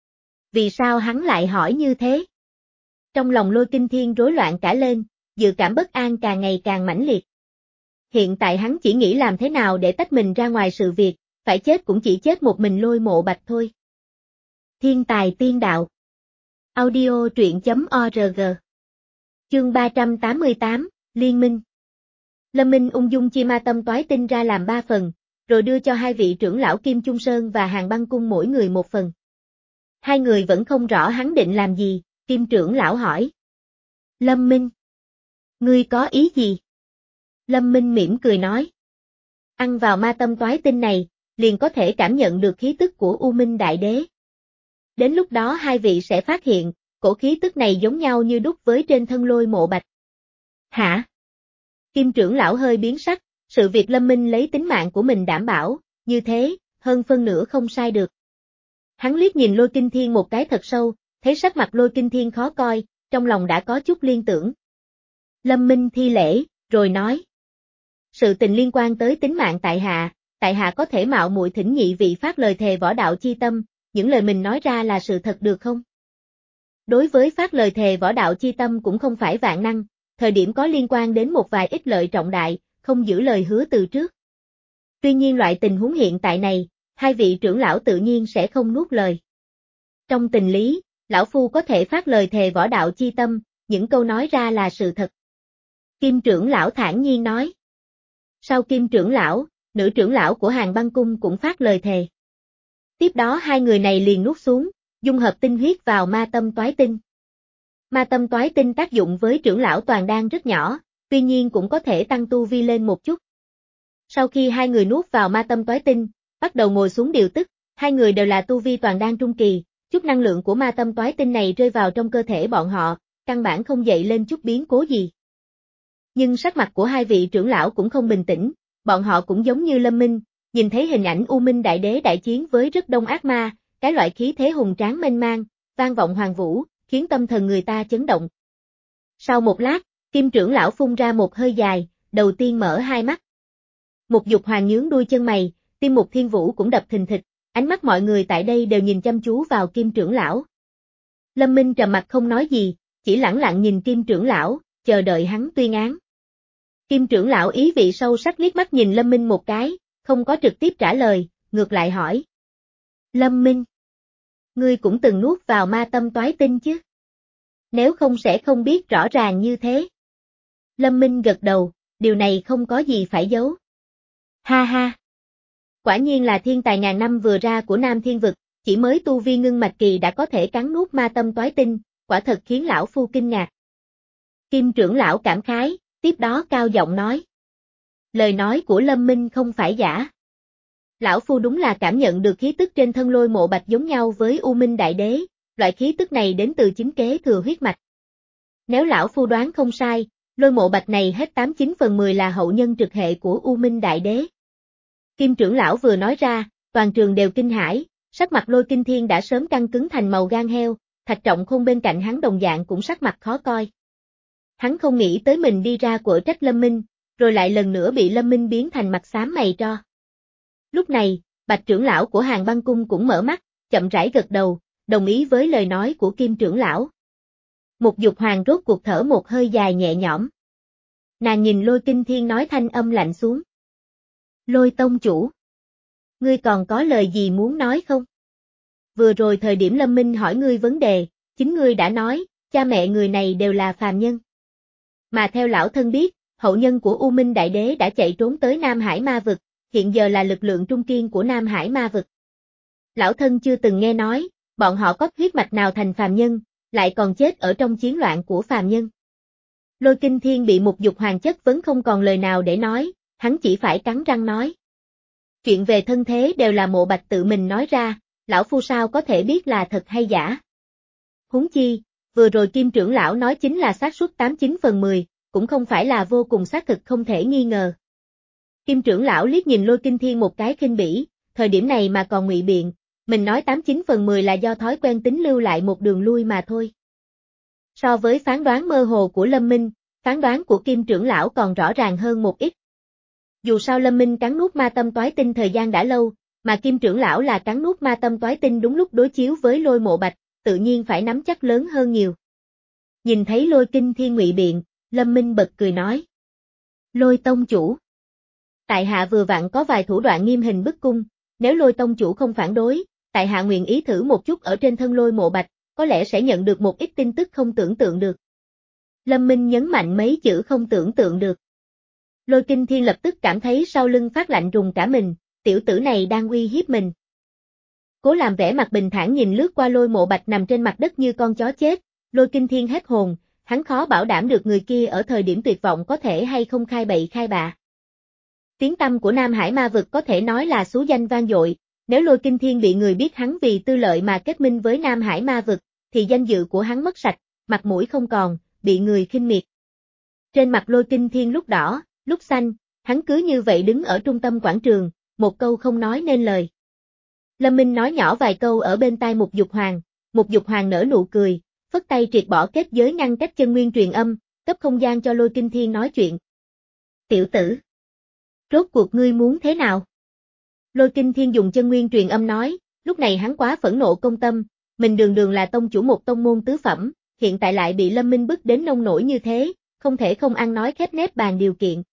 Vì sao hắn lại hỏi như thế? Trong lòng Lôi Kinh Thiên rối loạn cả lên, dự cảm bất an càng ngày càng mãnh liệt. Hiện tại hắn chỉ nghĩ làm thế nào để tách mình ra ngoài sự việc, phải chết cũng chỉ chết một mình Lôi Mộ Bạch thôi. Thiên tài tiên đạo. Audio truyện chấm org. Chương ba trăm tám mươi tám, Liên minh. Lâm Minh ung dung chia ma tâm toái tinh ra làm ba phần, rồi đưa cho hai vị trưởng lão Kim Trung Sơn và Hàng Băng Cung mỗi người một phần. Hai người vẫn không rõ hắn định làm gì, Kim trưởng lão hỏi. Lâm Minh. Ngươi có ý gì? Lâm Minh mỉm cười nói. Ăn vào ma tâm toái tinh này, liền có thể cảm nhận được khí tức của U Minh Đại Đế. Đến lúc đó hai vị sẽ phát hiện, cổ khí tức này giống nhau như đúc với trên thân Lôi Mộ Bạch. Hả? Kim trưởng lão hơi biến sắc, sự việc Lâm Minh lấy tính mạng của mình đảm bảo, như thế, hơn phân nửa không sai được. Hắn liếc nhìn Lôi Kinh Thiên một cái thật sâu, thấy sắc mặt Lôi Kinh Thiên khó coi, trong lòng đã có chút liên tưởng. Lâm Minh thi lễ, rồi nói. Sự tình liên quan tới tính mạng tại hạ, tại hạ có thể mạo muội thỉnh nhị vị phát lời thề võ đạo chi tâm, những lời mình nói ra là sự thật được không? Đối với phát lời thề võ đạo chi tâm cũng không phải vạn năng, thời điểm có liên quan đến một vài ích lợi trọng đại, không giữ lời hứa từ trước. Tuy nhiên loại tình huống hiện tại này, hai vị trưởng lão tự nhiên sẽ không nuốt lời. Trong tình lý, lão phu có thể phát lời thề võ đạo chi tâm, những câu nói ra là sự thật. Kim trưởng lão thản nhiên nói. Sau Kim trưởng lão, nữ trưởng lão của Hàng Băng Cung cũng phát lời thề. Tiếp đó hai người này liền nuốt xuống, dung hợp tinh huyết vào ma tâm toái tinh. Ma tâm toái tinh tác dụng với trưởng lão toàn đan rất nhỏ, tuy nhiên cũng có thể tăng tu vi lên một chút. Sau khi hai người nuốt vào ma tâm toái tinh, bắt đầu ngồi xuống điều tức, hai người đều là tu vi toàn đan trung kỳ, chút năng lượng của ma tâm toái tinh này rơi vào trong cơ thể bọn họ, căn bản không dậy lên chút biến cố gì. Nhưng sắc mặt của hai vị trưởng lão cũng không bình tĩnh, bọn họ cũng giống như Lâm Minh, nhìn thấy hình ảnh U Minh Đại Đế đại chiến với rất đông ác ma, cái loại khí thế hùng tráng mênh mang, vang vọng hoàng vũ, khiến tâm thần người ta chấn động. Sau một lát, Kim trưởng lão phun ra một hơi dài, đầu tiên mở hai mắt. Một Dục Hoàng nhướng đuôi chân mày, tim Mục Thiên Vũ cũng đập thình thịch, ánh mắt mọi người tại đây đều nhìn chăm chú vào Kim trưởng lão. Lâm Minh trầm mặt không nói gì, chỉ lẳng lặng nhìn Kim trưởng lão, chờ đợi hắn tuyên án. Kim trưởng lão ý vị sâu sắc liếc mắt nhìn Lâm Minh một cái, không có trực tiếp trả lời, ngược lại hỏi. Lâm Minh, ngươi cũng từng nuốt vào ma tâm toái tinh chứ? Nếu không sẽ không biết rõ ràng như thế. Lâm Minh gật đầu, điều này không có gì phải giấu. Ha ha. Quả nhiên là thiên tài ngàn năm vừa ra của Nam Thiên Vực, chỉ mới tu vi ngưng mạch kỳ đã có thể cắn nuốt ma tâm toái tinh, quả thật khiến lão phu kinh ngạc. Kim trưởng lão cảm khái, tiếp đó cao giọng nói. Lời nói của Lâm Minh không phải giả. Lão phu đúng là cảm nhận được khí tức trên thân Lôi Mộ Bạch giống nhau với U Minh Đại Đế, loại khí tức này đến từ chính kế thừa huyết mạch. Nếu lão phu đoán không sai, Lôi Mộ Bạch này hết tám chín phần mười là hậu nhân trực hệ của U Minh Đại Đế. Kim trưởng lão vừa nói ra, toàn trường đều kinh hãi, sắc mặt Lôi Kinh Thiên đã sớm căng cứng thành màu gan heo, Thạch Trọng Khôn bên cạnh hắn đồng dạng cũng sắc mặt khó coi. Hắn không nghĩ tới mình đi ra quở trách Lâm Minh, rồi lại lần nữa bị Lâm Minh biến thành mặt xám mày tro. Lúc này, Bạch trưởng lão của Hàng Băng Cung cũng mở mắt, chậm rãi gật đầu, đồng ý với lời nói của Kim trưởng lão. Một Dục Hoàng rốt cuộc thở một hơi dài nhẹ nhõm. Nàng nhìn Lôi Kinh Thiên nói thanh âm lạnh xuống. Lôi tông chủ, ngươi còn có lời gì muốn nói không? Vừa rồi thời điểm Lâm Minh hỏi ngươi vấn đề, chính ngươi đã nói, cha mẹ người này đều là phàm nhân. Mà theo lão thân biết, hậu nhân của U Minh Đại Đế đã chạy trốn tới Nam Hải Ma Vực, hiện giờ là lực lượng trung kiên của Nam Hải Ma Vực. Lão thân chưa từng nghe nói, bọn họ có huyết mạch nào thành phàm nhân, lại còn chết ở trong chiến loạn của phàm nhân. Lôi Kinh Thiên bị Mục Dục Hoàng chất vấn không còn lời nào để nói, hắn chỉ phải cắn răng nói. Chuyện về thân thế đều là Mộ Bạch tự mình nói ra, lão phu sao có thể biết là thật hay giả. Huống chi, vừa rồi Kim trưởng lão nói chính là xác suất tám chín phần mười, cũng không phải là vô cùng xác thực không thể nghi ngờ. Kim trưởng lão liếc nhìn Lôi Kinh Thiên một cái khinh bỉ, thời điểm này mà còn ngụy biện, mình nói tám chín phần mười là do thói quen tính lưu lại một đường lui mà thôi. So với phán đoán mơ hồ của Lâm Minh, phán đoán của Kim trưởng lão còn rõ ràng hơn một ít. Dù sao Lâm Minh cắn nuốt ma tâm toái tinh thời gian đã lâu, mà Kim trưởng lão là cắn nuốt ma tâm toái tinh đúng lúc đối chiếu với Lôi Mộ Bạch, tự nhiên phải nắm chắc lớn hơn nhiều. Nhìn thấy Lôi Kinh Thiên ngụy biện, Lâm Minh bật cười nói. Lôi tông chủ. Tại hạ vừa vặn có vài thủ đoạn nghiêm hình bức cung, nếu Lôi tông chủ không phản đối, tại hạ nguyện ý thử một chút ở trên thân Lôi Mộ Bạch, có lẽ sẽ nhận được một ít tin tức không tưởng tượng được. Lâm Minh nhấn mạnh mấy chữ không tưởng tượng được. Lôi Kinh Thiên lập tức cảm thấy sau lưng phát lạnh rùng cả mình, tiểu tử này đang uy hiếp mình. Cố làm vẻ mặt bình thản nhìn lướt qua Lôi Mộ Bạch nằm trên mặt đất như con chó chết, Lôi Kinh Thiên hét hồn, hắn khó bảo đảm được người kia ở thời điểm tuyệt vọng có thể hay không khai bậy khai bạ. Tiếng tăm của Nam Hải ma vực có thể nói là xú danh vang dội, nếu Lôi Kinh Thiên bị người biết hắn vì tư lợi mà kết minh với Nam Hải ma vực, thì danh dự của hắn mất sạch, mặt mũi không còn, bị người khinh miệt. Trên mặt Lôi Kinh Thiên lúc đỏ, lúc xanh, hắn cứ như vậy đứng ở trung tâm quảng trường, một câu không nói nên lời. Lâm Minh nói nhỏ vài câu ở bên tai Mục Dục Hoàng, Mục Dục Hoàng nở nụ cười, phất tay triệt bỏ kết giới ngăn cách chân nguyên truyền âm, cấp không gian cho Lôi Kinh Thiên nói chuyện. Tiểu tử, rốt cuộc ngươi muốn thế nào? Lôi Kinh Thiên dùng chân nguyên truyền âm nói, lúc này hắn quá phẫn nộ công tâm, mình đường đường là tông chủ một tông môn tứ phẩm, hiện tại lại bị Lâm Minh bức đến nông nổi như thế, không thể không ăn nói khép nép bàn điều kiện.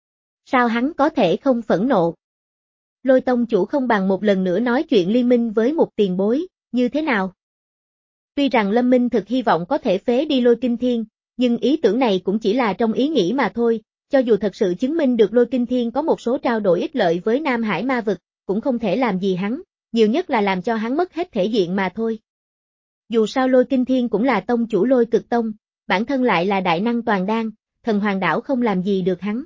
Sao hắn có thể không phẫn nộ? Lôi tông chủ không bằng một lần nữa nói chuyện liên minh với một tiền bối, như thế nào? Tuy rằng Lâm Minh thực hy vọng có thể phế đi Lôi Kinh Thiên, nhưng ý tưởng này cũng chỉ là trong ý nghĩ mà thôi, cho dù thật sự chứng minh được Lôi Kinh Thiên có một số trao đổi ích lợi với Nam Hải ma vực, cũng không thể làm gì hắn, nhiều nhất là làm cho hắn mất hết thể diện mà thôi. Dù sao Lôi Kinh Thiên cũng là tông chủ Lôi Cực Tông, bản thân lại là đại năng toàn đan, thần hoàng đảo không làm gì được hắn.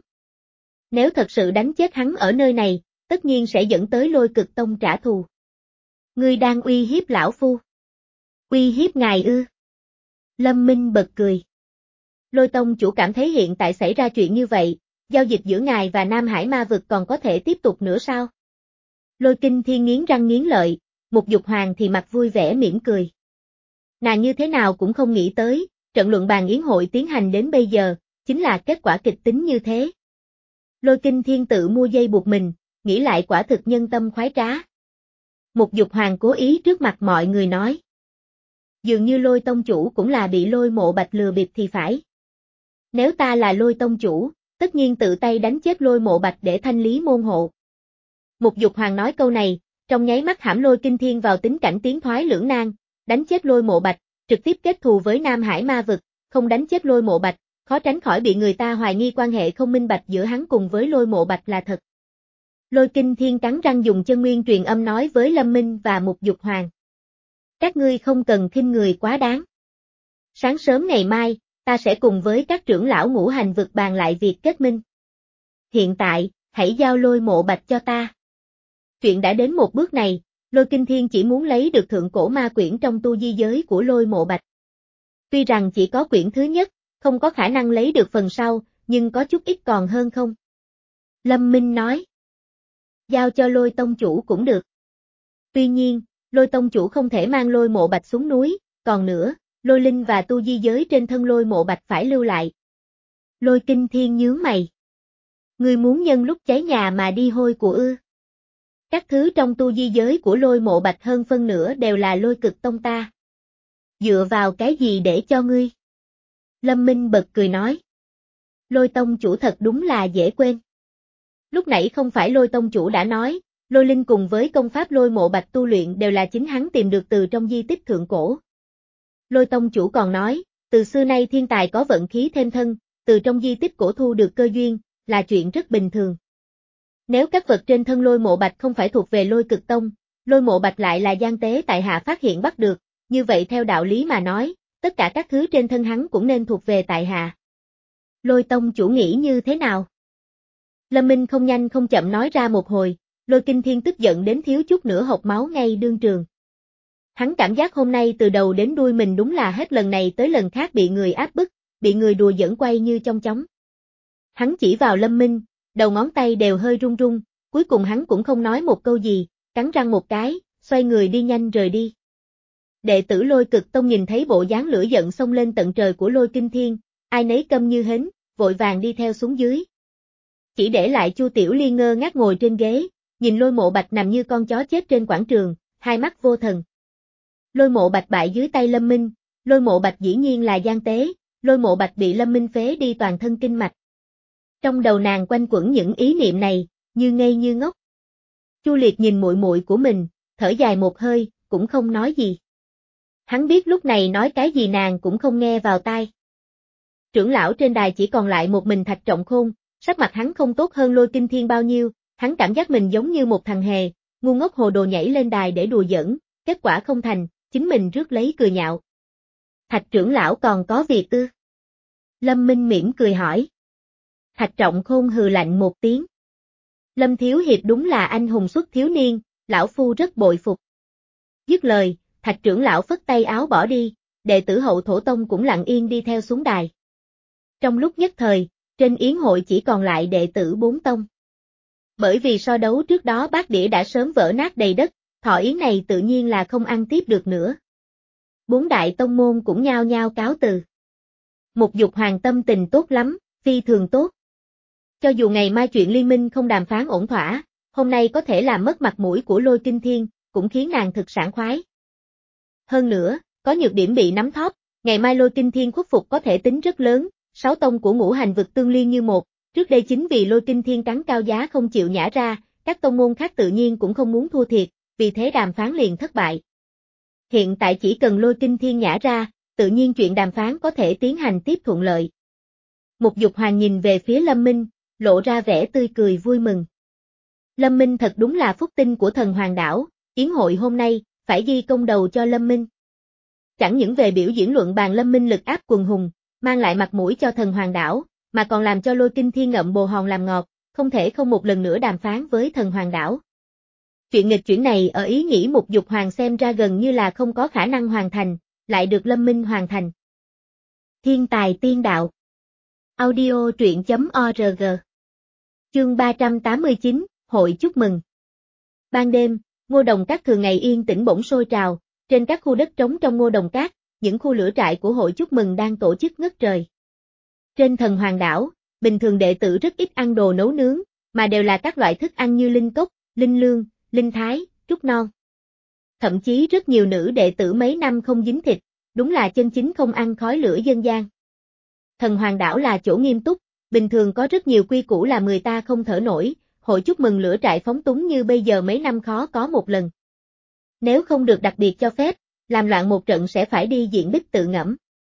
Nếu thật sự đánh chết hắn ở nơi này, tất nhiên sẽ dẫn tới Lôi Cực Tông trả thù. Ngươi đang uy hiếp lão phu. Uy hiếp ngài ư? Lâm Minh bật cười. Lôi tông chủ cảm thấy hiện tại xảy ra chuyện như vậy, giao dịch giữa ngài và Nam Hải ma vực còn có thể tiếp tục nữa sao? Lôi Kinh Thiên nghiến răng nghiến lợi, Mục Dục Hoàng thì mặt vui vẻ mỉm cười. Nàng như thế nào cũng không nghĩ tới, trận luận bàn yến hội tiến hành đến bây giờ, chính là kết quả kịch tính như thế. Lôi Kinh Thiên tự mua dây buộc mình, nghĩ lại quả thực nhân tâm khoái trá. Mục Dục Hoàng cố ý trước mặt mọi người nói. Dường như Lôi tông chủ cũng là bị Lôi Mộ Bạch lừa bịp thì phải. Nếu ta là Lôi tông chủ, tất nhiên tự tay đánh chết Lôi Mộ Bạch để thanh lý môn hộ. Mục Dục Hoàng nói câu này, trong nháy mắt hãm Lôi Kinh Thiên vào tính cảnh tiến thoái lưỡng nan, đánh chết Lôi Mộ Bạch, trực tiếp kết thù với Nam Hải ma vực, không đánh chết Lôi Mộ Bạch, khó tránh khỏi bị người ta hoài nghi quan hệ không minh bạch giữa hắn cùng với Lôi Mộ Bạch là thật. Lôi Kinh Thiên cắn răng dùng chân nguyên truyền âm nói với Lâm Minh và Mục Dục Hoàng. Các ngươi không cần khinh người quá đáng. Sáng sớm ngày mai, ta sẽ cùng với các trưởng lão ngũ hành vực bàn lại việc kết minh. Hiện tại, hãy giao Lôi Mộ Bạch cho ta. Chuyện đã đến một bước này, Lôi Kinh Thiên chỉ muốn lấy được thượng cổ ma quyển trong tu di giới của Lôi Mộ Bạch. Tuy rằng chỉ có quyển thứ nhất, không có khả năng lấy được phần sau, nhưng có chút ít còn hơn không? Lâm Minh nói. Giao cho Lôi tông chủ cũng được. Tuy nhiên, Lôi tông chủ không thể mang Lôi Mộ Bạch xuống núi, còn nữa, Lôi linh và tu di giới trên thân Lôi Mộ Bạch phải lưu lại. Lôi Kinh Thiên nhướng mày. Ngươi muốn nhân lúc cháy nhà mà đi hôi của ư? Các thứ trong tu di giới của Lôi Mộ Bạch hơn phân nửa đều là Lôi Cực Tông ta. Dựa vào cái gì để cho ngươi? Lâm Minh bật cười nói. Lôi tông chủ thật đúng là dễ quên. Lúc nãy không phải Lôi tông chủ đã nói, Lôi linh cùng với công pháp Lôi Mộ Bạch tu luyện đều là chính hắn tìm được từ trong di tích thượng cổ. Lôi tông chủ còn nói, từ xưa nay thiên tài có vận khí thêm thân, từ trong di tích cổ thu được cơ duyên, là chuyện rất bình thường. Nếu các vật trên thân Lôi Mộ Bạch không phải thuộc về Lôi Cực Tông, Lôi Mộ Bạch lại là gian tế tại hạ phát hiện bắt được, như vậy theo đạo lý mà nói, tất cả các thứ trên thân hắn cũng nên thuộc về tại hạ. Lôi tông chủ nghĩ như thế nào? Lâm Minh không nhanh không chậm nói ra một hồi, Lôi Kinh Thiên tức giận đến thiếu chút nữa hộc máu ngay đương trường. Hắn cảm giác hôm nay từ đầu đến đuôi mình đúng là hết lần này tới lần khác bị người áp bức, bị người đùa giỡn quay như trong chóng. Hắn chỉ vào Lâm Minh, đầu ngón tay đều hơi run run, cuối cùng hắn cũng không nói một câu gì, cắn răng một cái, xoay người đi nhanh rời đi. Đệ tử Lôi Cực Tông nhìn thấy bộ dáng lửa giận xông lên tận trời của Lôi Kinh Thiên, ai nấy câm như hến, vội vàng đi theo xuống dưới. Chỉ để lại Chu Tiểu Liên ngơ ngác ngồi trên ghế, nhìn Lôi Mộ Bạch nằm như con chó chết trên quảng trường, hai mắt vô thần. Lôi Mộ Bạch bại dưới tay Lâm Minh, Lôi Mộ Bạch dĩ nhiên là gian tế, Lôi Mộ Bạch bị Lâm Minh phế đi toàn thân kinh mạch. Trong đầu nàng quanh quẩn những ý niệm này, như ngây như ngốc. Chu Liệt nhìn muội muội của mình, thở dài một hơi, cũng không nói gì. Hắn biết lúc này nói cái gì nàng cũng không nghe vào tai. Trưởng lão trên đài chỉ còn lại một mình Thạch Trọng Khôn, sắc mặt hắn không tốt hơn Lôi Kinh Thiên bao nhiêu, hắn cảm giác mình giống như một thằng hề, ngu ngốc hồ đồ nhảy lên đài để đùa giỡn, kết quả không thành, chính mình rước lấy cười nhạo. Thạch trưởng lão còn có việc ư? Lâm Minh mỉm cười hỏi. Thạch Trọng Khôn hừ lạnh một tiếng. Lâm Thiếu Hiệp đúng là anh hùng xuất thiếu niên, lão phu rất bội phục. Dứt lời, Thạch trưởng lão phất tay áo bỏ đi, đệ tử Hậu Thổ Tông cũng lặng yên đi theo xuống đài. Trong lúc nhất thời, trên yến hội chỉ còn lại đệ tử bốn tông. Bởi vì so đấu trước đó bát đĩa đã sớm vỡ nát đầy đất, thọ yến này tự nhiên là không ăn tiếp được nữa. Bốn đại tông môn cũng nhao nhao cáo từ. Một Dục Hoàng tâm tình tốt lắm, phi thường tốt. Cho dù ngày mai chuyện liên minh không đàm phán ổn thỏa, hôm nay có thể làm mất mặt mũi của Lôi Kinh Thiên, cũng khiến nàng thực sảng khoái. Hơn nữa, có nhược điểm bị nắm thóp, ngày mai Lôi Kinh Thiên khuất phục có thể tính rất lớn, sáu tông của ngũ hành vực tương liên như một, trước đây chính vì Lôi Kinh Thiên cắn cao giá không chịu nhả ra, các tông môn khác tự nhiên cũng không muốn thua thiệt, vì thế đàm phán liền thất bại. Hiện tại chỉ cần Lôi Kinh Thiên nhả ra, tự nhiên chuyện đàm phán có thể tiến hành tiếp thuận lợi. Một Dục Hoàng nhìn về phía Lâm Minh, lộ ra vẻ tươi cười vui mừng. Lâm Minh thật đúng là phúc tinh của thần Hoàng đảo, yến hội hôm nay, phải ghi công đầu cho Lâm Minh. Chẳng những về biểu diễn luận bàn Lâm Minh lực áp quần hùng, mang lại mặt mũi cho thần Hoàng đảo, mà còn làm cho Lôi Kinh Thiên ngậm bồ hòn làm ngọt, không thể không một lần nữa đàm phán với thần Hoàng đảo. Chuyện nghịch chuyển này ở ý nghĩ Một Dục Hoàng xem ra gần như là không có khả năng hoàn thành, lại được Lâm Minh hoàn thành. Thiên tài tiên đạo. Audio truyện chấm org. Chương ba trăm tám mươi chín, Hội chúc mừng. Ban đêm, Ngô Đồng Các thường ngày yên tĩnh bỗng sôi trào, trên các khu đất trống trong Ngô Đồng Các, những khu lửa trại của hội chúc mừng đang tổ chức ngất trời. Trên thần Hoàng đảo, bình thường đệ tử rất ít ăn đồ nấu nướng, mà đều là các loại thức ăn như linh cốc, linh lương, linh thái, trúc non. Thậm chí rất nhiều nữ đệ tử mấy năm không dính thịt, đúng là chân chính không ăn khói lửa dân gian. Thần Hoàng đảo là chỗ nghiêm túc, bình thường có rất nhiều quy củ làm người ta không thở nổi, hội chúc mừng lửa trại phóng túng như bây giờ mấy năm khó có một lần. Nếu không được đặc biệt cho phép, làm loạn một trận sẽ phải đi diện bích tự ngẫm.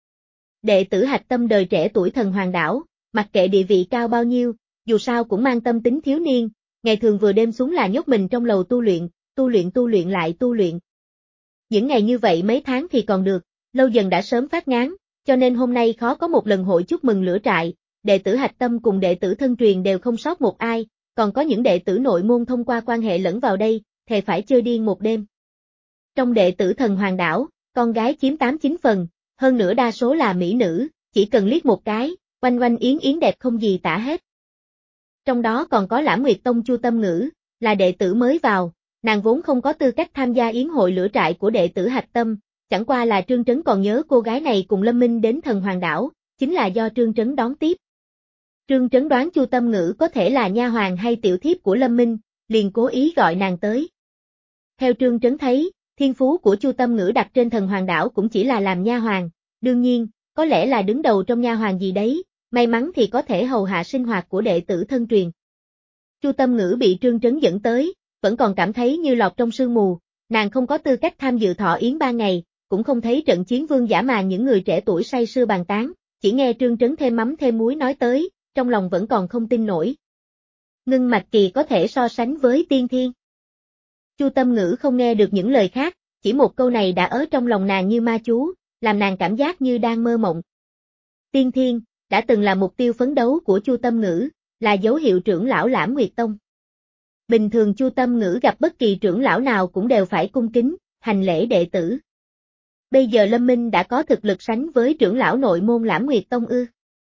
Đệ tử hạch tâm đời trẻ tuổi thần Hoàng đảo, mặc kệ địa vị cao bao nhiêu, dù sao cũng mang tâm tính thiếu niên, ngày thường vừa đêm xuống là nhốt mình trong lầu tu luyện, tu luyện tu luyện lại tu luyện. Những ngày như vậy mấy tháng thì còn được, lâu dần đã sớm phát ngán, cho nên hôm nay khó có một lần hội chúc mừng lửa trại, đệ tử hạch tâm cùng đệ tử thân truyền đều không sót một ai, còn có những đệ tử nội môn thông qua quan hệ lẫn vào đây, thề phải chơi điên một đêm. Trong đệ tử thần Hoàng đảo, con gái chiếm tám chín phần, hơn nữa đa số là mỹ nữ, chỉ cần liếc một cái, oanh oanh yến yến đẹp không gì tả hết. Trong đó còn có Lãm Nguyệt Tông Chu Tâm Ngữ, là đệ tử mới vào, nàng vốn không có tư cách tham gia yến hội lửa trại của đệ tử hạch tâm, chẳng qua là Trương Trấn còn nhớ cô gái này cùng Lâm Minh đến thần Hoàng đảo, chính là do Trương Trấn đón tiếp. Trương Trấn đoán Chu Tâm Ngữ có thể là nha hoàn hay tiểu thiếp của Lâm Minh, liền cố ý gọi nàng tới. Theo Trương Trấn thấy, thiên phú của Chu Tâm Ngữ đặt trên thần Hoàng đảo cũng chỉ là làm nha hoàn, đương nhiên, có lẽ là đứng đầu trong nha hoàn gì đấy, may mắn thì có thể hầu hạ sinh hoạt của đệ tử thân truyền. Chu Tâm Ngữ bị Trương Trấn dẫn tới, vẫn còn cảm thấy như lọt trong sương mù, nàng không có tư cách tham dự thọ yến ba ngày, cũng không thấy trận chiến vương giả màn những người trẻ tuổi say sưa bàn tán, chỉ nghe Trương Trấn thêm mắm thêm muối nói tới, trong lòng vẫn còn không tin nổi. Ngưng Mạch Kỳ có thể so sánh với tiên thiên. Chu Tâm Ngữ không nghe được những lời khác, chỉ một câu này đã ở trong lòng nàng như ma chú, làm nàng cảm giác như đang mơ mộng. Tiên thiên, đã từng là mục tiêu phấn đấu của Chu Tâm Ngữ, là dấu hiệu trưởng lão Lãm Nguyệt Tông. Bình thường Chu Tâm Ngữ gặp bất kỳ trưởng lão nào cũng đều phải cung kính, hành lễ đệ tử. Bây giờ Lâm Minh đã có thực lực sánh với trưởng lão nội môn Lãm Nguyệt Tông ư.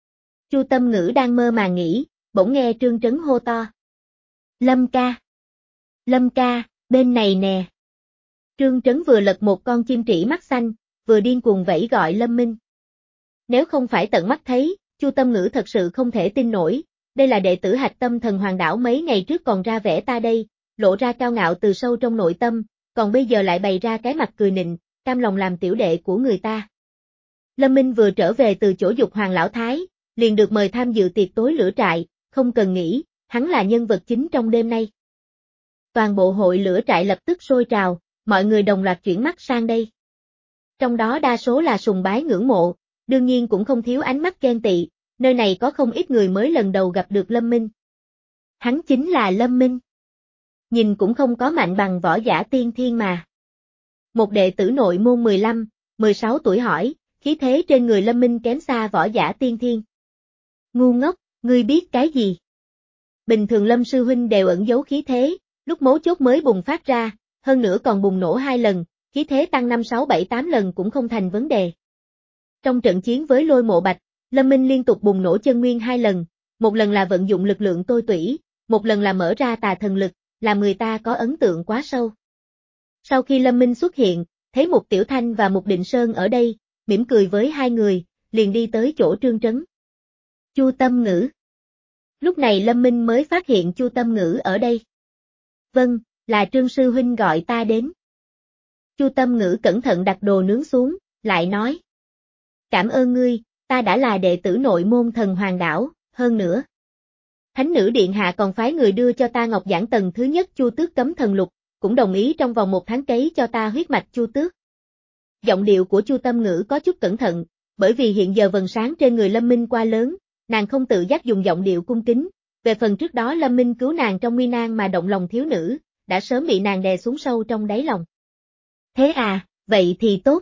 Chu Tâm Ngữ đang mơ màng nghĩ, bỗng nghe Trương Trấn hô to. Lâm ca! Lâm ca, bên này nè! Trương Trấn vừa lật một con chim trĩ mắt xanh, vừa điên cuồng vẫy gọi Lâm Minh. Nếu không phải tận mắt thấy, Chu Tâm Ngữ thật sự không thể tin nổi, đây là đệ tử Hạch Tâm Thần Hoàng Đảo mấy ngày trước còn ra vẻ ta đây, lộ ra cao ngạo từ sâu trong nội tâm, còn bây giờ lại bày ra cái mặt cười nịnh, cam lòng làm tiểu đệ của người ta. Lâm Minh vừa trở về từ chỗ Dục Hoàng Lão Thái, liền được mời tham dự tiệc tối lửa trại, không cần nghĩ, hắn là nhân vật chính trong đêm nay. Toàn bộ hội lửa trại lập tức sôi trào, mọi người đồng loạt chuyển mắt sang đây. Trong đó đa số là sùng bái ngưỡng mộ, đương nhiên cũng không thiếu ánh mắt ghen tị, nơi này có không ít người mới lần đầu gặp được Lâm Minh. Hắn chính là Lâm Minh. Nhìn cũng không có mạnh bằng võ giả tiên thiên mà. Một đệ tử nội môn mười lăm, mười sáu tuổi hỏi, khí thế trên người Lâm Minh kém xa võ giả tiên thiên. Ngu ngốc, ngươi biết cái gì? Bình thường Lâm sư huynh đều ẩn giấu khí thế, lúc mấu chốt mới bùng phát ra, hơn nữa còn bùng nổ hai lần, khí thế tăng năm sáu bảy tám lần cũng không thành vấn đề. Trong trận chiến với Lôi Mộ Bạch, Lâm Minh liên tục bùng nổ chân nguyên hai lần, một lần là vận dụng lực lượng tôi tủy, một lần là mở ra tà thần lực, làm người ta có ấn tượng quá sâu. Sau khi Lâm Minh xuất hiện, thấy Mục Tiểu Thanh và Mục Định Sơn ở đây, mỉm cười với hai người, liền đi tới chỗ Trương Trấn. Chu Tâm Ngữ. Lúc này Lâm Minh mới phát hiện Chu Tâm Ngữ ở đây. Vâng, là Trương sư huynh gọi ta đến. Chu Tâm Ngữ cẩn thận đặt đồ nướng xuống, lại nói. Cảm ơn ngươi, ta đã là đệ tử nội môn Thần Hoàng Đảo, hơn nữa. Thánh nữ điện hạ còn phái người đưa cho ta ngọc giản tầng thứ nhất Chu Tước cấm thần lục, cũng đồng ý trong vòng một tháng cấy cho ta huyết mạch Chu Tước. Giọng điệu của Chu Tâm Ngữ có chút cẩn thận, bởi vì hiện giờ vầng sáng trên người Lâm Minh quá lớn, nàng không tự giác dùng giọng điệu cung kính, về phần trước đó Lâm Minh cứu nàng trong nguy nan mà động lòng thiếu nữ, đã sớm bị nàng đè xuống sâu trong đáy lòng. Thế à, vậy thì tốt.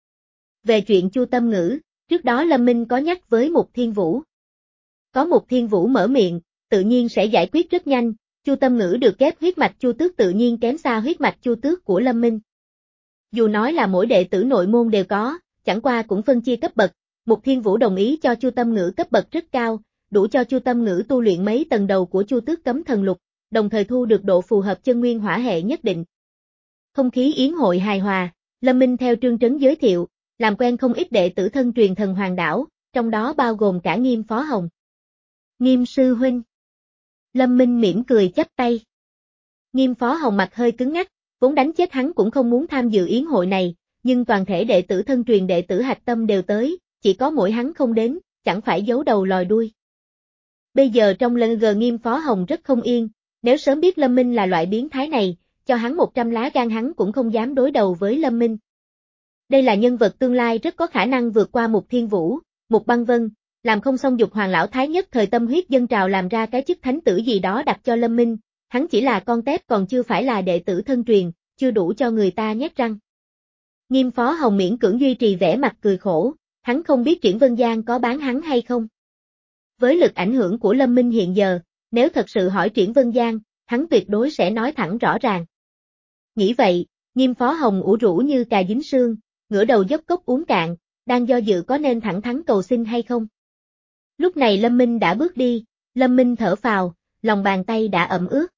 Về chuyện Chu Tâm Ngữ, trước đó Lâm Minh có nhắc với Mục Thiên Vũ. Có Mục Thiên Vũ mở miệng, tự nhiên sẽ giải quyết rất nhanh, Chu Tâm Ngữ được ghép huyết mạch Chu Tước tự nhiên kém xa huyết mạch Chu Tước của Lâm Minh. Dù nói là mỗi đệ tử nội môn đều có, chẳng qua cũng phân chia cấp bậc, Mục Thiên Vũ đồng ý cho Chu Tâm Ngữ cấp bậc rất cao, đủ cho Chu Tâm Ngữ tu luyện mấy tầng đầu của Chu Tước cấm thần lục, đồng thời thu được độ phù hợp chân nguyên hỏa hệ nhất định. Không khí yến hội hài hòa, Lâm Minh theo Trương Trấn giới thiệu, làm quen không ít đệ tử thân truyền Thần Hoàng Đảo, trong đó bao gồm cả Nghiêm Phó Hồng. Nghiêm sư huynh. Lâm Minh mỉm cười chắp tay. Nghiêm Phó Hồng mặt hơi cứng ngắc, vốn đánh chết hắn cũng không muốn tham dự yến hội này, nhưng toàn thể đệ tử thân truyền đệ tử Hạch Tâm đều tới, chỉ có mỗi hắn không đến, chẳng phải giấu đầu lòi đuôi. Bây giờ trong lần gờ Nghiêm Phó Hồng rất không yên, nếu sớm biết Lâm Minh là loại biến thái này, cho hắn một trăm lá gan hắn cũng không dám đối đầu với Lâm Minh. Đây là nhân vật tương lai rất có khả năng vượt qua Mục Thiên Vũ, Mục Băng Vân, làm không xong Dục Hoàng Lão Thái nhất thời tâm huyết dân trào làm ra cái chức thánh tử gì đó đặt cho Lâm Minh, hắn chỉ là con tép còn chưa phải là đệ tử thân truyền, chưa đủ cho người ta nhét răng. Nghiêm Phó Hồng miễn cưỡng duy trì vẻ mặt cười khổ, hắn không biết Triển Vân Giang có bán hắn hay không. Với lực ảnh hưởng của Lâm Minh hiện giờ, nếu thật sự hỏi Triển Vân Giang, hắn tuyệt đối sẽ nói thẳng rõ ràng. Nghĩ vậy, Nghiêm Phó Hồng ủ rũ như cà dính sương, ngửa đầu dốc cốc uống cạn, đang do dự có nên thẳng thắn cầu xin hay không. Lúc này Lâm Minh đã bước đi, Lâm Minh thở phào, lòng bàn tay đã ẩm ướt.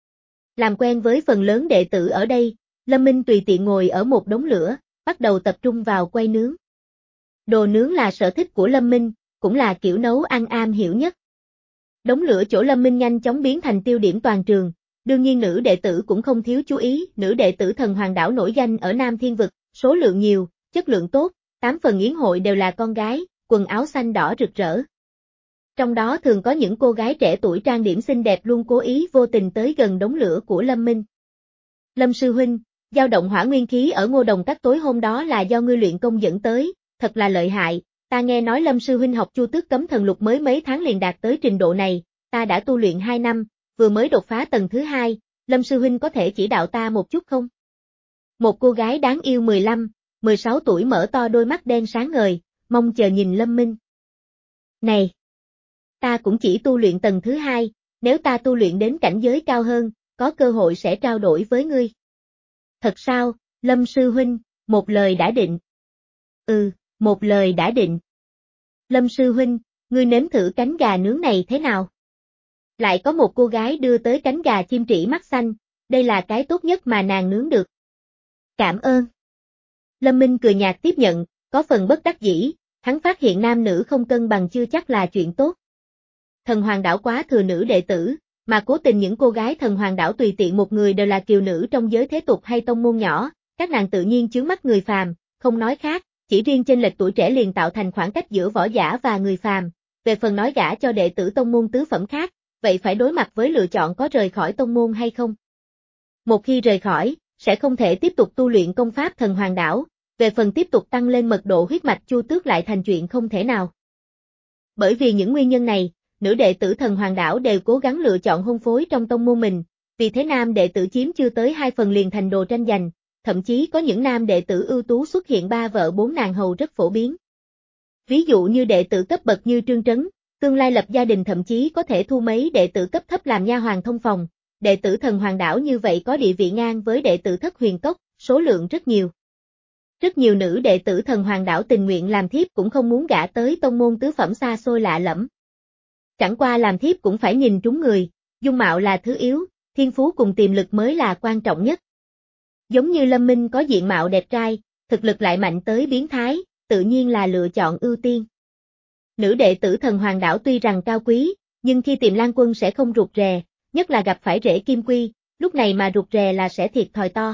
Làm quen với phần lớn đệ tử ở đây, Lâm Minh tùy tiện ngồi ở một đống lửa, bắt đầu tập trung vào quay nướng. Đồ nướng là sở thích của Lâm Minh, cũng là kiểu nấu ăn am hiểu nhất. Đống lửa chỗ Lâm Minh nhanh chóng biến thành tiêu điểm toàn trường, đương nhiên nữ đệ tử cũng không thiếu chú ý, nữ đệ tử Thần Hoàng Đảo nổi danh ở Nam Thiên Vực, số lượng nhiều, chất lượng tốt, tám phần yến hội đều là con gái, quần áo xanh đỏ rực rỡ. Trong đó thường có những cô gái trẻ tuổi trang điểm xinh đẹp luôn cố ý vô tình tới gần đống lửa của Lâm Minh. Lâm sư huynh, dao động hỏa nguyên khí ở Ngô Đồng Các tối hôm đó là do ngươi luyện công dẫn tới, thật là lợi hại, ta nghe nói Lâm sư huynh học Chu Tước cấm thần lục mới mấy tháng liền đạt tới trình độ này, ta đã tu luyện hai năm, vừa mới đột phá tầng thứ hai, Lâm sư huynh có thể chỉ đạo ta một chút không? Một cô gái đáng yêu mười lăm, mười sáu tuổi mở to đôi mắt đen sáng ngời, mong chờ nhìn Lâm Minh. Này! Ta cũng chỉ tu luyện tầng thứ hai, nếu ta tu luyện đến cảnh giới cao hơn, có cơ hội sẽ trao đổi với ngươi. Thật sao, Lâm sư huynh, một lời đã định. Ừ, một lời đã định. Lâm sư huynh, ngươi nếm thử cánh gà nướng này thế nào? Lại có một cô gái đưa tới cánh gà chim trĩ mắt xanh, đây là cái tốt nhất mà nàng nướng được. Cảm ơn. Lâm Minh cười nhạt tiếp nhận, có phần bất đắc dĩ, hắn phát hiện nam nữ không cân bằng chưa chắc là chuyện tốt. Thần Hoàng đảo quá thừa nữ đệ tử, mà cố tình những cô gái Thần Hoàng đảo tùy tiện một người đều là kiều nữ trong giới thế tục hay tông môn nhỏ, các nàng tự nhiên chướng mắt người phàm, không nói khác, chỉ riêng chênh lệch tuổi trẻ liền tạo thành khoảng cách giữa võ giả và người phàm. Về phần nói gả cho đệ tử tông môn tứ phẩm khác, vậy phải đối mặt với lựa chọn có rời khỏi tông môn hay không. Một khi rời khỏi, sẽ không thể tiếp tục tu luyện công pháp Thần Hoàng đảo, về phần tiếp tục tăng lên mật độ huyết mạch chu tước lại thành chuyện không thể nào. Bởi vì những nguyên nhân này, nữ đệ tử Thần Hoàng đảo đều cố gắng lựa chọn hôn phối trong tông môn mình, vì thế nam đệ tử chiếm chưa tới hai phần liền thành đồ tranh giành, thậm chí có những nam đệ tử ưu tú xuất hiện ba vợ bốn nàng hầu rất phổ biến. Ví dụ như đệ tử cấp bậc như Trương Trấn, tương lai lập gia đình thậm chí có thể thu mấy đệ tử cấp thấp làm nha hoàn thông phòng, đệ tử Thần Hoàng đảo như vậy có địa vị ngang với đệ tử Thất Huyền Cốc, số lượng rất nhiều. Rất nhiều nữ đệ tử Thần Hoàng đảo tình nguyện làm thiếp cũng không muốn gả tới tông môn tứ phẩm xa xôi lạ lẫm. Chẳng qua làm thiếp cũng phải nhìn trúng người, dung mạo là thứ yếu, thiên phú cùng tiềm lực mới là quan trọng nhất. Giống như Lâm Minh có diện mạo đẹp trai, thực lực lại mạnh tới biến thái, tự nhiên là lựa chọn ưu tiên. Nữ đệ tử Thần Hoàng đảo tuy rằng cao quý, nhưng khi tìm Lan Quân sẽ không rụt rè, nhất là gặp phải rễ kim quy, lúc này mà rụt rè là sẽ thiệt thòi to.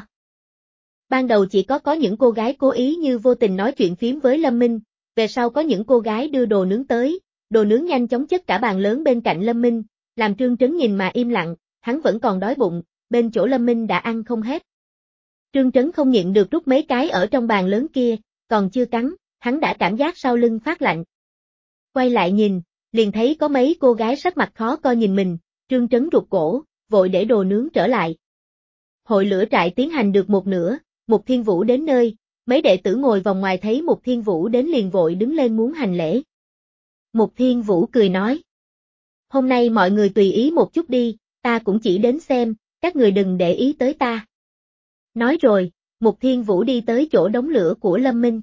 Ban đầu chỉ có có những cô gái cố ý như vô tình nói chuyện phím với Lâm Minh, về sau có những cô gái đưa đồ nướng tới, đồ nướng nhanh chóng chất cả bàn lớn bên cạnh Lâm Minh, làm Trương Trấn nhìn mà im lặng, hắn vẫn còn đói bụng, bên chỗ Lâm Minh đã ăn không hết. Trương Trấn không nhịn được rút mấy cái ở trong bàn lớn kia, còn chưa cắn, hắn đã cảm giác sau lưng phát lạnh. Quay lại nhìn, liền thấy có mấy cô gái sắc mặt khó coi nhìn mình, Trương Trấn rụt cổ, vội để đồ nướng trở lại. Hội lửa trại tiến hành được một nửa, Mục Thiên Vũ đến nơi, mấy đệ tử ngồi vòng ngoài thấy Mục Thiên Vũ đến liền vội đứng lên muốn hành lễ. Mục Thiên Vũ cười nói. Hôm nay mọi người tùy ý một chút đi, ta cũng chỉ đến xem, các người đừng để ý tới ta. Nói rồi, Mục Thiên Vũ đi tới chỗ đống lửa của Lâm Minh.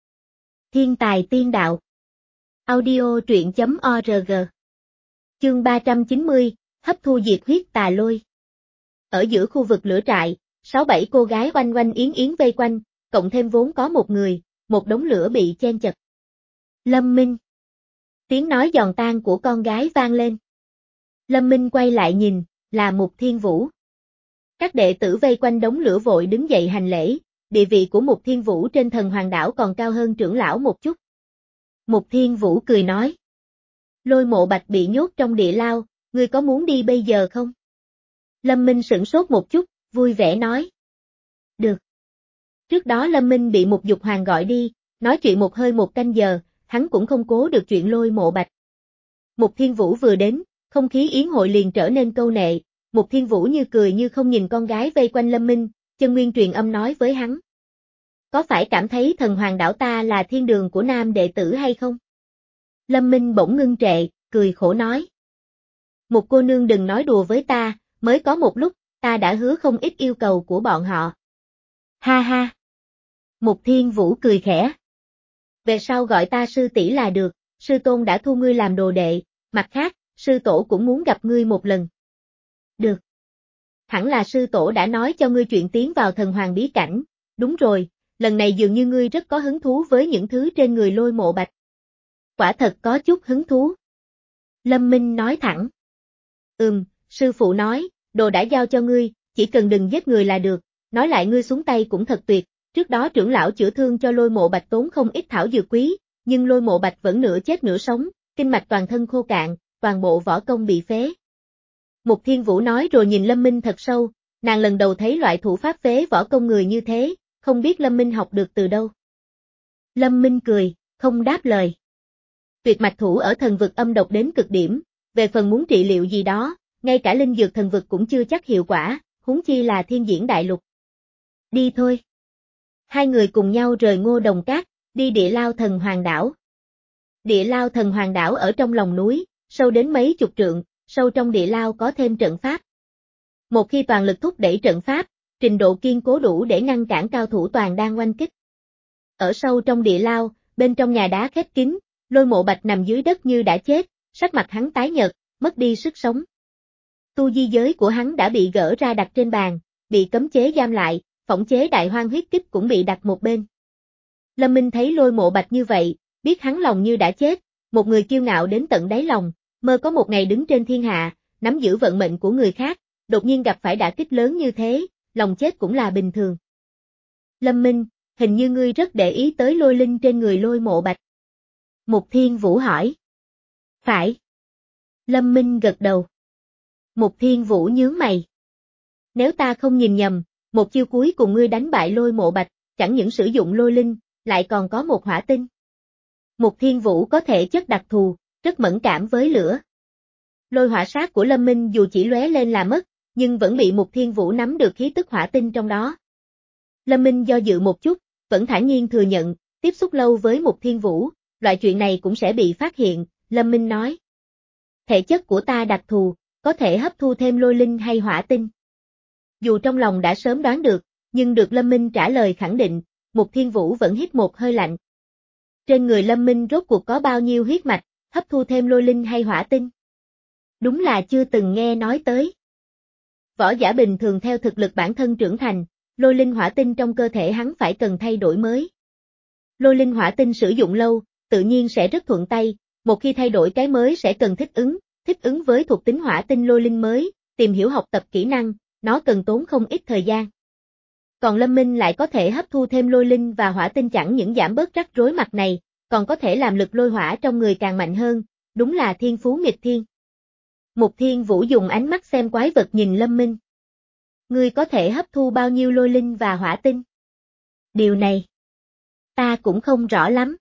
Thiên tài tiên đạo. Audio truyện chấm org. Chương ba trăm chín mươi, hấp thu diệt huyết tà lôi. Ở giữa khu vực lửa trại, sáu bảy cô gái oanh oanh yến yến vây quanh, cộng thêm vốn có một người, một đống lửa bị chen chật. Lâm Minh. Tiếng nói giòn tan của con gái vang lên. Lâm Minh quay lại nhìn, là Mục Thiên Vũ. Các đệ tử vây quanh đống lửa vội đứng dậy hành lễ, địa vị của Mục Thiên Vũ trên Thần Hoàng đảo còn cao hơn trưởng lão một chút. Mục Thiên Vũ cười nói. Lôi Mộ Bạch bị nhốt trong địa lao, ngươi có muốn đi bây giờ không? Lâm Minh sửng sốt một chút, vui vẻ nói. Được. Trước đó Lâm Minh bị Mục Dục Hoàng gọi đi, nói chuyện một hơi một canh giờ, hắn cũng không cố được chuyện Lôi Mộ Bạch. Mục Thiên Vũ vừa đến, không khí yến hội liền trở nên câu nệ, Mục Thiên Vũ như cười như không nhìn con gái vây quanh Lâm Minh, Chân Nguyên truyền âm nói với hắn. Có phải cảm thấy Thần Hoàng đảo ta là thiên đường của nam đệ tử hay không? Lâm Minh bỗng ngưng trệ, cười khổ nói. Một cô nương đừng nói đùa với ta, mới có một lúc, ta đã hứa không ít yêu cầu của bọn họ. Ha ha. Mục Thiên Vũ cười khẽ. Về sau gọi ta sư tỷ là được, sư tôn đã thu ngươi làm đồ đệ, mặt khác, sư tổ cũng muốn gặp ngươi một lần. Được. Hẳn là sư tổ đã nói cho ngươi chuyện tiến vào Thần Hoàng bí cảnh, đúng rồi, lần này dường như ngươi rất có hứng thú với những thứ trên người Lôi Mộ Bạch. Quả thật có chút hứng thú. Lâm Minh nói thẳng. Ừm, sư phụ nói, đồ đã giao cho ngươi, chỉ cần đừng giết người là được, nói lại ngươi xuống tay cũng thật tuyệt, trước đó trưởng lão chữa thương cho Lôi Mộ Bạch tốn không ít thảo dược quý, nhưng Lôi Mộ Bạch vẫn nửa chết nửa sống, kinh mạch toàn thân khô cạn, toàn bộ võ công bị phế. Mục Thiên Vũ nói rồi nhìn Lâm Minh thật sâu, nàng lần đầu thấy loại thủ pháp phế võ công người như thế, không biết Lâm Minh học được từ đâu. Lâm Minh cười, không đáp lời. Tuyệt mạch thủ ở thần vực âm độc đến cực điểm, về phần muốn trị liệu gì đó, ngay cả linh dược thần vực cũng chưa chắc hiệu quả, huống chi là thiên diễn đại lục. Đi thôi. Hai người cùng nhau rời Ngô Đồng Cát, đi Địa Lao Thần Hoàng Đảo. Địa Lao Thần Hoàng Đảo ở trong lòng núi, sâu đến mấy chục trượng, sâu trong địa lao có thêm trận pháp. Một khi toàn lực thúc đẩy trận pháp, trình độ kiên cố đủ để ngăn cản cao thủ toàn đang oanh kích. Ở sâu trong địa lao, bên trong nhà đá khép kín, Lôi Mộ Bạch nằm dưới đất như đã chết, sắc mặt hắn tái nhợt, mất đi sức sống. Tu di giới của hắn đã bị gỡ ra đặt trên bàn, bị cấm chế giam lại, phỏng chế đại hoang huyết kích cũng bị đặt một bên. Lâm Minh thấy Lôi Mộ Bạch như vậy, biết hắn lòng như đã chết, một người kiêu ngạo đến tận đáy lòng, mơ có một ngày đứng trên thiên hạ, nắm giữ vận mệnh của người khác, đột nhiên gặp phải đả kích lớn như thế, lòng chết cũng là bình thường. Lâm Minh, hình như ngươi rất để ý tới lôi linh trên người Lôi Mộ Bạch. Mục Thiên Vũ hỏi. Phải. Lâm Minh gật đầu. Mục Thiên Vũ nhướng mày. Nếu ta không nhìn nhầm, một chiêu cuối cùng ngươi đánh bại Lôi Mộ Bạch, chẳng những sử dụng lôi linh, lại còn có một hỏa tinh. Mục Thiên Vũ có thể chất đặc thù, rất mẫn cảm với lửa. Lôi hỏa sát của Lâm Minh dù chỉ lóe lên là mất, nhưng vẫn bị Mục Thiên Vũ nắm được khí tức hỏa tinh trong đó. Lâm Minh do dự một chút, vẫn thản nhiên thừa nhận, tiếp xúc lâu với Mục Thiên Vũ, loại chuyện này cũng sẽ bị phát hiện, Lâm Minh nói. Thể chất của ta đặc thù, có thể hấp thu thêm lôi linh hay hỏa tinh. Dù trong lòng đã sớm đoán được, nhưng được Lâm Minh trả lời khẳng định, Mục Thiên Vũ vẫn hít một hơi lạnh. Trên người Lâm Minh rốt cuộc có bao nhiêu huyết mạch, hấp thu thêm lôi linh hay hỏa tinh? Đúng là chưa từng nghe nói tới. Võ giả bình thường theo thực lực bản thân trưởng thành, lôi linh hỏa tinh trong cơ thể hắn phải cần thay đổi mới. Lôi linh hỏa tinh sử dụng lâu, tự nhiên sẽ rất thuận tay, một khi thay đổi cái mới sẽ cần thích ứng, thích ứng với thuộc tính hỏa tinh lôi linh mới, tìm hiểu học tập kỹ năng, nó cần tốn không ít thời gian. Còn Lâm Minh lại có thể hấp thu thêm lôi linh và hỏa tinh chẳng những giảm bớt rắc rối mặt này, còn có thể làm lực lôi hỏa trong người càng mạnh hơn, đúng là thiên phú nghịch thiên. Mục Thiên Vũ dùng ánh mắt xem quái vật nhìn Lâm Minh. Ngươi có thể hấp thu bao nhiêu lôi linh và hỏa tinh? Điều này, ta cũng không rõ lắm.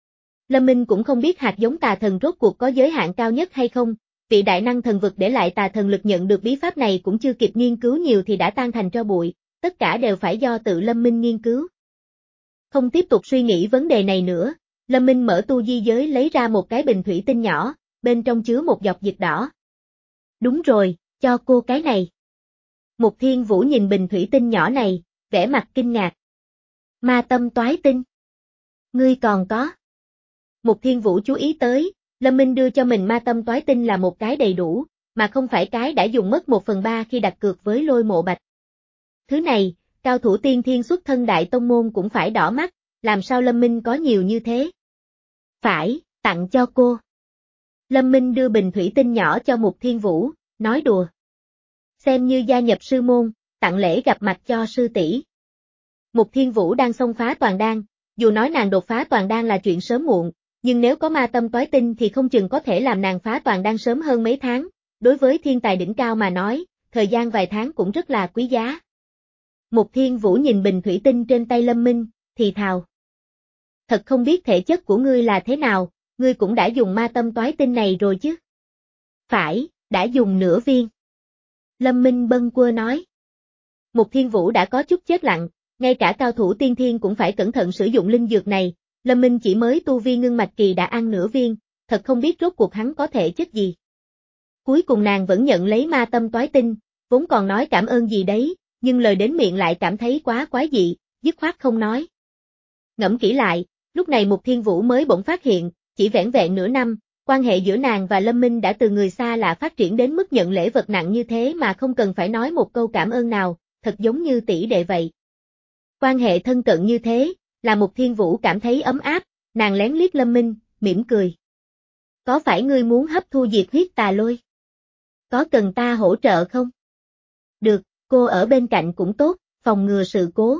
Lâm Minh cũng không biết hạt giống tà thần rốt cuộc có giới hạn cao nhất hay không, vị đại năng thần vực để lại tà thần lực nhận được bí pháp này cũng chưa kịp nghiên cứu nhiều thì đã tan thành tro bụi, tất cả đều phải do tự Lâm Minh nghiên cứu. Không tiếp tục suy nghĩ vấn đề này nữa, Lâm Minh mở tu di giới lấy ra một cái bình thủy tinh nhỏ, bên trong chứa một giọt dịch đỏ. Đúng rồi, cho cô cái này. Mục Thiên Vũ nhìn bình thủy tinh nhỏ này, vẻ mặt kinh ngạc. Ma tâm toái tinh. Ngươi còn có. Mục Thiên Vũ chú ý tới, Lâm Minh đưa cho mình ma tâm toái tinh là một cái đầy đủ, mà không phải cái đã dùng mất một phần ba khi đặt cược với Lôi Mộ Bạch. Thứ này, cao thủ tiên thiên xuất thân đại tông môn cũng phải đỏ mắt, làm sao Lâm Minh có nhiều như thế? Phải, tặng cho cô. Lâm Minh đưa bình thủy tinh nhỏ cho Mục Thiên Vũ, nói đùa. Xem như gia nhập sư môn, tặng lễ gặp mặt cho sư tỷ. Mục Thiên Vũ đang xông phá toàn đan, dù nói nàng đột phá toàn đan là chuyện sớm muộn, nhưng nếu có ma tâm toái tinh thì không chừng có thể làm nàng phá toàn đan sớm hơn mấy tháng, đối với thiên tài đỉnh cao mà nói, thời gian vài tháng cũng rất là quý giá. Mục Thiên Vũ nhìn bình thủy tinh trên tay Lâm Minh, thì thào. Thật không biết thể chất của ngươi là thế nào, ngươi cũng đã dùng ma tâm toái tinh này rồi chứ? Phải, đã dùng nửa viên. Lâm Minh bâng quơ nói. Mục Thiên Vũ đã có chút chết lặng, ngay cả cao thủ tiên thiên cũng phải cẩn thận sử dụng linh dược này, Lâm Minh chỉ mới tu vi ngưng mạch kỳ đã ăn nửa viên, thật không biết rốt cuộc hắn có thể chết gì. Cuối cùng nàng vẫn nhận lấy ma tâm toái tinh, vốn còn nói cảm ơn gì đấy, nhưng lời đến miệng lại cảm thấy quá quái dị, dứt khoát không nói. Ngẫm kỹ lại, lúc này Mục Thiên Vũ mới bỗng phát hiện, chỉ vẻn vẹn nửa năm, quan hệ giữa nàng và Lâm Minh đã từ người xa lạ phát triển đến mức nhận lễ vật nặng như thế mà không cần phải nói một câu cảm ơn nào, thật giống như tỷ đệ vậy. Quan hệ thân cận như thế, là Mục Thiên Vũ cảm thấy ấm áp, nàng lén liếc Lâm Minh, mỉm cười. Có phải ngươi muốn hấp thu diệt huyết tà lôi? Có cần ta hỗ trợ không? Được, cô ở bên cạnh cũng tốt, phòng ngừa sự cố.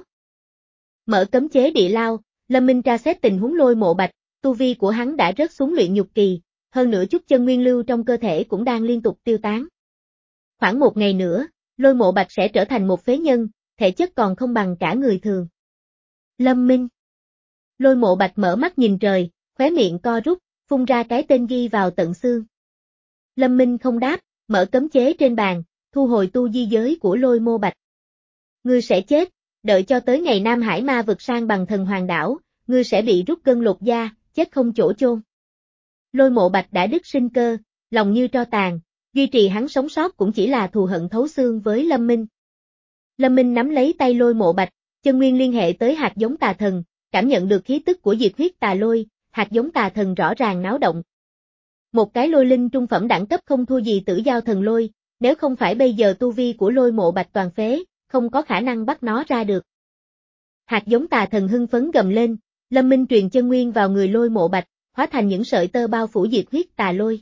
Mở cấm chế địa lao, Lâm Minh tra xét tình huống Lôi Mộ Bạch, tu vi của hắn đã rớt xuống luyện nhục kỳ, hơn nữa chút chân nguyên lưu trong cơ thể cũng đang liên tục tiêu tán. Khoảng một ngày nữa, Lôi Mộ Bạch sẽ trở thành một phế nhân, thể chất còn không bằng cả người thường. Lâm Minh. Lôi Mộ Bạch mở mắt nhìn trời, khóe miệng co rút, phun ra cái tên ghi vào tận xương. Lâm Minh không đáp, mở cấm chế trên bàn, thu hồi tu di giới của Lôi Mộ Bạch. Ngươi sẽ chết, đợi cho tới ngày Nam Hải ma vực sang bằng thần hoàng đảo, ngươi sẽ bị rút gân lột da, chết không chỗ chôn. Lôi Mộ Bạch đã đứt sinh cơ, lòng như tro tàn, duy trì hắn sống sót cũng chỉ là thù hận thấu xương với Lâm Minh. Lâm Minh nắm lấy tay Lôi Mộ Bạch, chân nguyên liên hệ tới hạt giống tà thần, cảm nhận được khí tức của diệt huyết tà lôi, hạt giống tà thần rõ ràng náo động. Một cái lôi linh trung phẩm đẳng cấp không thua gì Tử Giao thần lôi, nếu không phải bây giờ tu vi của Lôi Mộ Bạch toàn phế, không có khả năng bắt nó ra được. Hạt giống tà thần hưng phấn gầm lên, Lâm Minh truyền chân nguyên vào người Lôi Mộ Bạch, hóa thành những sợi tơ bao phủ diệt huyết tà lôi.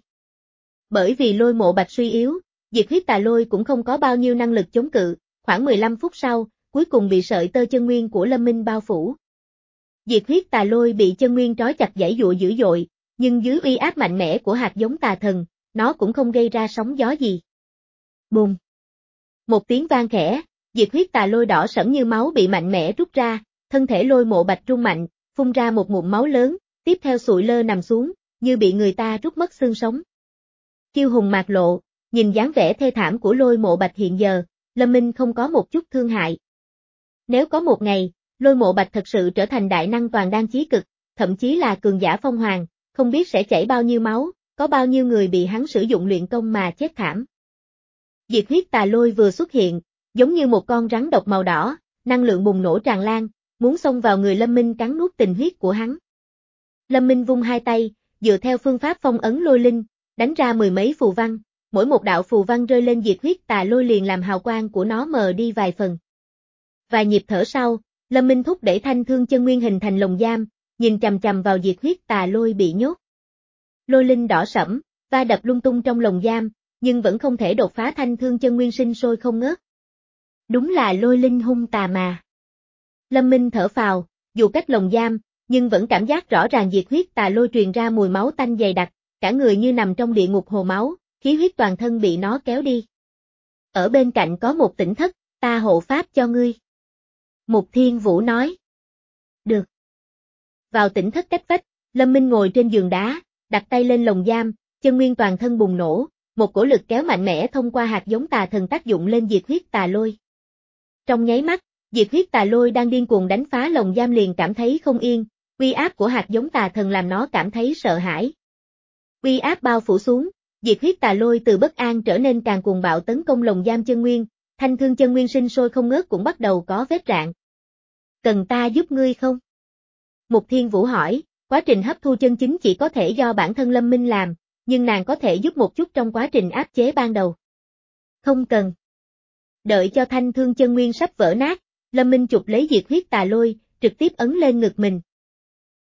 Bởi vì Lôi Mộ Bạch suy yếu, diệt huyết tà lôi cũng không có bao nhiêu năng lực chống cự, khoảng mười lăm phút sau, cuối cùng bị sợi tơ chân nguyên của Lâm Minh bao phủ. Diệt huyết tà lôi bị chân nguyên trói chặt giãy giụa dữ dội, nhưng dưới uy áp mạnh mẽ của hạt giống tà thần, nó cũng không gây ra sóng gió gì. Bùm! Một tiếng vang khẽ, diệt huyết tà lôi đỏ sẫm như máu bị mạnh mẽ rút ra, thân thể Lôi Mộ Bạch rung mạnh, phun ra một ngụm máu lớn, tiếp theo sụi lơ nằm xuống, như bị người ta rút mất xương sống. Kiêu hùng mạc lộ, nhìn dáng vẻ thê thảm của Lôi Mộ Bạch hiện giờ, Lâm Minh không có một chút thương hại. Nếu có một ngày, Lôi Mộ Bạch thật sự trở thành đại năng toàn đan chí cực, thậm chí là cường giả phong hoàng, không biết sẽ chảy bao nhiêu máu, có bao nhiêu người bị hắn sử dụng luyện công mà chết thảm. Diệt huyết tà lôi vừa xuất hiện, giống như một con rắn độc màu đỏ, năng lượng bùng nổ tràn lan, muốn xông vào người Lâm Minh cắn nuốt tình huyết của hắn. Lâm Minh vung hai tay, dựa theo phương pháp phong ấn lôi linh, đánh ra mười mấy phù văn, mỗi một đạo phù văn rơi lên diệt huyết tà lôi liền làm hào quang của nó mờ đi vài phần. Vài nhịp thở sau, Lâm Minh thúc đẩy thanh thương chân nguyên hình thành lồng giam, nhìn chằm chằm vào diệt huyết tà lôi bị nhốt. Lôi linh đỏ sẫm, va đập lung tung trong lồng giam, nhưng vẫn không thể đột phá thanh thương chân nguyên sinh sôi không ngớt. Đúng là lôi linh hung tà mà. Lâm Minh thở phào, dù cách lồng giam, nhưng vẫn cảm giác rõ ràng diệt huyết tà lôi truyền ra mùi máu tanh dày đặc, cả người như nằm trong địa ngục hồ máu, khí huyết toàn thân bị nó kéo đi. Ở bên cạnh có một tỉnh thất, ta hộ pháp cho ngươi. Mục Thiên Vũ nói. Được. Vào tỉnh thất cách vách, Lâm Minh ngồi trên giường đá, đặt tay lên lồng giam, chân nguyên toàn thân bùng nổ, một cổ lực kéo mạnh mẽ thông qua hạt giống tà thần tác dụng lên diệt huyết tà lôi. Trong nháy mắt, diệt huyết tà lôi đang điên cuồng đánh phá lồng giam liền cảm thấy không yên, uy áp của hạt giống tà thần làm nó cảm thấy sợ hãi. Uy áp bao phủ xuống, diệt huyết tà lôi từ bất an trở nên càng cuồng bạo tấn công lồng giam chân nguyên, thanh thương chân nguyên sinh sôi không ngớt cũng bắt đầu có vết rạn. Cần ta giúp ngươi không? Mục Thiên Vũ hỏi, quá trình hấp thu chân chính chỉ có thể do bản thân Lâm Minh làm, nhưng nàng có thể giúp một chút trong quá trình áp chế ban đầu. Không cần. Đợi cho thanh thương chân nguyên sắp vỡ nát, Lâm Minh chụp lấy diệt huyết tà lôi, trực tiếp ấn lên ngực mình,